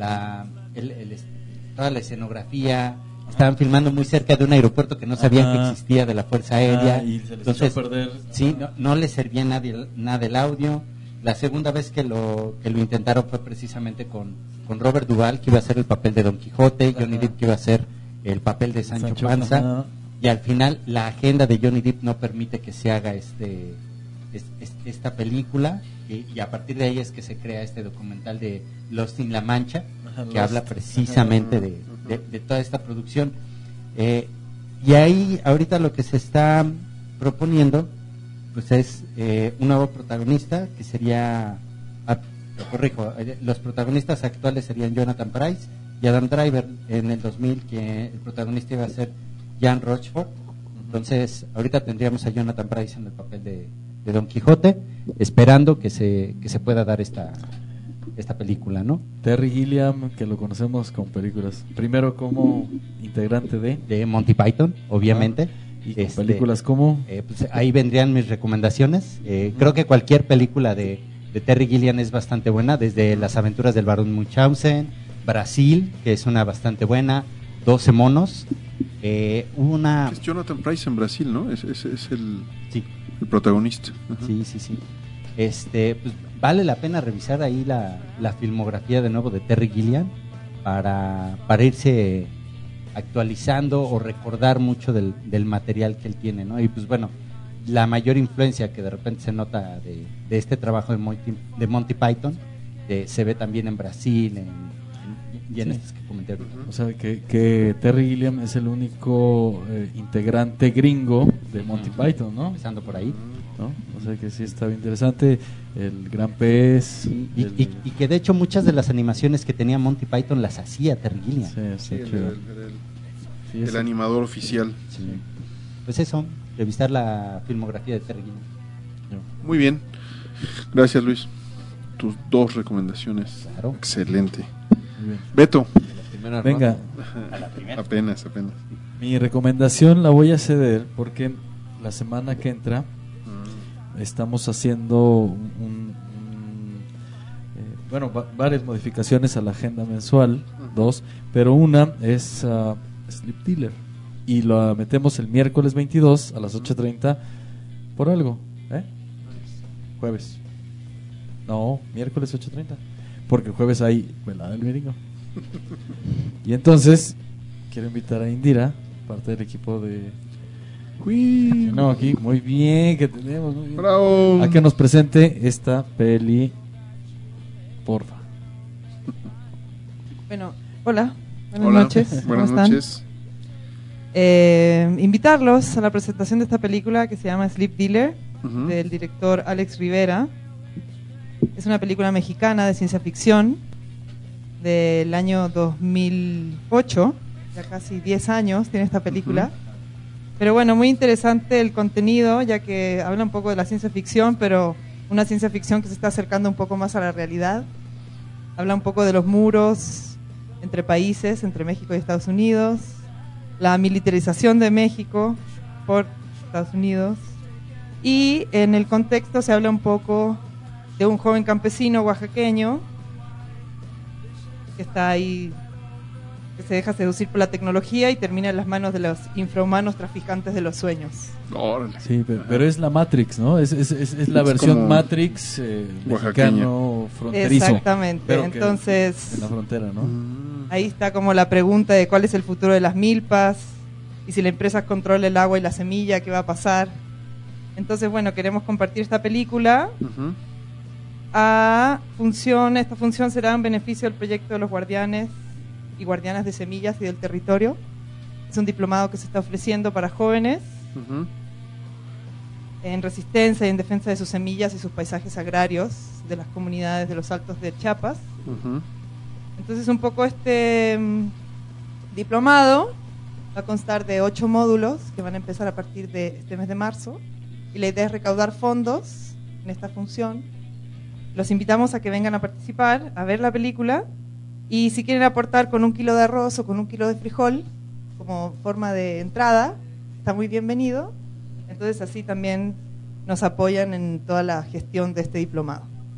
toda la escenografía. Estaban filmando muy cerca de un aeropuerto que no sabían que existía, de la Fuerza Aérea. Y se les echó a perder. Sí, no les servía nada el audio. La segunda vez que lo intentaron fue precisamente con Robert Duvall, que iba a hacer el papel de Don Quijote, Johnny Depp, que iba a hacer el papel de Sancho Panza, y al final la agenda de Johnny Depp no permite que se haga esta película, y a partir de ahí es que se crea este documental de Lost in La Mancha, que habla precisamente de toda esta producción. Y ahí ahorita lo que se está proponiendo pues es un nuevo protagonista que sería, los protagonistas actuales serían Jonathan Pryce y Adam Driver. En el 2000 que el protagonista iba a ser Jan Rochford. Entonces ahorita tendríamos a Jonathan Pryce en el papel de Don Quijote, esperando que se pueda dar esta película, ¿no? Terry Gilliam, que lo conocemos con películas, primero como integrante de Monty Python, obviamente. ¿Y con películas como? Pues ahí vendrían mis recomendaciones. Creo que cualquier película de Terry Gilliam es bastante buena, desde Las aventuras del barón Munchausen, Brasil, que es una bastante buena, 12 monos. Es Jonathan Pryce en Brasil, ¿no? Es el protagonista. Sí. Pues vale la pena revisar ahí la filmografía de nuevo de Terry Gilliam para irse actualizando o recordar mucho del material que él tiene, ¿no? Y pues bueno, la mayor influencia que de repente se nota de este trabajo de Monty Python se ve también en Brasil, y en Sí. estas que comenté ahorita. O sea, que Terry Gilliam es el único integrante gringo de Monty Python, ¿no? Empezando por ahí. ¿No? O sea que sí está bien interesante. El Gran Pez. Y que de hecho muchas de las animaciones que tenía Monty Python las hacía Terry Gilliam. Sí, Sí, chido. el animador oficial. Sí. Pues eso, revisar la filmografía de Terry Gilliam. Muy bien. Gracias, Luis. Tus 2 recomendaciones. Claro. Excelente. Muy bien. Beto. Venga. Apenas. Mi recomendación la voy a ceder porque la semana que entra estamos haciendo varias modificaciones a la agenda mensual, 2, pero una es Sleep Dealer y lo metemos el miércoles 22 a las 8:30 por algo, jueves. No, miércoles 8:30, porque el jueves hay velada del Miringo. Y entonces quiero invitar a Indira, parte del equipo de aquí, muy bien, que tenemos, muy bien. Bravo. A que nos presente esta peli, porfa. Bueno, hola, buenas Hola. noches. ¿Cómo Buenas están? noches. Invitarlos a la presentación de esta película que se llama Sleep Dealer, Ujú. del director Alex Rivera. Es una película mexicana de ciencia ficción del año 2008, ya casi 10 años tiene esta película. Pero bueno, muy interesante el contenido, ya que habla un poco de la ciencia ficción, pero una ciencia ficción que se está acercando un poco más a la realidad. Habla un poco de los muros entre países, entre México y Estados Unidos, la militarización de México por Estados Unidos, y en el contexto se habla un poco de un joven campesino oaxaqueño que está ahí, que se deja seducir por la tecnología y termina en las manos de los infrahumanos traficantes de los sueños. Órale. Sí, pero es la Matrix, ¿no? Es la Es versión como Matrix mexicano fronterizo. Exactamente, pero que entonces en la frontera, ¿no? ahí está como la pregunta de cuál es el futuro de las milpas y si la empresa controla el agua y la semilla, ¿qué va a pasar? Entonces, bueno, queremos compartir esta película. Esta función será en beneficio del proyecto de los guardianes y guardianas de semillas y del territorio. Es un diplomado que se está ofreciendo para jóvenes en resistencia y en defensa de sus semillas y sus paisajes agrarios de las comunidades de los Altos de Chiapas. Entonces un poco este diplomado va a constar de 8 módulos que van a empezar a partir de este mes de marzo, y la idea es recaudar fondos en esta función. Los invitamos a que vengan a participar, a ver la película, y si quieren aportar con 1 kilo de arroz o con 1 kilo de frijol como forma de entrada, está muy bienvenido. Entonces así también nos apoyan en toda la gestión de este diplomado.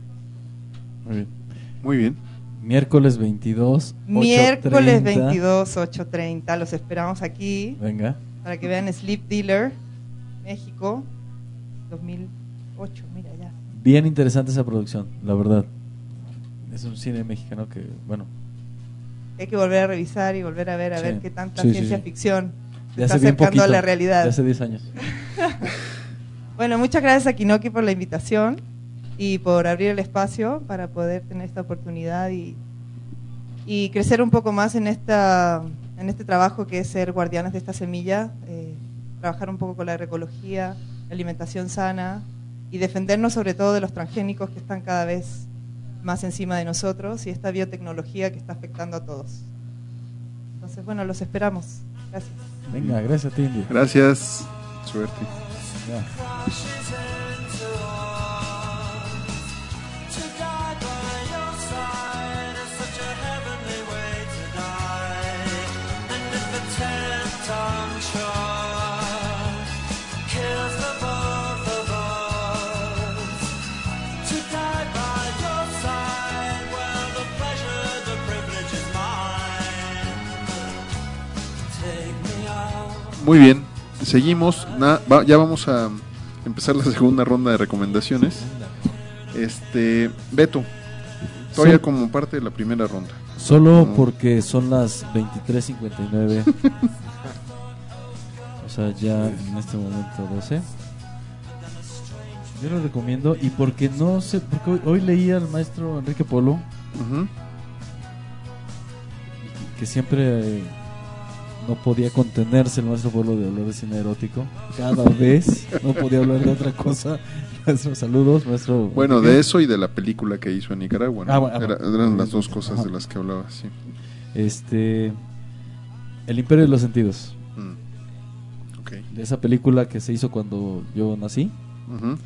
Muy bien. Miércoles 22, 8:30. Miércoles 22, 8:30, los esperamos aquí. Venga. Para que vean Sleep Dealer, México, 2008, mira ya. Bien interesante esa producción, la verdad. Es un cine mexicano que, bueno, Hay que volver a revisar y volver a ver qué tanta ciencia ficción se de está hace bien acercando poquito, a la realidad. de hace 10 años. Bueno, muchas gracias a Kinoki por la invitación y por abrir el espacio para poder tener esta oportunidad y crecer un poco más en este trabajo que es ser guardianes de esta semilla, trabajar un poco con la agroecología, la alimentación sana y defendernos sobre todo de los transgénicos que están cada vez más encima de nosotros y esta biotecnología que está afectando a todos. Entonces, bueno, los esperamos. Gracias. Venga, gracias a ti, Indy. Gracias. Suerte. Muy bien, seguimos. Ya vamos a empezar la segunda ronda de recomendaciones. Beto, todavía como parte de la primera ronda. Solo porque son las 23:59. O sea, ya en este momento 12. Yo lo recomiendo y porque no sé, porque hoy leí al maestro Enrique Polo. que siempre no podía contenerse el maestro Polo de hablar de cine erótico. Cada vez no podía hablar de otra cosa. Maestro, saludos, maestro. Bueno, de eso y de la película que hizo en Nicaragua, ¿no? Bueno, eran las dos cosas de las que hablaba, sí. El Imperio de los Sentidos. Okay. De esa película que se hizo cuando yo nací. Uh-huh.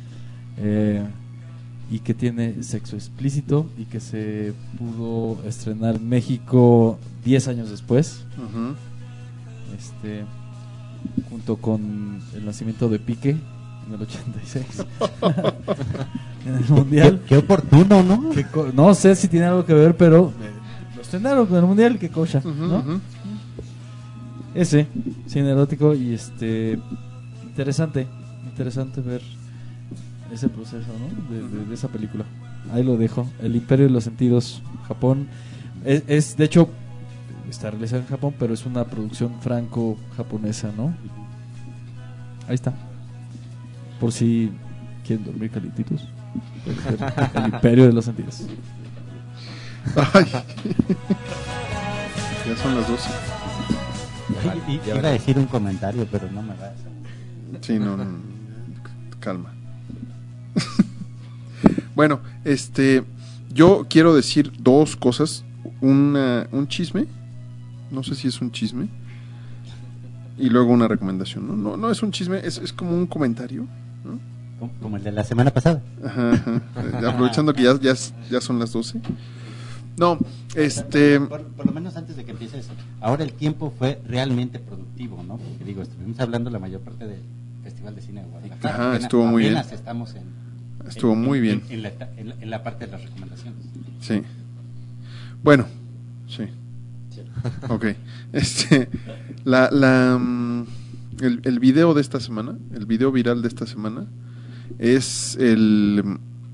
Y que tiene sexo explícito y que se pudo estrenar en México 10 años después. Uh-huh. Junto con el nacimiento de Piqué en el 86 en el Mundial. Qué oportuno, ¿no? No sé si tiene algo que ver, pero lo estrenaron con el Mundial, qué cosa, ¿no? Uh-huh. Ese cine erótico y interesante ver ese proceso, ¿no? de esa película. Ahí lo dejo. El Imperio de los Sentidos, Japón. Es de hecho está realizado en Japón, pero es una producción franco-japonesa, ¿no? Ahí está. Por si quieren dormir calientitos. El Imperio de los Sentidos. Ay. Ya son las 12. Iba a decir un comentario, pero no me va a hacer. Sí, no, calma. Bueno, yo quiero decir dos cosas. Un chisme, no sé si es un chisme, y luego una recomendación. No es un chisme, es como un comentario, ¿no? Como el de la semana pasada. Ajá. Aprovechando que ya son las 12. No, por lo menos antes de que empiece eso, ahora el tiempo fue realmente productivo, ¿no? Porque digo, estuvimos hablando la mayor parte del Festival de Cine de Guadalajara. Ajá, estuvo muy bien. Estamos estuvo muy bien. En la parte de las recomendaciones. Sí. Bueno, sí. Ok. El video de esta semana, el video viral de esta semana, es el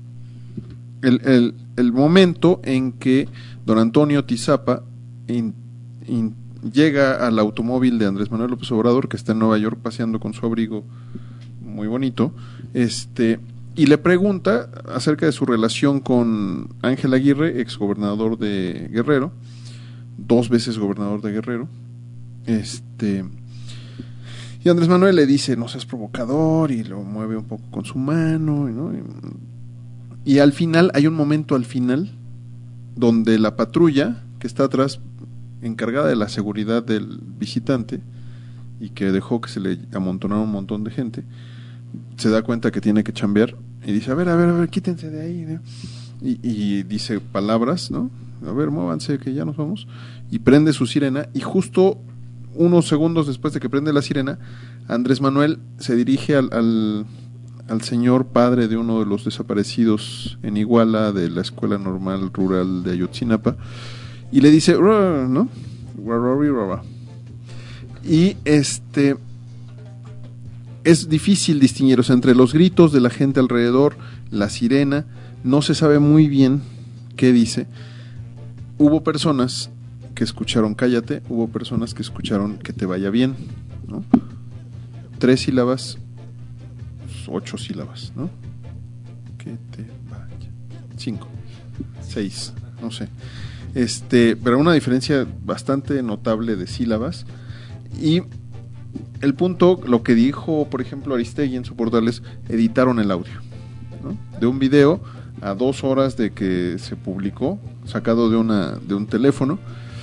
momento en que don Antonio Tizapa llega al automóvil de Andrés Manuel López Obrador, que está en Nueva York paseando con su abrigo muy bonito, y le pregunta acerca de su relación con Ángel Aguirre, exgobernador de Guerrero, 2 veces gobernador de Guerrero. Y Andrés Manuel le dice, no seas provocador, y lo mueve un poco con su mano, ¿no? Y al final, hay un momento al final donde la patrulla que está atrás, encargada de la seguridad del visitante y que dejó que se le amontonara un montón de gente, se da cuenta que tiene que chambear y dice, a ver, quítense de ahí, ¿no? Y dice palabras, ¿no? A ver, muévanse que ya nos vamos, y prende su sirena, y justo unos segundos después de que prende la sirena, Andrés Manuel se dirige al señor padre de uno de los desaparecidos en Iguala, de la Escuela Normal Rural de Ayotzinapa, y le dice, ¿no? Y es difícil distinguir, o sea, entre los gritos de la gente alrededor, la sirena, no se sabe muy bien qué dice. Hubo personas que escucharon cállate, hubo personas que escucharon que te vaya bien, ¿no? 3 sílabas, 8 sílabas, ¿no? Que te vaya. 5, 6, no sé. Pero una diferencia bastante notable de sílabas. Y el punto, lo que dijo, por ejemplo, Aristegui en su portal es, editaron el audio, ¿no? De un video a 2 horas de que se publicó, sacado de un teléfono.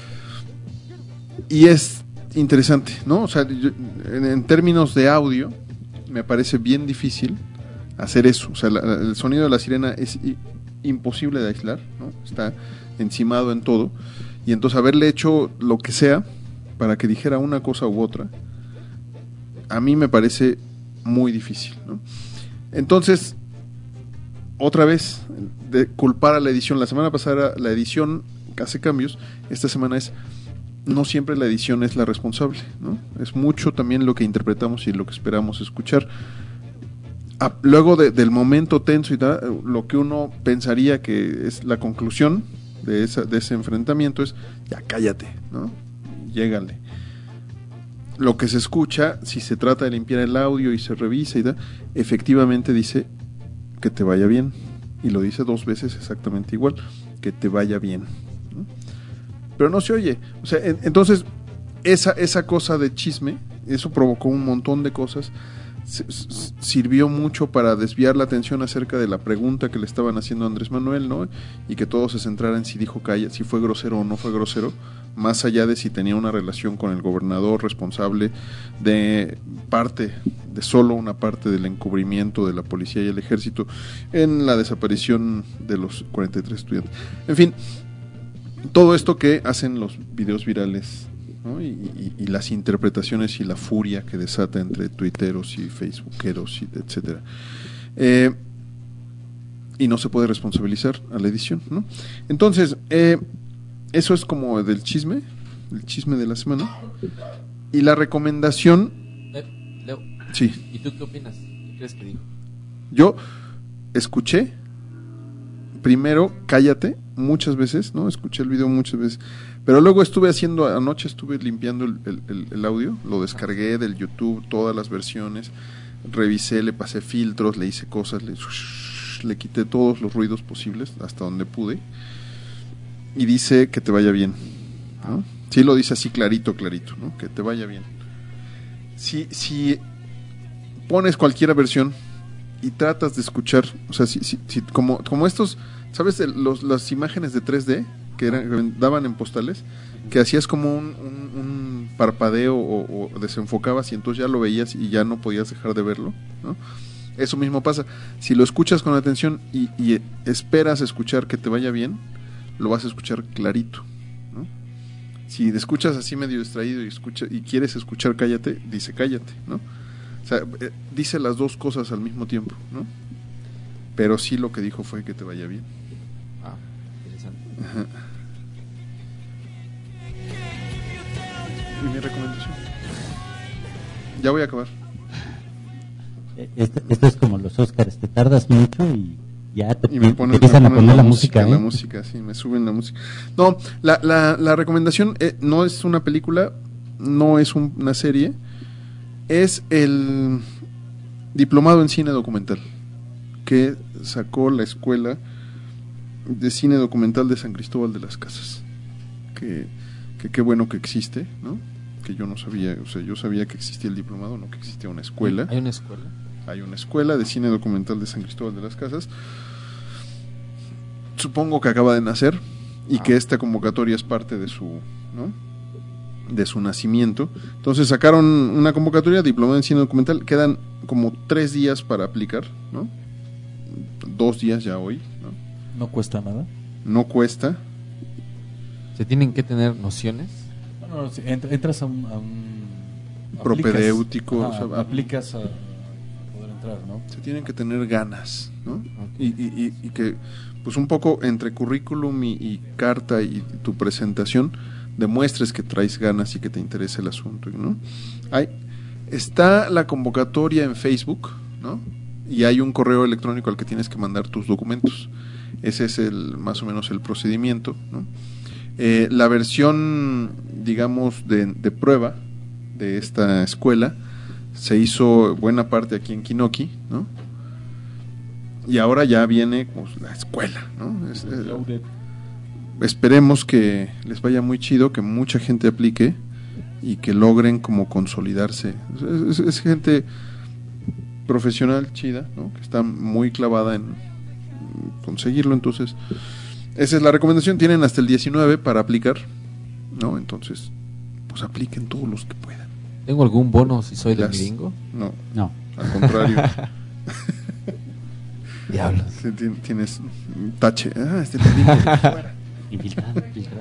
Y es interesante, ¿no? O sea, en términos de audio, me parece bien difícil hacer eso. O sea, el sonido de la sirena es imposible de aislar, ¿no? Está encimado en todo. Y entonces haberle hecho lo que sea para que dijera una cosa u otra, a mí me parece muy difícil, ¿no? Entonces, otra vez, de culpar a la edición. La semana pasada la edición hace cambios, esta semana es, no siempre la edición es la responsable, ¿no? Es mucho también lo que interpretamos y lo que esperamos escuchar. Luego del momento tenso y tal, lo que uno pensaría que es la conclusión de ese enfrentamiento es, ya cállate, ¿no? Llégale. Lo que se escucha, si se trata de limpiar el audio y se revisa y tal, efectivamente dice que te vaya bien, y lo dice 2 veces exactamente igual, que te vaya bien, ¿no? pero no se oye. O sea, entonces esa cosa de chisme, eso provocó un montón de cosas. Sirvió mucho para desviar la atención acerca de la pregunta que le estaban haciendo a Andrés Manuel, ¿no? Y que todo se centrara en si dijo calla, si fue grosero o no fue grosero, más allá de si tenía una relación con el gobernador responsable de solo una parte del encubrimiento de la policía y el ejército en la desaparición de los 43 estudiantes. En fin, todo esto que hacen los videos virales, ¿no? Y las interpretaciones y la furia que desata entre tuiteros y facebookeros y etcétera, y no se puede responsabilizar a la edición, ¿no? Entonces eso es como del chisme, el chisme de la semana. Y la recomendación, Leo, sí. ¿Y tú qué opinas? ¿Qué crees que dijo? Yo escuché primero Cállate muchas veces, ¿no? Escuché el video muchas veces, pero luego anoche estuve limpiando el audio, lo descargué del YouTube, todas las versiones, revisé, le pasé filtros, le hice cosas, le quité todos los ruidos posibles hasta donde pude, y dice que te vaya bien, ¿no? Sí lo dice así clarito, ¿no? Que te vaya bien. Si pones cualquier versión y tratas de escuchar, o sea, si como estos, ¿sabes? Las imágenes de 3D que daban en postales, que hacías como un parpadeo o desenfocabas y entonces ya lo veías y ya no podías dejar de verlo, ¿no? Eso mismo pasa. Si lo escuchas con atención y esperas escuchar que te vaya bien, lo vas a escuchar clarito, ¿no? Si te escuchas así medio distraído y quieres escuchar Cállate, dice Cállate, ¿no? O sea, dice las dos cosas al mismo tiempo, ¿no? Pero sí lo que dijo fue que te vaya bien. Ah, interesante. Ajá. ¿Y mi recomendación? Ya voy a acabar. Esto es como los Óscars, te tardas mucho y ya te empiezan a poner la música. La música, sí, me suben la música. No, la recomendación no es una película, no es una serie, es el diplomado en cine documental que sacó la Escuela de Cine Documental de San Cristóbal de las Casas. Que qué bueno que existe, ¿no? Que yo no sabía, o sea, yo sabía que existía el diplomado, no que existía una escuela. ¿Hay una escuela? Hay una escuela de cine documental de San Cristóbal de las Casas. Supongo que acaba de nacer y que esta convocatoria es parte de su, ¿no? De su nacimiento. Entonces sacaron una convocatoria, diplomado en cine documental. Quedan como 3 días para aplicar, ¿no? 2 días ya hoy, ¿no? ¿No cuesta nada? No cuesta. ¿Se tienen que tener nociones? No, si entras a un propedéutico, aplicas, o sea, aplicas a poder entrar, ¿no? Se tienen que tener ganas, ¿no? Okay. Y que, pues un poco entre currículum y carta y tu presentación, demuestres que traes ganas y que te interesa el asunto, ¿no? Está la convocatoria en Facebook, ¿no? Y hay un correo electrónico al que tienes que mandar tus documentos. Ese es más o menos el procedimiento, ¿no? La versión, digamos, de prueba de esta escuela se hizo buena parte aquí en Kinoki, ¿no? Y ahora ya viene pues, la escuela, ¿no? Esperemos que les vaya muy chido, que mucha gente aplique y que logren como consolidarse. Es gente profesional chida, ¿no? Que está muy clavada en conseguirlo. Entonces esa es la recomendación. Tienen hasta el 19 para aplicar, ¿no? Entonces pues apliquen todos los que puedan. ¿Tengo algún bono si soy del gringo? No, al contrario. Diablos. Tienes tache. Este es el gringo. Infiltrado.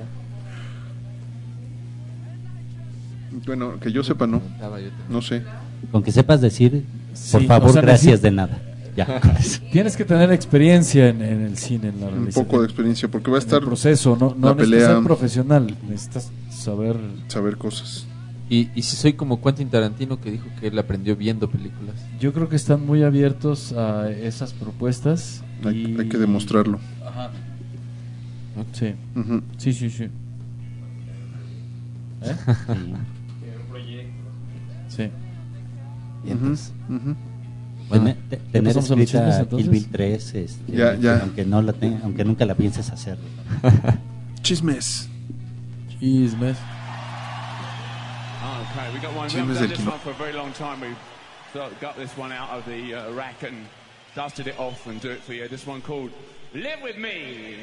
Bueno, que yo sepa, no sé. Con que sepas decir, por favor, o sea, gracias de nada. Ya. Tienes que tener experiencia en el cine, en la realización. Un poco de experiencia, porque va a estar el proceso, no necesitas ser profesional, necesitas saber cosas. Y si soy como Quentin Tarantino, que dijo que él aprendió viendo películas. Yo creo que están muy abiertos a esas propuestas. Hay que demostrarlo. Ajá. Sí. Uh-huh. Sí. Sí. Sí. Y entonces, bueno, tener escrita Kill Bill 3, ya. Aunque no la tenga, aunque nunca la pienses hacer. Chismes. Chismes. Okay, we got one. We haven't done this one for a very long time. We've got this one out of the rack and dusted it off and do it for you. This one called Live With Me.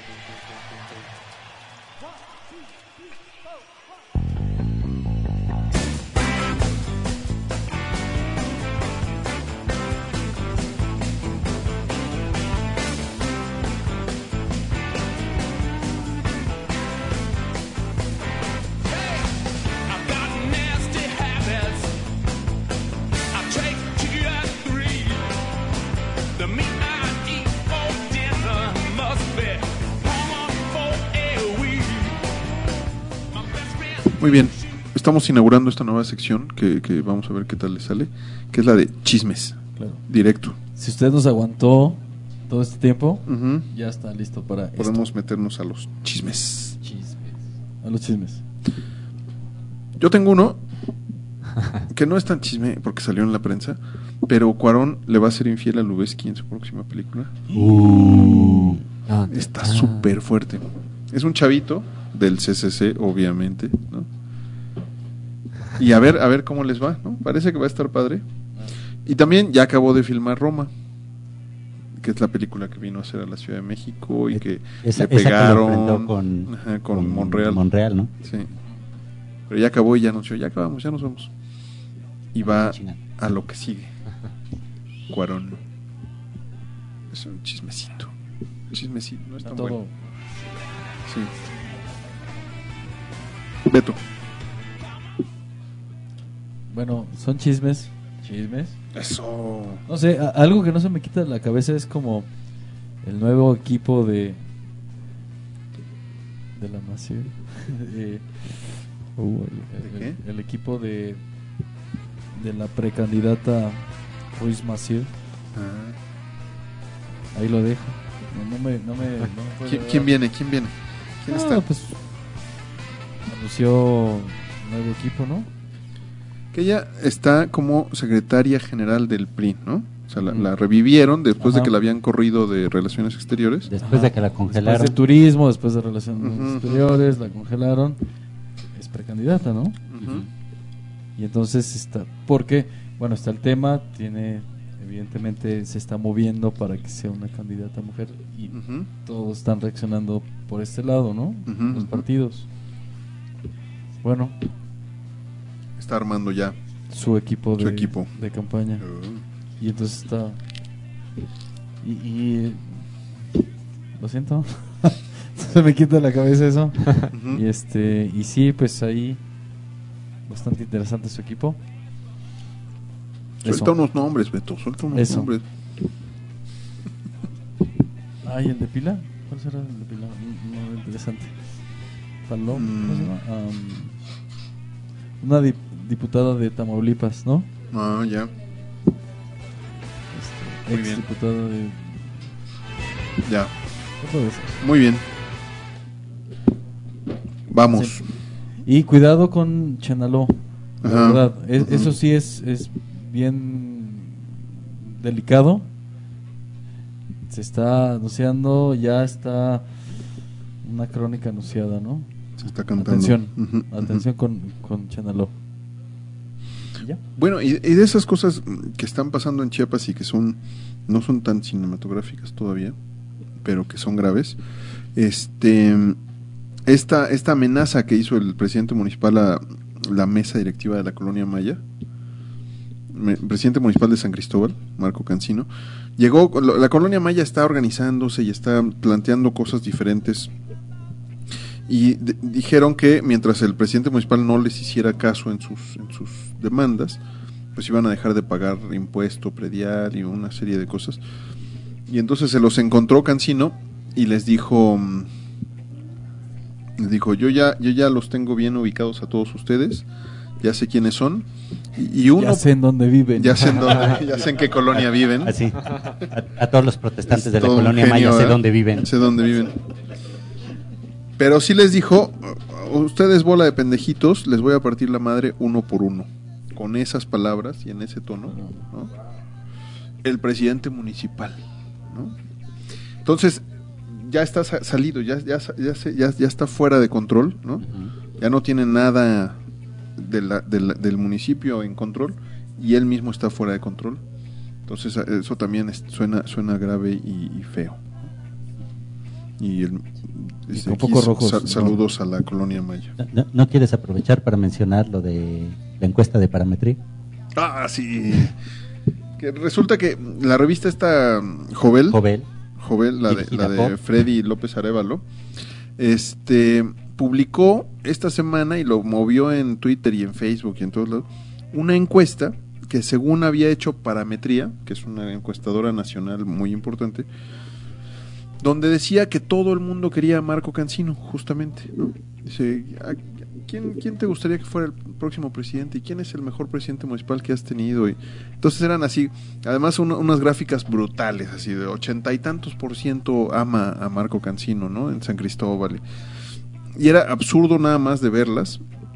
Muy bien, estamos inaugurando esta nueva sección que vamos a ver qué tal le sale, que es la de chismes. Claro. Directo. Si usted nos aguantó todo este tiempo, ya está listo para Podemos meternos a los chismes. A los chismes. Yo tengo uno que no es tan chisme porque salió en la prensa, pero Cuarón le va a ser infiel a Lubeski en su próxima película. Está súper fuerte. Es un chavito del CCC, obviamente, ¿no? Y a ver cómo les va, ¿no? Parece que va a estar padre. Y también ya acabó de filmar Roma, que es la película que vino a hacer a la Ciudad de México y que le pegaron con Monreal. Monreal, ¿no? Sí. Pero ya acabó y ya anunció, ya acabamos, ya nos vamos. Y va a lo que sigue. Cuarón. Es un chismecito. Chismecito, no es tan bueno. Sí. Beto. Bueno, son chismes. Eso. No sé, algo que no se me quita de la cabeza es como el nuevo equipo de la Massieu. El equipo de la precandidata Ruiz Massieu. Ahí lo dejo. No me ¿Quién viene? ¿Quién está? Pues anunció nuevo equipo, ¿no? Que ella está como secretaria general del PRI, ¿no? O sea, la revivieron después de que la habían corrido de Relaciones Exteriores. Después de que la congelaron. Después de Turismo, después de Relaciones Exteriores, la congelaron. Es precandidata, ¿no? Y entonces está, porque, bueno, está el tema, evidentemente se está moviendo para que sea una candidata mujer y todos están reaccionando por este lado, ¿no? Los partidos. Bueno, está armando ya su equipo de campaña. Y entonces está y lo siento. Se me quita la cabeza eso. Y sí, pues ahí bastante interesante su equipo. Suelta unos nombres, Beto, nombres. ¿Y el de Pila? ¿Cuál será el de Pila? No, interesante. ¿Cómo se llama? Una diputada de Tamaulipas, ¿no? Ya. Muy bien. Diputada de... Ya. Muy bien. Vamos. Sí. Y cuidado con Chenaló. La verdad. Eso sí es bien delicado. Se está anunciando, ya está una crónica anunciada, ¿no? Se está cantando. Atención con Chenaló. ¿Ya? Bueno, y de esas cosas que están pasando en Chiapas y que no son tan cinematográficas todavía, pero que son graves. Esta amenaza que hizo el presidente municipal a la mesa directiva de la colonia Maya, presidente municipal de San Cristóbal, Marco Cancino, llegó, la colonia Maya está organizándose y está planteando cosas diferentes y dijeron que mientras el presidente municipal no les hiciera caso en sus demandas, pues iban a dejar de pagar impuesto predial y una serie de cosas. Y entonces se los encontró Cancino y les dijo yo ya los tengo bien ubicados a todos ustedes, ya sé quiénes son y uno ya sé en dónde viven, ya sé en qué colonia viven. Así, a todos los protestantes de la colonia Maya sé dónde viven. Pero sí les dijo, ustedes bola de pendejitos, les voy a partir la madre uno por uno. Con esas palabras y en ese tono, ¿no? El presidente municipal, ¿no? Entonces, ya está salido, ya está fuera de control, ¿no? Ya no tiene nada del municipio en control y él mismo está fuera de control. Entonces eso también suena grave y feo. Y un poco rojo. Saludos a la colonia Maya. ¿No quieres aprovechar para mencionar lo de la encuesta de parametría? Ah, sí. Que resulta que la revista esta Jovel, la de Freddy López Arévalo, publicó esta semana y lo movió en Twitter y en Facebook y en todos lados, una encuesta que según había hecho Parametría, que es una encuestadora nacional muy importante, donde decía que todo el mundo quería a Marco Cancino, justamente, ¿no? Dice, ¿quién te gustaría que fuera el próximo presidente? ¿Y quién es el mejor presidente municipal que has tenido? Y entonces eran así, además unas gráficas brutales, así de 80 y tantos % ama a Marco Cancino, ¿no? En San Cristóbal. Y era absurdo nada más de verlas.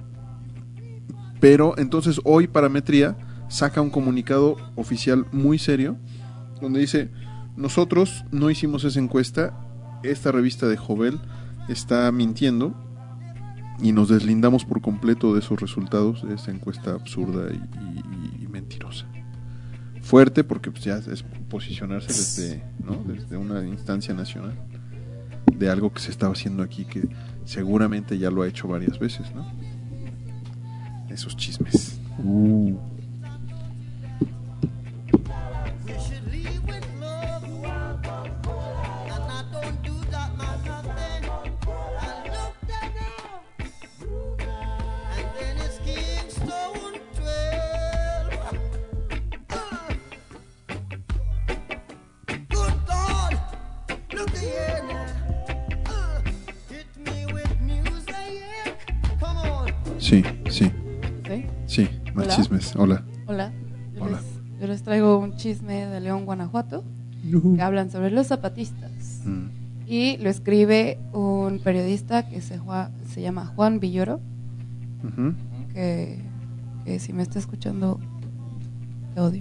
Pero entonces hoy Parametría saca un comunicado oficial muy serio, donde dice: nosotros no hicimos esa encuesta, esta revista de Jovel está mintiendo, y nos deslindamos por completo de esos resultados de esa encuesta absurda y mentirosa. Fuerte, porque pues ya es posicionarse desde una instancia nacional de algo que se estaba haciendo aquí, que seguramente ya lo ha hecho varias veces, ¿no? Esos chismes. Sí, más chismes. Hola. Yo les traigo un chisme de León, Guanajuato, que hablan sobre los zapatistas. Y lo escribe un periodista que se llama Juan Villoro, que si me está escuchando, te odio.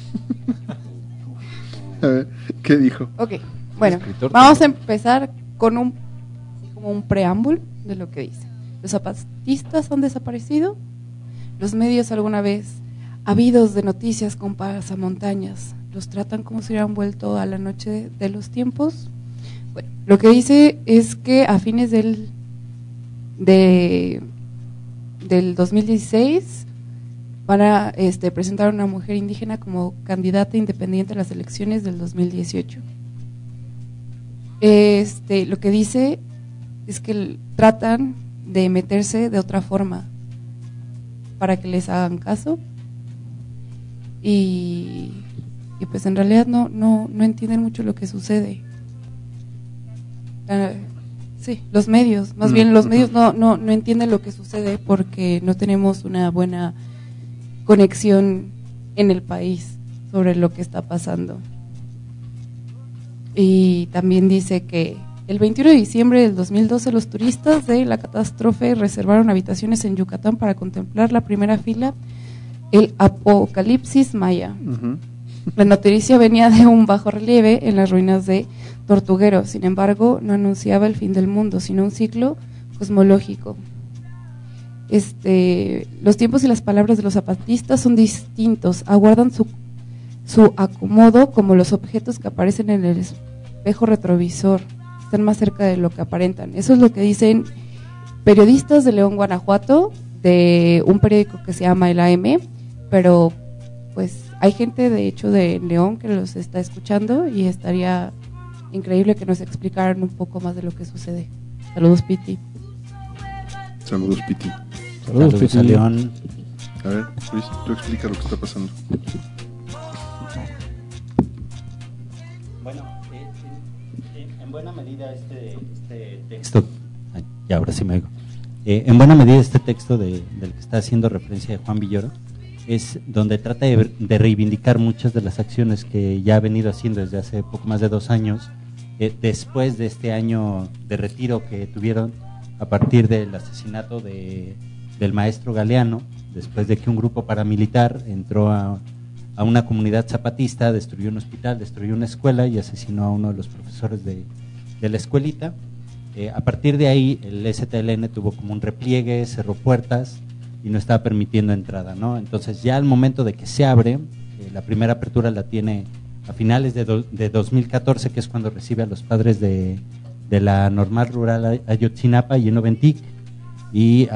A ver, ¿qué dijo? Ok, bueno, vamos a empezar con un preámbulo de lo que dice. Los zapatistas han desaparecido. Los medios alguna vez, ávidos de noticias con pasamontañas, los tratan como si hubieran vuelto a la noche de los tiempos. Bueno, lo que dice es que a fines del 2016 van a presentar a una mujer indígena como candidata independiente a las elecciones del 2018. Lo que dice es que tratan de meterse de otra forma para que les hagan caso y pues en realidad no entienden mucho lo que sucede. Sí, los medios, más bien los medios no entienden lo que sucede porque no tenemos una buena conexión en el país sobre lo que está pasando. Y también dice que el 21 de diciembre del 2012 los turistas de la catástrofe reservaron habitaciones en Yucatán para contemplar la primera fila, el apocalipsis maya. La noticia venía de un bajo relieve en las ruinas de Tortuguero, sin embargo no anunciaba el fin del mundo, sino un ciclo cosmológico. Los tiempos y las palabras de los zapatistas son distintos, aguardan su acomodo como los objetos que aparecen en el espejo retrovisor. Están más cerca de lo que aparentan. Eso es lo que dicen periodistas de León, Guanajuato, de un periódico que se llama El AM, pero pues hay gente de hecho de León que los está escuchando y estaría increíble que nos explicaran un poco más de lo que sucede. Saludos, Piti. Saludos, Piti. Saludos, Piti. León. A ver, Luis, tú explica lo que está pasando. Bueno, en buena medida este texto, y ahora sí me oigo, en buena medida este texto del que está haciendo referencia de Juan Villoro es donde trata de reivindicar muchas de las acciones que ya ha venido haciendo desde hace poco más de 2 años, después de este año de retiro que tuvieron a partir del asesinato del maestro Galeano, después de que un grupo paramilitar entró a una comunidad zapatista, destruyó un hospital, destruyó una escuela y asesinó a uno de los profesores de la escuelita. A partir de ahí el STLN tuvo como un repliegue, cerró puertas y no estaba permitiendo entrada, ¿no? Entonces ya al momento de que se abre, la primera apertura la tiene a finales de 2014, que es cuando recibe a los padres de la normal rural Ayotzinapa y Enoventic, y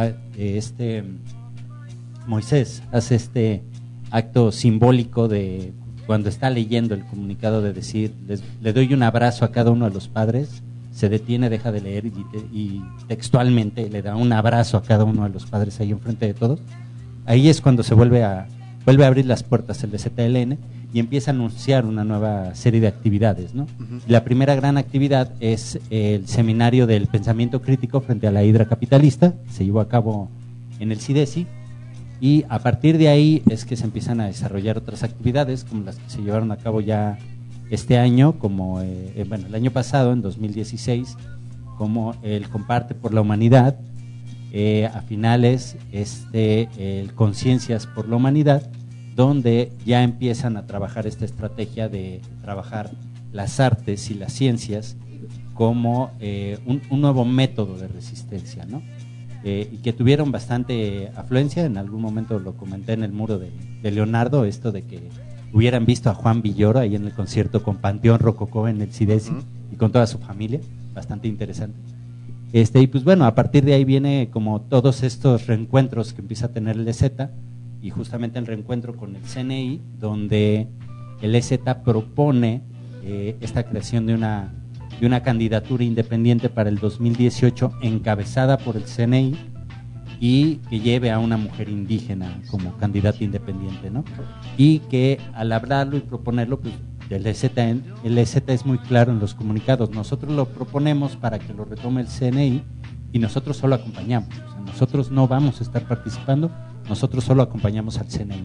Moisés hace este acto simbólico de cuando está leyendo el comunicado de decir, le doy un abrazo a cada uno de los padres, se detiene, deja de leer y textualmente le da un abrazo a cada uno de los padres ahí enfrente de todos. Ahí es cuando se vuelve a abrir las puertas el ZLN y empieza a anunciar una nueva serie de actividades, ¿no? La primera gran actividad es el seminario del pensamiento crítico frente a la hidra capitalista, se llevó a cabo en el CIDESI, y a partir de ahí es que se empiezan a desarrollar otras actividades como las que se llevaron a cabo ya este año, como el año pasado, en 2016, como el Comparte por la Humanidad, a finales el Conciencias por la Humanidad, donde ya empiezan a trabajar esta estrategia de trabajar las artes y las ciencias como un nuevo método de resistencia, ¿no? Y que tuvieron bastante afluencia. En algún momento lo comenté en el muro de Leonardo, esto de que hubieran visto a Juan Villoro ahí en el concierto con Panteón Rococó en el CIDESI y con toda su familia, bastante interesante. Y pues bueno, a partir de ahí viene como todos estos reencuentros que empieza a tener el EZ, y justamente el reencuentro con el CNI, donde el EZ propone esta creación de una candidatura independiente para el 2018 encabezada por el CNI y que lleve a una mujer indígena como candidata independiente, ¿no? Y que al hablarlo y proponerlo, pues el EZ es muy claro en los comunicados. Nosotros lo proponemos para que lo retome el CNI y nosotros solo acompañamos. O sea, nosotros no vamos a estar participando, nosotros solo acompañamos al CNI.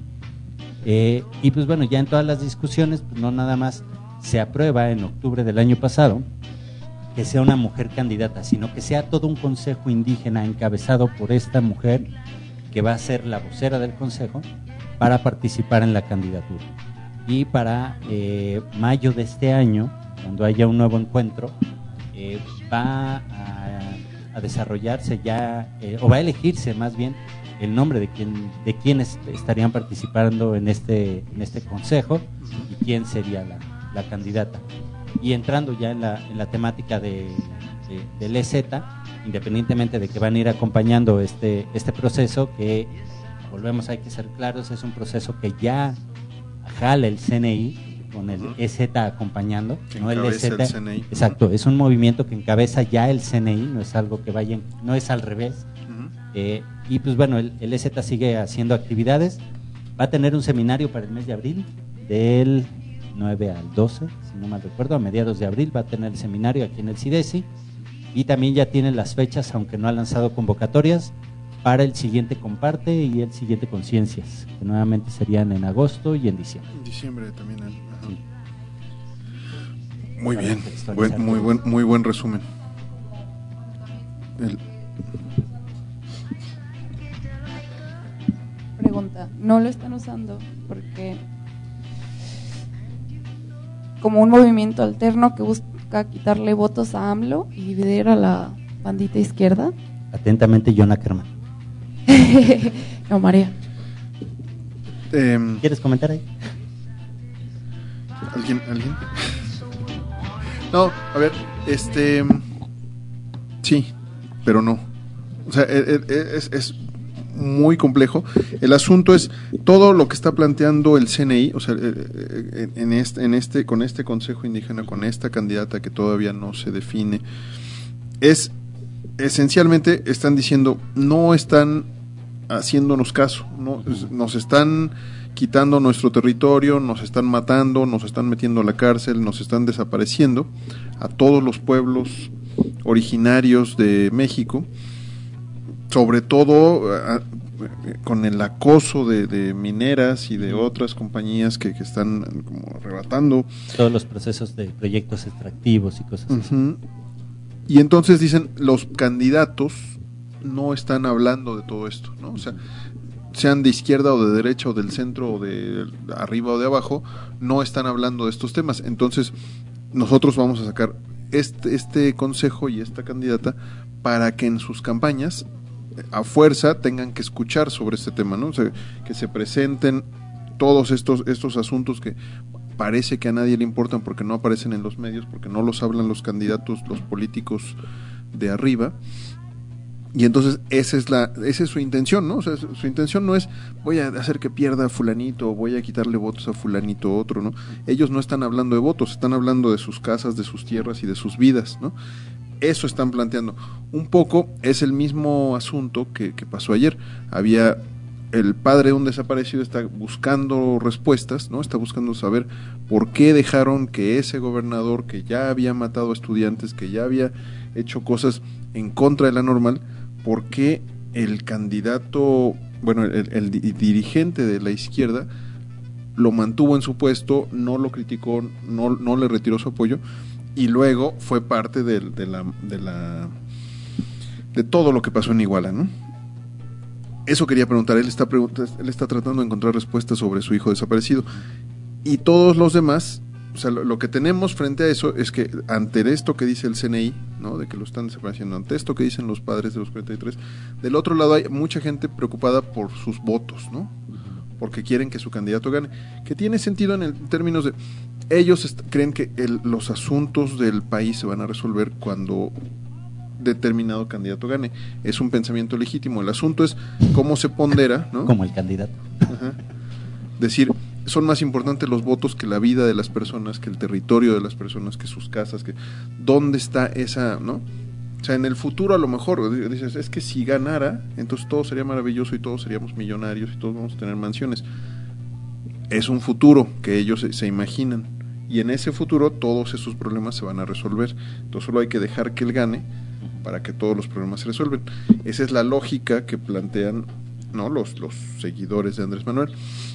Y pues bueno, ya en todas las discusiones, pues no nada más se aprueba en octubre del año pasado que sea una mujer candidata, sino que sea todo un consejo indígena encabezado por esta mujer que va a ser la vocera del consejo para participar en la candidatura. Y para mayo de este año, cuando haya un nuevo encuentro, va a desarrollarse ya, o va a elegirse más bien el nombre de quienes estarían participando en este consejo y quién sería la candidata. Y entrando ya en la temática del EZ, independientemente de que van a ir acompañando este proceso, que volvemos, hay que ser claros, es un proceso que ya jala el CNI con el EZ acompañando, no el EZ, el CNI. Exacto, es un movimiento que encabeza ya el CNI, no es algo que vaya, no es al revés. Y pues bueno, el EZ sigue haciendo actividades, va a tener un seminario para el mes de abril, del 9 al 12, si no mal recuerdo, a mediados de abril va a tener el seminario aquí en el CIDESI, y también ya tiene las fechas, aunque no ha lanzado convocatorias, para el siguiente Comparte y el siguiente Conciencias, que nuevamente serían en agosto y en diciembre. En diciembre también. Sí. Muy bien, muy buen resumen. Pregunta, ¿no lo están usando porque como un movimiento alterno que busca quitarle votos a AMLO y dividir a la bandita izquierda? Atentamente, John Ackerman. No, María. ¿Quieres comentar ahí? ¿Alguien? No, a ver, sí, pero no. O sea, es muy complejo. El asunto es todo lo que está planteando el CNI, o sea, con este Consejo Indígena, con esta candidata que todavía no se define, es esencialmente están diciendo, no están haciéndonos caso, no, nos están quitando nuestro territorio, nos están matando, nos están metiendo a la cárcel, nos están desapareciendo a todos los pueblos originarios de México, sobre todo con el acoso de mineras y de otras compañías que están como arrebatando todos los procesos de proyectos extractivos y cosas así. Y entonces dicen, los candidatos no están hablando de todo esto, ¿no? O sea, sean de izquierda o de derecha o del centro o de arriba o de abajo, no están hablando de estos temas. Entonces nosotros vamos a sacar este consejo y esta candidata para que en sus campañas a fuerza tengan que escuchar sobre este tema, ¿no? O sea, que se presenten todos estos asuntos que parece que a nadie le importan porque no aparecen en los medios, porque no los hablan los candidatos, los políticos de arriba. Y entonces esa es su intención, ¿no? O sea, su intención no es voy a hacer que pierda a fulanito, o voy a quitarle votos a fulanito otro, ¿no? Ellos no están hablando de votos, están hablando de sus casas, de sus tierras y de sus vidas, ¿no? Eso están planteando. Un poco es el mismo asunto que pasó ayer. Había el padre de un desaparecido, está buscando respuestas, ¿no? Está buscando saber por qué dejaron que ese gobernador que ya había matado a estudiantes, que ya había hecho cosas en contra de la normal, por qué el candidato, bueno, el dirigente de la izquierda lo mantuvo en su puesto, no lo criticó, no le retiró su apoyo, y luego fue parte de todo lo que pasó en Iguala, ¿no? Eso quería preguntar. Él está tratando de encontrar respuestas sobre su hijo desaparecido, y todos los demás, o sea, lo que tenemos frente a eso es que ante esto que dice el CNI, ¿no? De que lo están desapareciendo, ante esto que dicen los padres de los 43, del otro lado hay mucha gente preocupada por sus votos, ¿no? Porque quieren que su candidato gane, que tiene sentido en términos de ellos creen que los asuntos del país se van a resolver cuando determinado candidato gane. Es un pensamiento legítimo. El asunto es cómo se pondera, ¿no? Como el candidato. Ajá. Decir, son más importantes los votos que la vida de las personas, que el territorio de las personas, que sus casas, que dónde está esa, ¿no? O sea, en el futuro a lo mejor dices, es que si ganara, entonces todo sería maravilloso y todos seríamos millonarios y todos vamos a tener mansiones. Es un futuro que ellos se imaginan, y en ese futuro todos esos problemas se van a resolver. Entonces solo hay que dejar que él gane para que todos los problemas se resuelven. Esa es la lógica que plantean, ¿no? los seguidores de Andrés Manuel.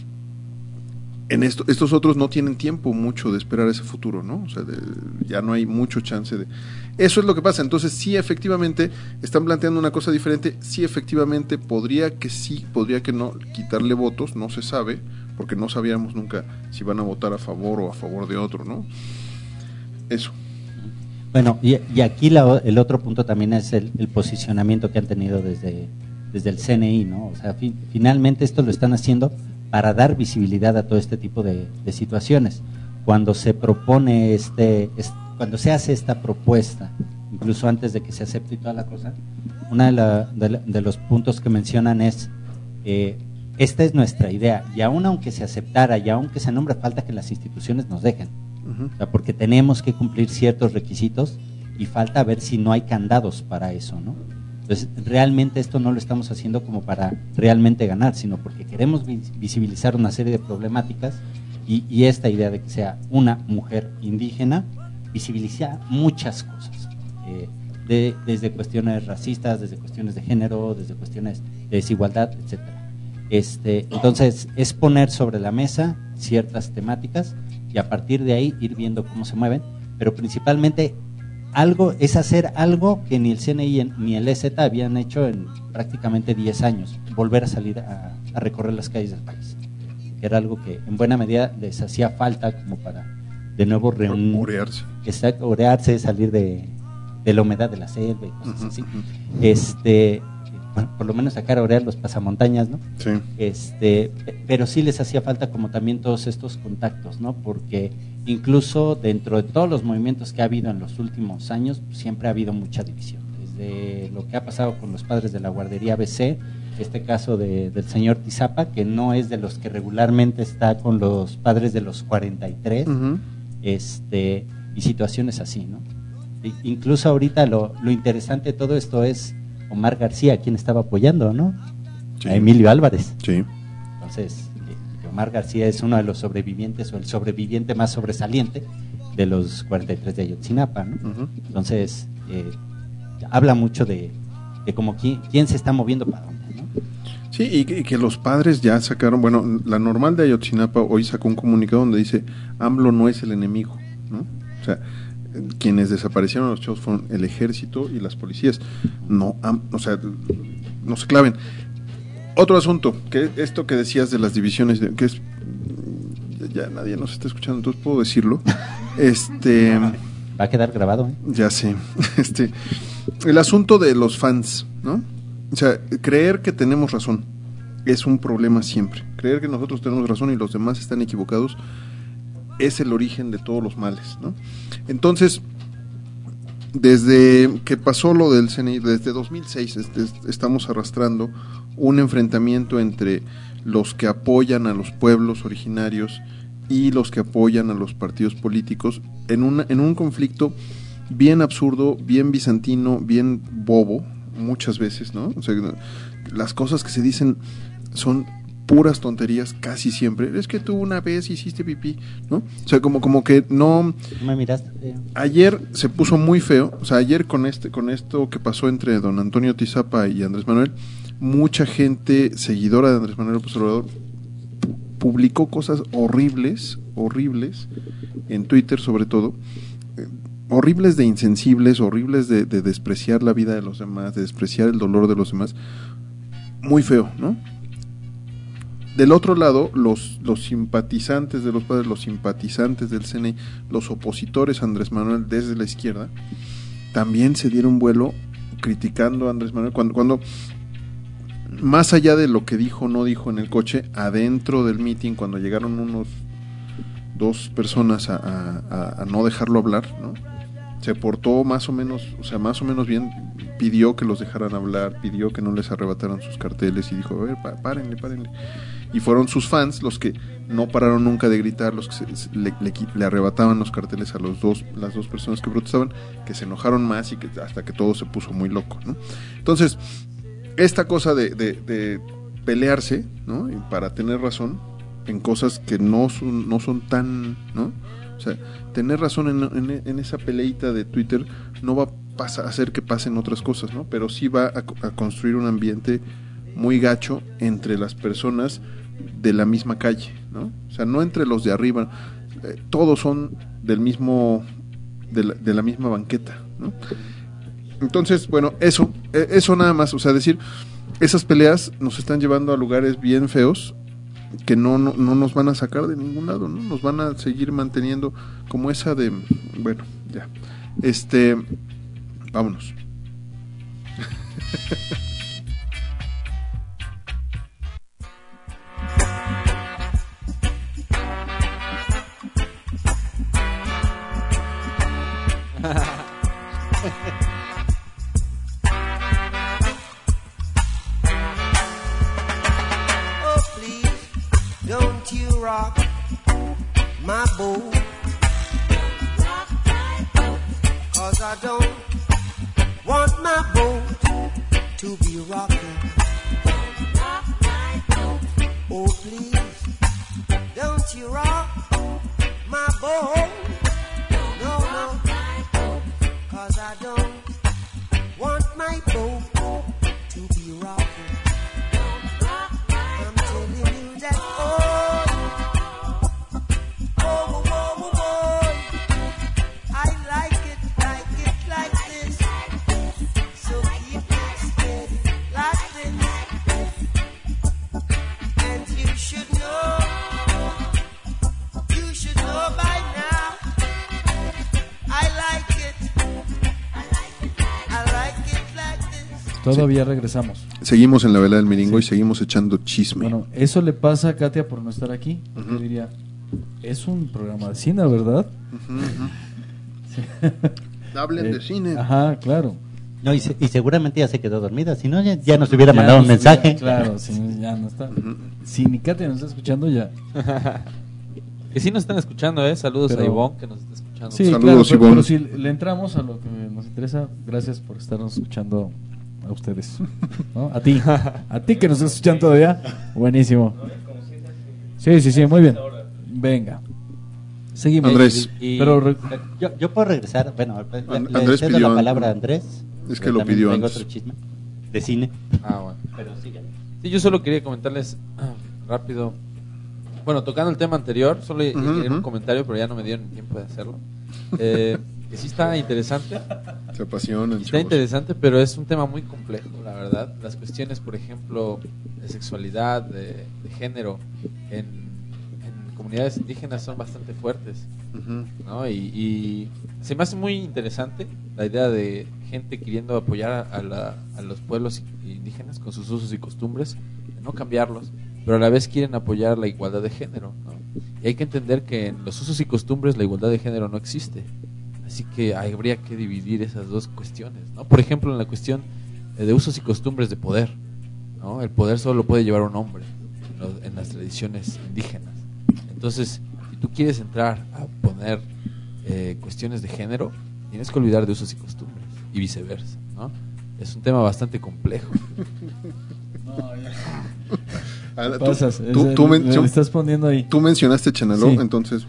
En estos otros no tienen tiempo mucho de esperar ese futuro, ¿no? O sea, ya no hay mucho chance de... Eso es lo que pasa. Entonces sí, efectivamente, están planteando una cosa diferente. Sí, efectivamente, podría que sí, podría que no, quitarle votos, no se sabe, porque no sabíamos nunca si van a votar a favor o a favor de otro, ¿no? Eso. Bueno, y aquí el otro punto también es el posicionamiento que han tenido desde el CNI, ¿no? O sea, finalmente esto lo están haciendo para dar visibilidad a todo este tipo de situaciones. Cuando se propone cuando se hace esta propuesta, incluso antes de que se acepte y toda la cosa, uno de los puntos que mencionan es, esta es nuestra idea, y aún aunque se aceptara, y aunque se nombre, falta que las instituciones nos dejen. O sea, porque tenemos que cumplir ciertos requisitos y falta ver si no hay candados para eso, ¿no? Entonces, realmente esto no lo estamos haciendo como para realmente ganar, sino porque queremos visibilizar una serie de problemáticas, y esta idea de que sea una mujer indígena visibiliza muchas cosas, desde cuestiones racistas, desde cuestiones de género, desde cuestiones de desigualdad, etcétera. Entonces, es poner sobre la mesa ciertas temáticas y a partir de ahí ir viendo cómo se mueven, pero principalmente es hacer algo que ni el CNI ni el EZ habían hecho en prácticamente 10 años, volver a salir a recorrer las calles del país, que era algo que en buena medida les hacía falta como para de nuevo orearse, salir de la humedad de la selva y cosas así. Bueno, por lo menos sacar a orear los pasamontañas, ¿no? Sí. Pero sí les hacía falta como también todos estos contactos, ¿no? Porque incluso dentro de todos los movimientos que ha habido en los últimos años, siempre ha habido mucha división. Desde lo que ha pasado con los padres de la guardería ABC, este caso del señor Tizapa, que no es de los que regularmente está con los padres de los 43, y situaciones así, ¿no? Incluso ahorita lo interesante de todo esto es Omar García, quien estaba apoyando, ¿no? Sí. A Emilio Álvarez. Sí. Entonces, Omar García es uno de los sobrevivientes, o el sobreviviente más sobresaliente de los 43 de Ayotzinapa, ¿no? Entonces, habla mucho de como quién se está moviendo para dónde, ¿no? Sí, y que los padres ya sacaron, bueno, la normal de Ayotzinapa hoy sacó un comunicado donde dice, AMLO no es el enemigo, ¿no? O sea, quienes desaparecieron a los chavos fueron el ejército y las policías, no se claven. Otro asunto, que esto que decías de las divisiones, que es, ya nadie nos está escuchando, entonces puedo decirlo, Va a quedar grabado, ¿eh? Ya sé. El asunto de los fans, ¿no? O sea, creer que tenemos razón es un problema siempre. Creer que nosotros tenemos razón y los demás están equivocados es el origen de todos los males, ¿no? Entonces, desde que pasó lo del CNI, desde 2006, estamos arrastrando un enfrentamiento entre los que apoyan a los pueblos originarios y los que apoyan a los partidos políticos en un conflicto bien absurdo, bien bizantino, bien bobo, muchas veces, ¿no? O sea, las cosas que se dicen son puras tonterías casi siempre. Es que tú una vez hiciste pipí, ¿no? O sea, como que no... Me miraste. Ayer se puso muy feo, o sea, ayer con esto que pasó entre don Antonio Tizapa y Andrés Manuel, mucha gente seguidora de Andrés Manuel López Obrador publicó cosas horribles en Twitter, sobre todo, horribles de insensibles, horribles de despreciar la vida de los demás, de despreciar el dolor de los demás, muy feo, ¿no? Del otro lado, los simpatizantes de los padres, los simpatizantes del CNI, los opositores a Andrés Manuel desde la izquierda, también se dieron vuelo criticando a Andrés Manuel cuando más allá de lo que dijo o no dijo en el coche, adentro del meeting, cuando llegaron dos personas a no dejarlo hablar, ¿no? Se portó más o menos bien, pidió que los dejaran hablar, pidió que no les arrebataran sus carteles y dijo, a ver, párenle. Y fueron sus fans los que no pararon nunca de gritar, los que le arrebataban los carteles a las dos personas que protestaban, que se enojaron más y que hasta que todo se puso muy loco, ¿no? Entonces, esta cosa de pelearse, ¿no? Y para tener razón en cosas que no son tan, ¿no? O sea, tener razón en esa peleita de Twitter no va a hacer que pasen otras cosas, ¿no? Pero sí va a construir un ambiente muy gacho entre las personas de la misma calle, ¿no? O sea, no entre los de arriba, todos son de la misma banqueta, ¿no? Entonces, bueno, eso nada más, o sea, decir, esas peleas nos están llevando a lugares bien feos que no nos van a sacar de ningún lado, ¿no? Nos van a seguir manteniendo como esa de, bueno, ya. Vámonos. Rock my boat, 'cause I don't want my boat to be rocking. Oh please, don't you rock my boat, no, 'cause I don't want my boat to be rocking. I'm telling you that, Todavía regresamos. Seguimos en la vela del Miringo y seguimos echando chisme. Bueno, eso le pasa a Katia por no estar aquí. Yo diría, es un programa de cine, ¿verdad? Hablen de cine. Ajá, claro. No, y seguramente ya se quedó dormida, si no ya nos hubiera mandado un mensaje. Claro, si ya no está. Si ni Katia nos está escuchando ya. Que sí nos están escuchando, saludos a Ivonne que nos está escuchando. Sí, saludos, claro, Ivonne. pero si le entramos a lo que nos interesa, gracias por estarnos escuchando a ustedes, ¿no? A ti que nos estás escuchando todavía, buenísimo. Sí, muy bien. Venga, seguimos. Andrés, pero yo puedo regresar. Bueno, le cedo la palabra a Andrés. Es que lo pidió tengo antes. otro chisme de cine. Bueno. Pero sí, yo solo quería comentarles rápido. Bueno, tocando el tema anterior, solo quería un comentario, pero ya no me dieron tiempo de hacerlo. Que sí está interesante. Se apasionan. Está interesante, pero es un tema muy complejo, la verdad. Las cuestiones, por ejemplo, de sexualidad, de género en comunidades indígenas son bastante fuertes, ¿no? Y se me hace muy interesante la idea de gente queriendo apoyar a los pueblos indígenas con sus usos y costumbres, de no cambiarlos, pero a la vez quieren apoyar la igualdad de género, ¿no? Y hay que entender que en los usos y costumbres la igualdad de género no existe, así que habría que dividir esas dos cuestiones, ¿no? Por ejemplo, en la cuestión de usos y costumbres de poder, ¿no? El poder solo puede llevar un hombre en las tradiciones indígenas. Entonces, si tú quieres entrar a poner cuestiones de género, tienes que olvidar de usos y costumbres y viceversa, ¿no? Es un tema bastante complejo. Me estás poniendo ahí. Tú mencionaste Chenaló, sí. Entonces.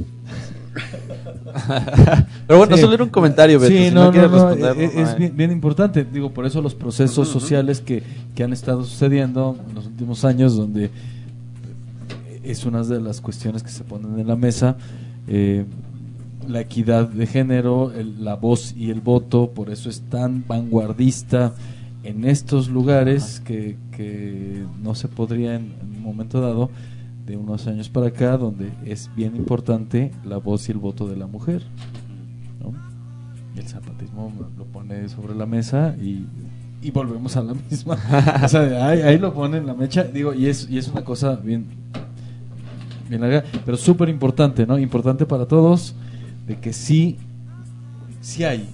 Pero bueno, solo era un comentario, Beto. Sí, si no quieres responder, es bien importante. Digo, por eso los procesos sociales que han estado sucediendo en los últimos años, donde es una de las cuestiones que se ponen en la mesa, la equidad de género, la voz y el voto. Por eso es tan vanguardista en estos lugares que no se podría en un momento dado, de unos años para acá, donde es bien importante la voz y el voto de la mujer, ¿no? Y el zapatismo lo pone sobre la mesa y volvemos a la misma. O sea, ahí lo pone en la mecha, digo, y es una cosa bien larga, pero súper importante, ¿no? Importante para todos, de que sí hay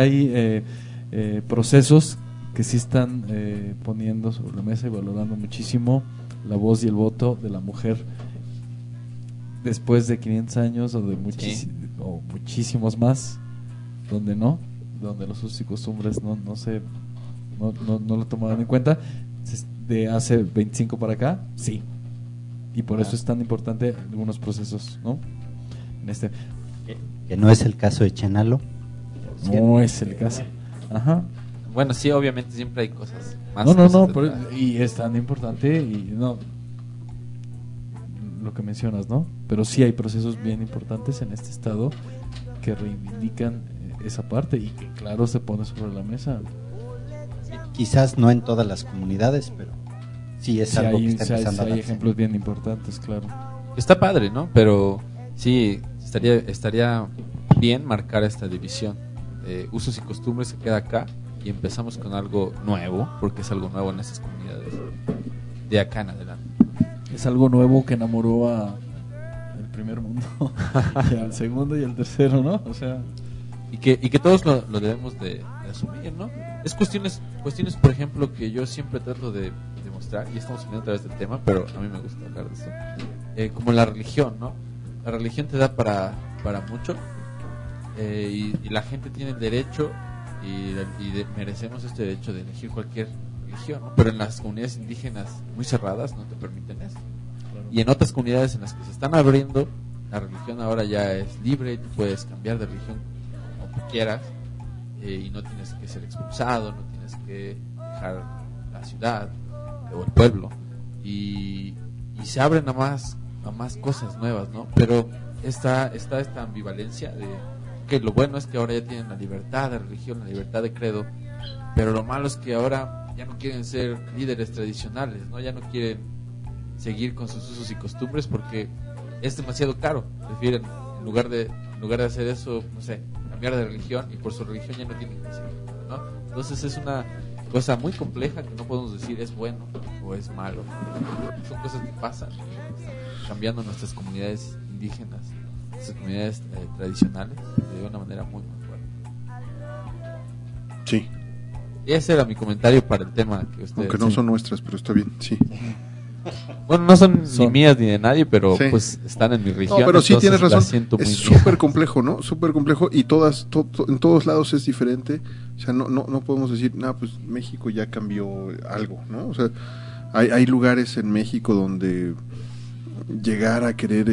procesos que sí están poniendo sobre la mesa y valorando muchísimo la voz y el voto de la mujer después de 500 años o de o muchísimos más, donde los usos y costumbres no lo tomaban en cuenta. De hace 25 para acá, sí, y por eso es tan importante algunos procesos, ¿no? Que no es el caso de Chenaló. No es el caso. Ajá. Bueno, sí, obviamente siempre hay cosas más. Y es tan importante y no lo que mencionas, ¿no? Pero sí hay procesos bien importantes en este estado que reivindican esa parte y que claro se pone sobre la mesa. Quizás no en todas las comunidades, pero sí es algo que está empezando a darse. Hay ejemplos bien importantes, claro. Está padre, ¿no? Pero sí estaría bien marcar esta división. Usos y costumbres se queda acá y empezamos con algo nuevo, porque es algo nuevo en esas comunidades de acá en adelante. Es algo nuevo que enamoró al primer mundo y al segundo y al tercero, ¿no? O sea, y que todos lo debemos de asumir, ¿no? Es cuestiones, por ejemplo, que yo siempre trato de demostrar, y estamos viendo a través del tema, pero a mí me gusta hablar de eso, como la religión, ¿no? La religión te da para mucho, y la gente tiene el derecho y merecemos este derecho de elegir cualquier religión, ¿no? Pero en las comunidades indígenas muy cerradas no te permiten eso. Claro. Y en otras comunidades en las que se están abriendo, la religión ahora ya es libre, tú puedes cambiar de religión como tú quieras, y no tienes que ser expulsado, no tienes que dejar la ciudad o el pueblo, y se abren a más cosas nuevas, ¿no? Pero está esta ambivalencia de que lo bueno es que ahora ya tienen la libertad de religión, la libertad de credo, pero lo malo es que ahora ya no quieren ser líderes tradicionales, ¿no? Ya no quieren seguir con sus usos y costumbres porque es demasiado caro. Prefieren, en lugar de hacer eso, no sé, cambiar de religión, y por su religión ya no tienen que seguir, ¿no? Entonces es una cosa muy compleja que no podemos decir es bueno o es malo. Son cosas que pasan, cambiando nuestras comunidades indígenas, nuestras comunidades tradicionales de una manera muy fuerte. Sí. Y ese era mi comentario para el tema que ustedes... Aunque no son nuestras, pero está bien, sí. Bueno, no son ni mías ni de nadie, pero pues están en mi región. No, pero sí tienes razón. Es súper complejo, ¿no? Súper complejo, y en todos lados es diferente. O sea, no podemos decir, pues México ya cambió algo, ¿no? O sea, hay lugares en México donde llegar a querer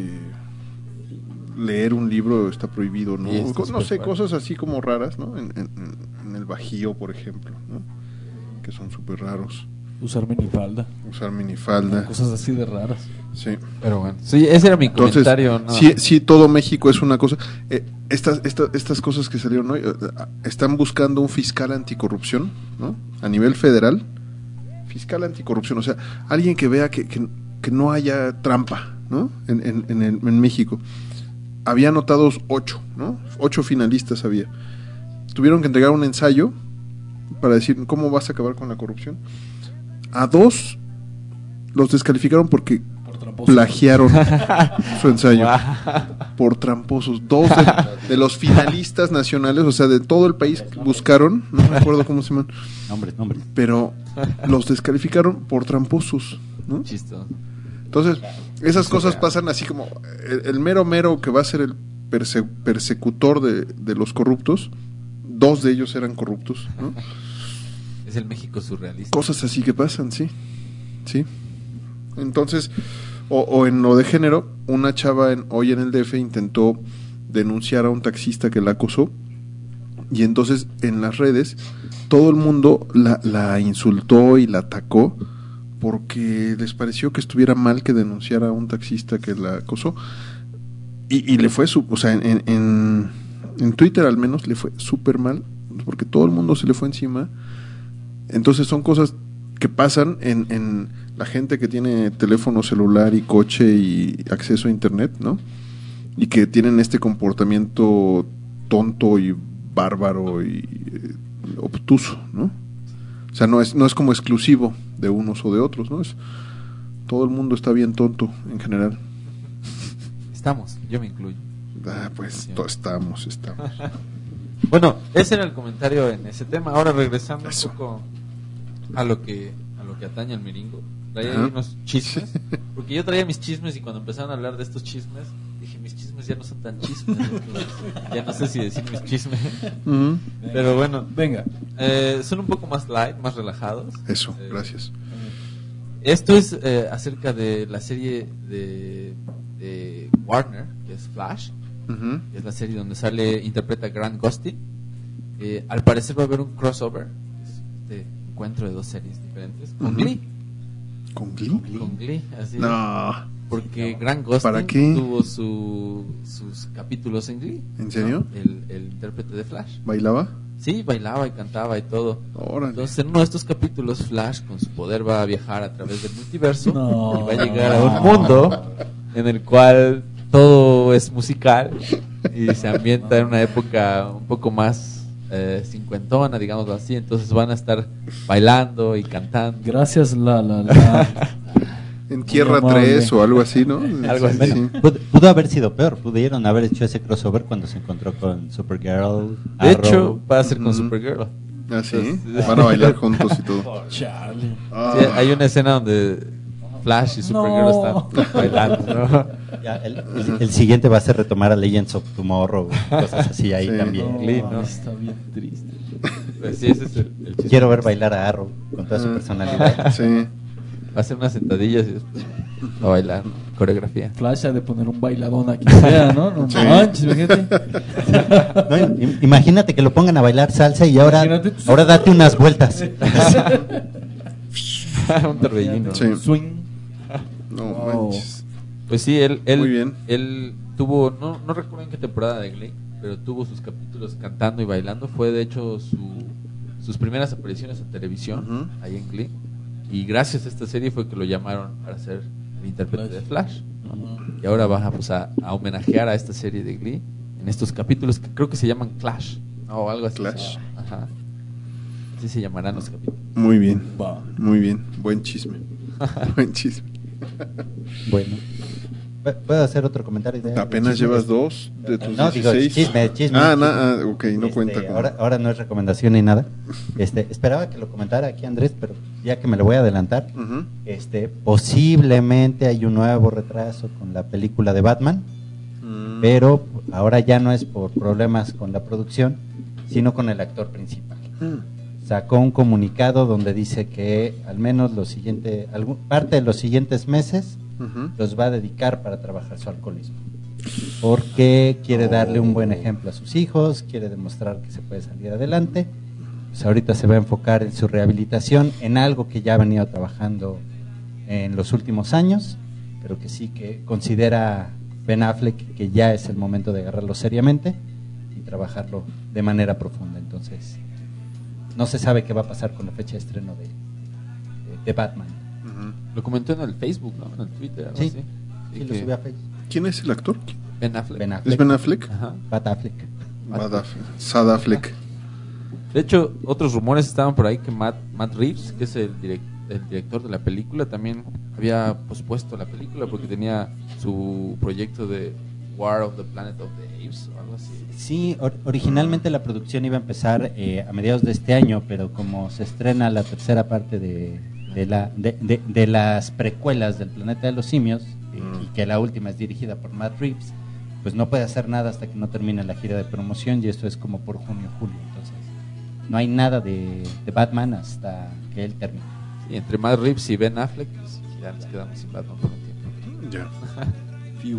leer un libro está prohibido, ¿no? No sé, cosas así como raras, ¿no? En el Bajío, por ejemplo, ¿no? Que son súper raros. Usar minifalda. Cosas así de raras. Sí. Pero bueno, sí, ese era mi comentario. Entonces, ¿no? Sí, todo México es una cosa. Estas cosas que salieron hoy, están buscando un fiscal anticorrupción, ¿no? A nivel federal. Fiscal anticorrupción, o sea, alguien que vea que no haya trampa, ¿no? En México. Había anotados 8, ¿no? 8 finalistas había. Tuvieron que entregar un ensayo para decir cómo vas a acabar con la corrupción. A 2 los descalificaron porque plagiaron su ensayo. Por tramposos. 2 de los finalistas nacionales, o sea, de todo el país, buscaron, no me acuerdo cómo se llaman. Nombres. Pero los descalificaron por tramposos, ¿no? Chistoso. Entonces, esas cosas pasan así como el mero que va a ser el persecutor de los corruptos. 2 de ellos eran corruptos, ¿no? Es el México surrealista. Cosas así que pasan, sí. Entonces, o en lo de género, una chava hoy en el DF intentó denunciar a un taxista que la acosó, y entonces en las redes todo el mundo la insultó y la atacó porque les pareció que estuviera mal que denunciara a un taxista que la acosó, y le fue o sea, en Twitter al menos le fue súper mal porque todo el mundo se le fue encima. Entonces son cosas que pasan en la gente que tiene teléfono celular y coche y acceso a internet, ¿no? Y que tienen este comportamiento tonto y bárbaro y obtuso, ¿no? O sea, no es como exclusivo de unos o de otros, ¿no? Todo el mundo está bien tonto en general. Estamos, yo me incluyo. Pues estamos. Bueno, ese era el comentario en ese tema. Ahora regresando un poco a lo que atañe al miringo. Traía ahí unos chismes, porque yo traía mis chismes y cuando empezaron a hablar de estos chismes, dije, mis chismes ya no son tan chismes. Ya no sé si decir mis chismes. Pero bueno, venga. Son un poco más light, más relajados. Eso, gracias. Esto es acerca de la serie de Warner, que es Flash. Que es la serie donde interpreta Grant Gustin. Al parecer va a haber un crossover, este encuentro de 2 series diferentes con Glee. ¿Con Glee? Con Glee, así. No. Porque Grant Gustin tuvo sus capítulos en Glee. ¿En serio? El intérprete de Flash. ¿Bailaba? Sí, bailaba y cantaba y todo. Órale. Entonces en uno de estos capítulos Flash con su poder va a viajar a través del multiverso y va a llegar a un mundo en el cual todo es musical y se ambienta en una época un poco más cincuentona, digámoslo así. Entonces van a estar bailando y cantando. Gracias, en Tierra 3 o algo así, ¿no? Algo así. Sí. Pudo haber sido peor. Pudieron haber hecho ese crossover cuando se encontró con Supergirl. De hecho, va a ser con Supergirl. Ah, sí. Van a bailar juntos y todo. Sí, hay una escena donde Flash y Supergirl están bailando, ¿no? Ya, el siguiente va a ser retomar a Legends of Tomorrow, cosas así ahí también. ¿no? Está bien triste. Pues sí, ese es el chiste. Quiero ver bailar a Arrow con toda su personalidad. Sí. Va a hacer unas sentadillas y después va a bailar coreografía. Flash ha de poner un bailadón aquí, ¿no? No manches, imagínate. No, imagínate que lo pongan a bailar salsa y ahora date unas vueltas. Un torbellino. Sí. Swing. No manches. Pues sí, Muy bien. él tuvo, no recuerdo en qué temporada de Glee, pero tuvo sus capítulos cantando y bailando. Fue de hecho sus primeras apariciones en televisión, ahí en Glee. Y gracias a esta serie fue que lo llamaron para ser el intérprete de Flash, ¿no? Y ahora va a homenajear a esta serie de Glee en estos capítulos que creo que se llaman Clash, ¿no? O algo así. Clash. Ajá. Así se llamarán los capítulos. Muy bien. Muy bien. Buen chisme. Buen chisme. Bueno. ¿Puedo hacer otro comentario? Apenas llevas 2 de tus 16. No, digo, chisme. Ok, no cuenta. Ahora no es recomendación ni nada. Esperaba que lo comentara aquí Andrés, pero ya que me lo voy a adelantar, posiblemente hay un nuevo retraso con la película de Batman, pero ahora ya no es por problemas con la producción, sino con el actor principal. Sacó un comunicado donde dice que al menos parte de los siguientes meses los va a dedicar para trabajar su alcoholismo, porque quiere darle un buen ejemplo a sus hijos, quiere demostrar que se puede salir adelante. Pues ahorita se va a enfocar en su rehabilitación, en algo que ya ha venido trabajando en los últimos años, pero que sí que considera Ben Affleck que ya es el momento de agarrarlo seriamente y trabajarlo de manera profunda. Entonces no se sabe qué va a pasar con la fecha de estreno de Batman. Lo comentó en el Facebook, ¿no? En el Twitter, algo así. Sí, lo subí a Facebook. ¿Quién es el actor? Ben Affleck. ¿Es Ben Affleck? Ajá. Bad Affleck. Sad Affleck. De hecho, otros rumores estaban por ahí que Matt Reeves, que es el director de la película, también había pospuesto la película porque tenía su proyecto de War of the Planet of the Apes o algo así. Sí, originalmente la producción iba a empezar a mediados de este año, pero como se estrena la tercera parte de las precuelas del Planeta de los Simios, y que la última es dirigida por Matt Reeves, pues no puede hacer nada hasta que no termine la gira de promoción, y esto es como por junio o julio. Entonces no hay nada de Batman hasta que él termine. Sí, entre Matt Reeves y Ben Affleck, pues ya nos quedamos sin Batman por un tiempo. Ya. Fiu.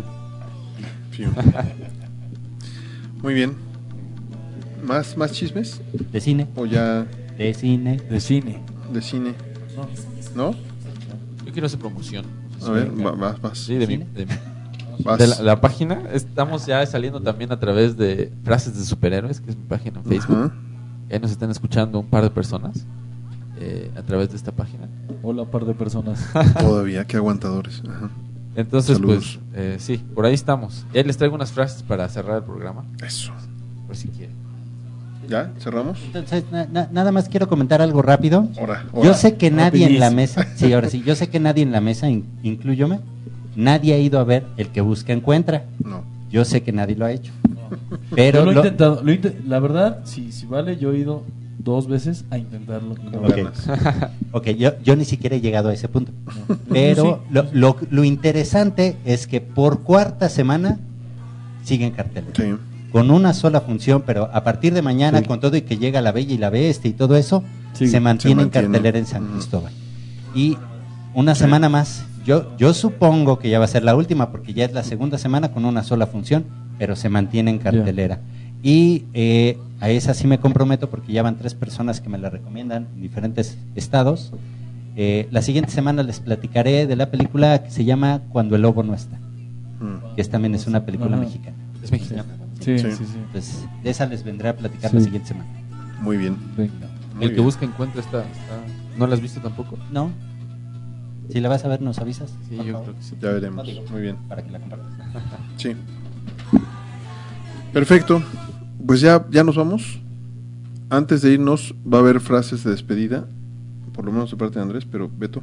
Muy bien. ¿Más chismes? ¿De cine? ¿O ya? De cine. De cine. ¿De cine? ¿No? Yo quiero hacer promoción. A ver, vas. Sí, de la página. Estamos ya saliendo también a través de Frases de Superhéroes, que es mi página en Facebook. Ahí nos están escuchando un par de personas a través de esta página. Hola, par de personas. Todavía, qué aguantadores. Ajá. Entonces, saludos. pues, sí, por ahí estamos. Ya les traigo unas frases para cerrar el programa. Eso. Por si quieren. ¿Ya? ¿Cerramos? Entonces, nada más quiero comentar algo rápido. Ahora. Yo sé que nadie en la mesa, sí, ahora sí, yo sé que nadie en la mesa, incluyóme, nadie ha ido a ver El que busca encuentra. No. Yo sé que nadie lo ha hecho. Pero yo lo he intentado. La verdad, si vale, yo he ido 2 veces a intentarlo. Ok, yo ni siquiera he llegado a ese punto. Pero lo interesante es que por cuarta semana siguen carteles. Sí. Con una sola función, pero a partir de mañana, con todo y que llega La Bella y la Bestia y todo eso, se mantiene en cartelera en San Cristóbal. Y una semana más. Yo supongo que ya va a ser la última, porque ya es la segunda semana con una sola función, pero se mantiene en cartelera. Y a esa sí me comprometo, porque ya van 3 personas que me la recomiendan en diferentes estados. La siguiente semana les platicaré de la película que se llama Cuando el lobo no está, que también es una película mexicana. ¿Es mexicana? Sí. Entonces, de esa les vendré a platicar la siguiente semana. Muy bien. El que busca encuentra está... ¿No la has visto tampoco? No. Si la vas a ver, ¿nos avisas? Sí, yo creo que sí. Ya veremos. Muy bien. Para que la compartas. Sí. Perfecto. Pues ya nos vamos. Antes de irnos, va a haber frases de despedida, por lo menos de parte de Andrés, pero Beto.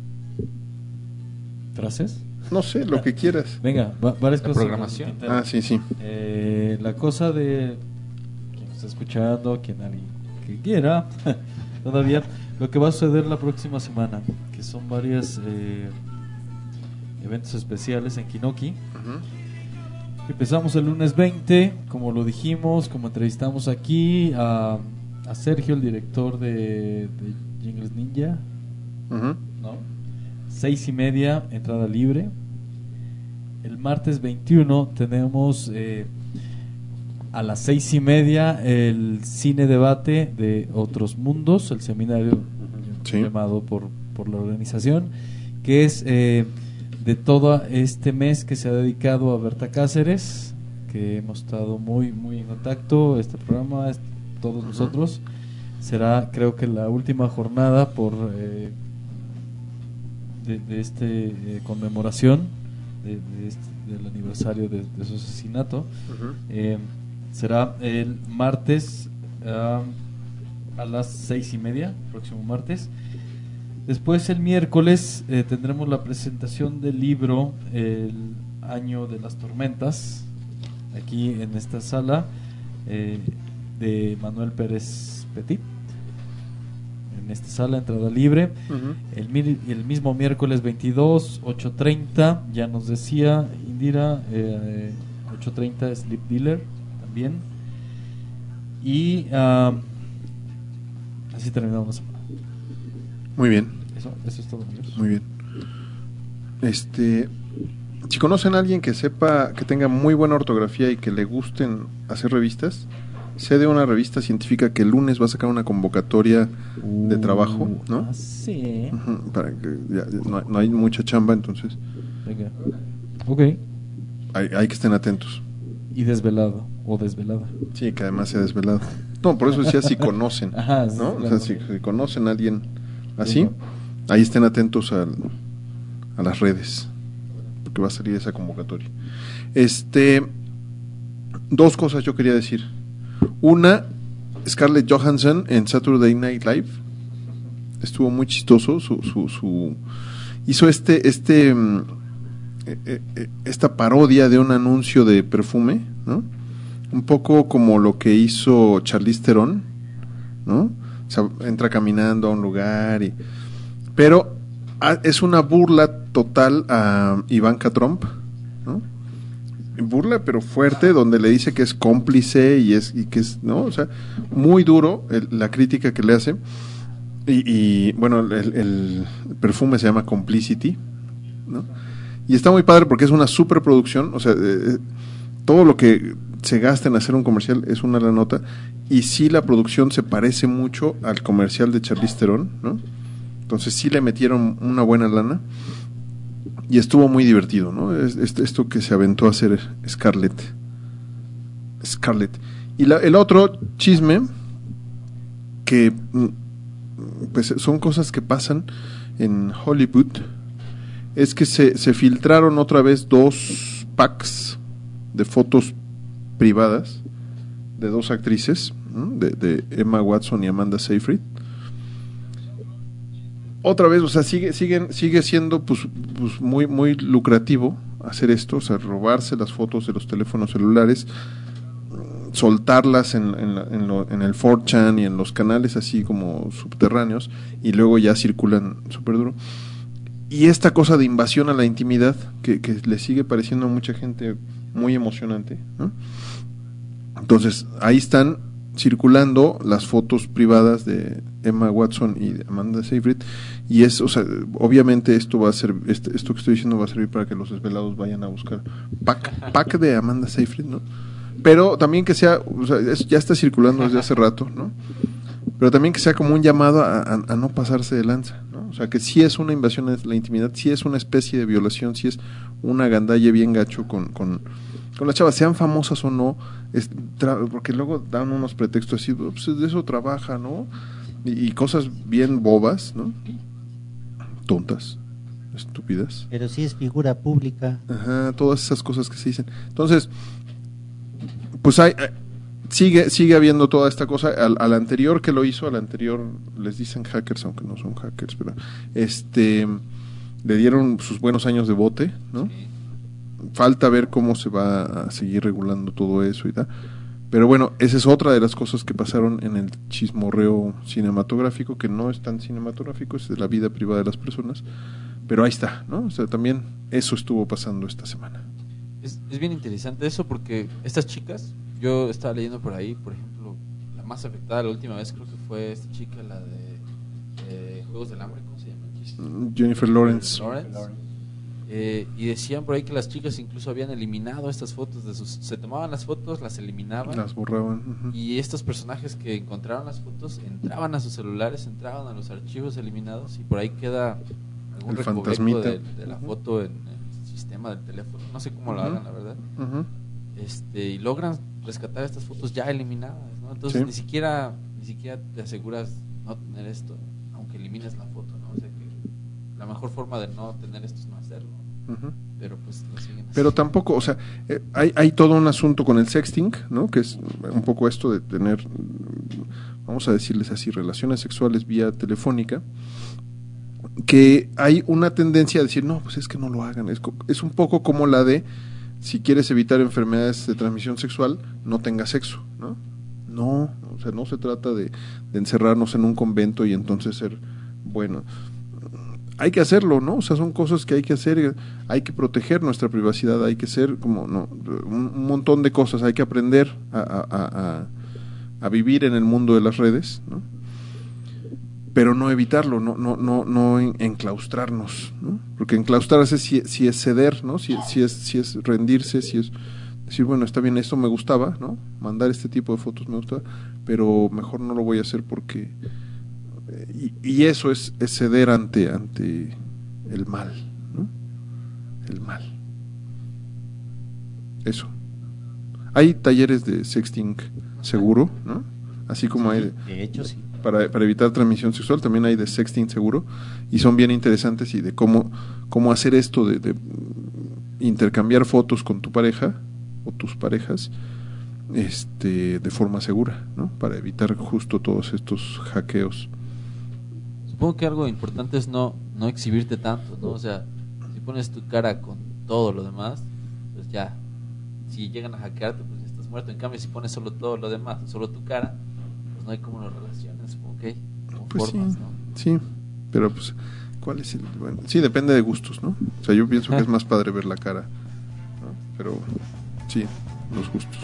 ¿Frases? No sé, lo que quieras. Venga, varias cosas. Programación. Sí. La cosa de quien está escuchando, quien alguien que quiera, todavía, lo que va a suceder la próxima semana, que son varios eventos especiales en Kinoki. Empezamos el lunes 20, como lo dijimos, como entrevistamos aquí a Sergio, el director de Jingles Ninja. ¿No? 6:30, entrada libre. El martes 21 tenemos a las 6:30 el cine debate de Otros Mundos, el seminario llamado por la organización, que es de todo este mes que se ha dedicado a Berta Cáceres, que hemos estado muy en contacto. Este programa, todos nosotros, será, creo que la última jornada de este conmemoración del aniversario de su asesinato. Será el martes a las 6:30, próximo martes. Después el miércoles tendremos la presentación del libro El Año de las Tormentas, aquí en esta sala, de Manuel Pérez Petit. En esta sala, entrada libre. El mismo miércoles 22, 8:30, ya nos decía Indira, 8:30 Sleep Dealer también. Y así terminamos la semana. Muy bien. Eso es todo, amigos. Muy bien. Si conocen a alguien que sepa, que tenga muy buena ortografía y que le gusten hacer revistas, sé de una revista científica que el lunes va a sacar una convocatoria de trabajo, ¿no? Sí. Para que no hay mucha chamba, entonces. Venga. Ok. Hay que estén atentos. Y desvelado o desvelada. Sí, que además sea desvelado. No, por eso decía si conocen. Ajá, ¿no? Claro. O sea, si conocen a alguien así, ahí estén atentos a las redes. porque va a salir esa convocatoria. Dos cosas yo quería decir. Una, Scarlett Johansson en Saturday Night Live estuvo muy chistoso. Hizo esta parodia de un anuncio de perfume, ¿no? Un poco como lo que hizo Charlize Theron, ¿no? O sea, entra caminando a un lugar pero es una burla total a Ivanka Trump, ¿no? Burla pero fuerte, donde le dice que es cómplice y que es, ¿no? O sea, muy duro la crítica que le hace. Y bueno, el perfume se llama Complicity, ¿no? Y está muy padre porque es una superproducción, o sea, todo lo que se gasta en hacer un comercial es una la nota, y sí la producción se parece mucho al comercial de Charlize Theron, ¿no? Entonces sí le metieron una buena lana y estuvo muy divertido, ¿no? Esto que se aventó a hacer Scarlett. Y el otro chisme que pues son cosas que pasan en Hollywood es que se filtraron otra vez 2 packs de fotos privadas de 2 actrices, ¿no? de Emma Watson y Amanda Seyfried. Otra vez, o sea, sigue siendo pues muy muy lucrativo hacer esto, o sea, robarse las fotos de los teléfonos celulares, soltarlas en el 4chan y en los canales así como subterráneos, y luego ya circulan súper duro. Y esta cosa de invasión a la intimidad que le sigue pareciendo a mucha gente muy emocionante, ¿no? Entonces ahí están circulando las fotos privadas de Emma Watson y de Amanda Seyfried, y o sea, obviamente esto va a ser, esto que estoy diciendo va a servir para que los desvelados vayan a buscar pack de Amanda Seyfried, ¿no? Pero también que sea, o sea, ya está circulando desde hace rato, ¿no? Pero también que sea como un llamado a no pasarse de lanza, ¿no? O sea, que sí es una invasión a la intimidad, sí es una especie de violación, sí es una agandalle bien gacho con las chavas, sean famosas o no, porque luego dan unos pretextos así, pues de eso trabaja, ¿no? Y cosas bien bobas, ¿no? Tontas, estúpidas. Pero sí es figura pública. Ajá, todas esas cosas que se dicen. Entonces, pues sigue habiendo toda esta cosa. Al anterior que lo hizo, al anterior les dicen hackers, aunque no son hackers, pero le dieron sus buenos años de bote, ¿no? Sí. Falta ver cómo se va a seguir regulando todo eso y tal. Pero bueno, esa es otra de las cosas que pasaron en el chismorreo cinematográfico, que no es tan cinematográfico, es de la vida privada de las personas, pero ahí está, ¿no? O sea, también eso estuvo pasando esta semana. Es bien interesante eso, porque estas chicas, yo estaba leyendo por ahí, por ejemplo, la más afectada la última vez creo que fue esta chica, la de Juegos del Hambre, ¿cómo se llama? Jennifer Lawrence. Y decían por ahí que las chicas incluso habían eliminado estas fotos se tomaban las fotos, las eliminaban, las borraban, y estos personajes que encontraron las fotos entraban a sus celulares, entraban a los archivos eliminados, y por ahí queda algún recoveco de la foto en el sistema del teléfono, no sé cómo lo hagan, la verdad. Y logran rescatar estas fotos ya eliminadas, ¿no? Entonces ni siquiera te aseguras no tener esto, aunque elimines la foto, ¿no? O sea que la mejor forma de no tener esto es no hacerlo. Pero pues lo siguen haciendo. Pero tampoco, o sea, hay todo un asunto con el sexting, ¿no? Que es un poco esto de tener, vamos a decirles así, relaciones sexuales vía telefónica, que hay una tendencia a decir, no, pues es que no lo hagan. Es un poco como la de, si quieres evitar enfermedades de transmisión sexual, no tengas sexo, ¿no? No, o sea, no se trata de encerrarnos en un convento y entonces ser bueno. Hay que hacerlo, ¿no? O sea, son cosas que hay que hacer, hay que proteger nuestra privacidad, hay que hacer como un montón de cosas, hay que aprender a vivir en el mundo de las redes, ¿no? Pero no evitarlo, no enclaustrarnos, ¿no? Porque enclaustrarse si es ceder, ¿no? Si es rendirse, si es decir, bueno, está bien, esto me gustaba, ¿no? Mandar este tipo de fotos me gustaba, pero mejor no lo voy a hacer porque y eso es ceder ante el mal, ¿no? El mal. Eso. Hay talleres de sexting seguro, ¿no? Así como hay de hecho sí. Para evitar transmisión sexual, también hay de sexting seguro, y son bien interesantes, y de cómo hacer esto de intercambiar fotos con tu pareja o tus parejas de forma segura, ¿no? Para evitar justo todos estos hackeos. Supongo que algo importante es no exhibirte tanto, ¿no? O sea, si pones tu cara con todo lo demás, pues ya, si llegan a hackearte, pues ya estás muerto. En cambio, si pones solo todo lo demás, solo tu cara, pues no hay como las relaciones, supongo que hay como Pues formas, sí, ¿no? sí, pero pues, ¿cuál es el...? Bueno, sí, depende de gustos, ¿no? O sea, yo pienso que es más padre ver la cara, ¿no? Pero sí, los gustos.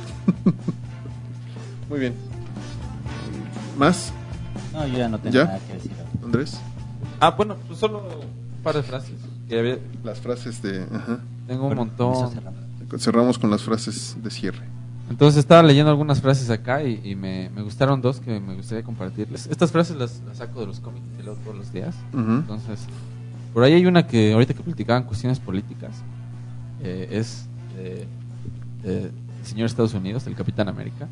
Muy bien. ¿Más? No, yo ya no tengo nada que decir. ¿Andrés? Bueno, pues solo un par de frases. Las frases de... Ajá. Tengo un montón. Cerramos con las frases de cierre. Entonces estaba leyendo algunas frases acá y me gustaron dos que me gustaría compartirles. Estas frases las saco de los cómics que leo todos los días. Entonces, por ahí hay una que ahorita que platicaban cuestiones políticas, es del señor Estados Unidos, del Capitán América.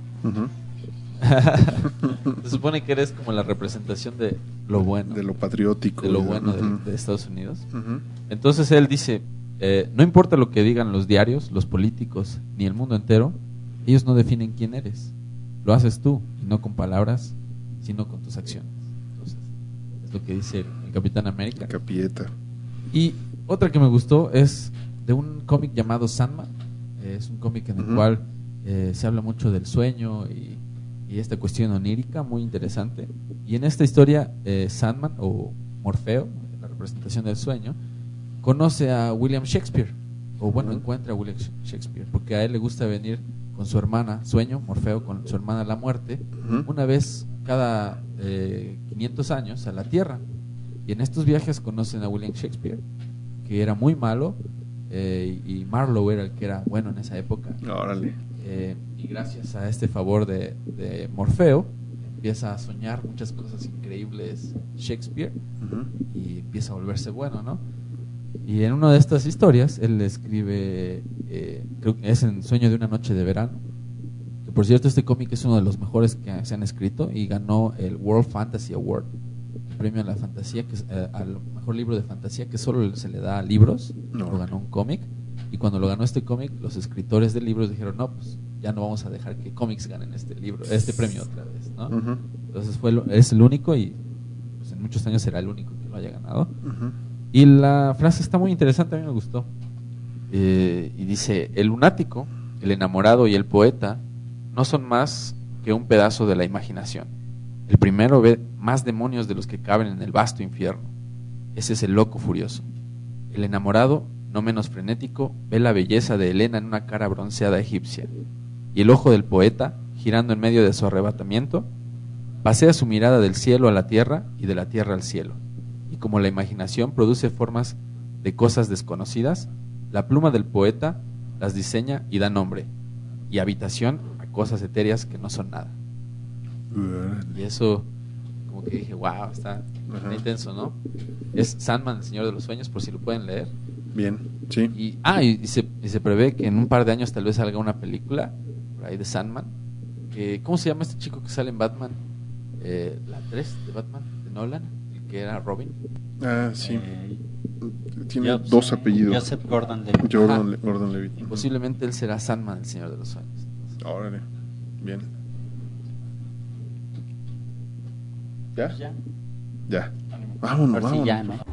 Se supone que eres como la representación de lo bueno, de lo patriótico, de lo bueno de Estados Unidos. Entonces él dice, no importa lo que digan los diarios, los políticos, ni el mundo entero, ellos no definen quién eres. Lo haces tú, y no con palabras, sino con tus acciones. Entonces, es lo que dice el Capitán América. Capieta. Y otra que me gustó es de un cómic llamado Sandman. Es un cómic en el cual se habla mucho del sueño y esta cuestión onírica muy interesante. Y en esta historia, Sandman o Morfeo, la representación del sueño, conoce a William Shakespeare, o bueno, encuentra a William Shakespeare, porque a él le gusta venir con su hermana, Sueño, Morfeo, con su hermana la Muerte, una vez cada 500 años a la Tierra. Y en estos viajes conocen a William Shakespeare, que era muy malo, y Marlowe era el que era bueno en esa época. Órale. Y gracias a este favor de Morfeo, empieza a soñar muchas cosas increíbles Shakespeare, y empieza a volverse bueno, ¿no? Y en una de estas historias él escribe, creo que es en Sueño de una noche de verano, que por cierto este cómic es uno de los mejores que se han escrito y ganó el World Fantasy Award, el premio a la fantasía, que es, al mejor libro de fantasía, que solo se le da a libros. Lo ganó un cómic, y cuando lo ganó este cómic, los escritores de libros dijeron, no, pues ya no vamos a dejar que cómics ganen este premio otra vez, ¿no? Entonces es el único, y pues en muchos años será el único que lo haya ganado. Y la frase está muy interesante, a mí me gustó. Y dice, el lunático, el enamorado y el poeta no son más que un pedazo de la imaginación. El primero ve más demonios de los que caben en el vasto infierno. Ese es el loco furioso. El enamorado, no menos frenético, ve la belleza de Helena en una cara bronceada egipcia. Y el ojo del poeta, girando en medio de su arrebatamiento, pasea su mirada del cielo a la tierra y de la tierra al cielo. Y como la imaginación produce formas de cosas desconocidas, la pluma del poeta las diseña y da nombre y habitación a cosas etéreas que no son nada. Y eso, como que dije, wow, está intenso, ¿no? Es Sandman, el Señor de los Sueños, por si lo pueden leer. Bien, sí. Y se prevé que en un par de años tal vez salga una película por ahí de Sandman. ¿Cómo se llama este chico que sale en Batman? La 3 de Batman, de Nolan, el que era Robin. Sí. Tiene dos apellidos. Joseph Gordon-Levitt. Gordon-Levitt. Y posiblemente él será Sandman, el Señor de los Sueños. Órale, bien. ¿Ya? Vámonos, Por si vámonos. ya, ¿no?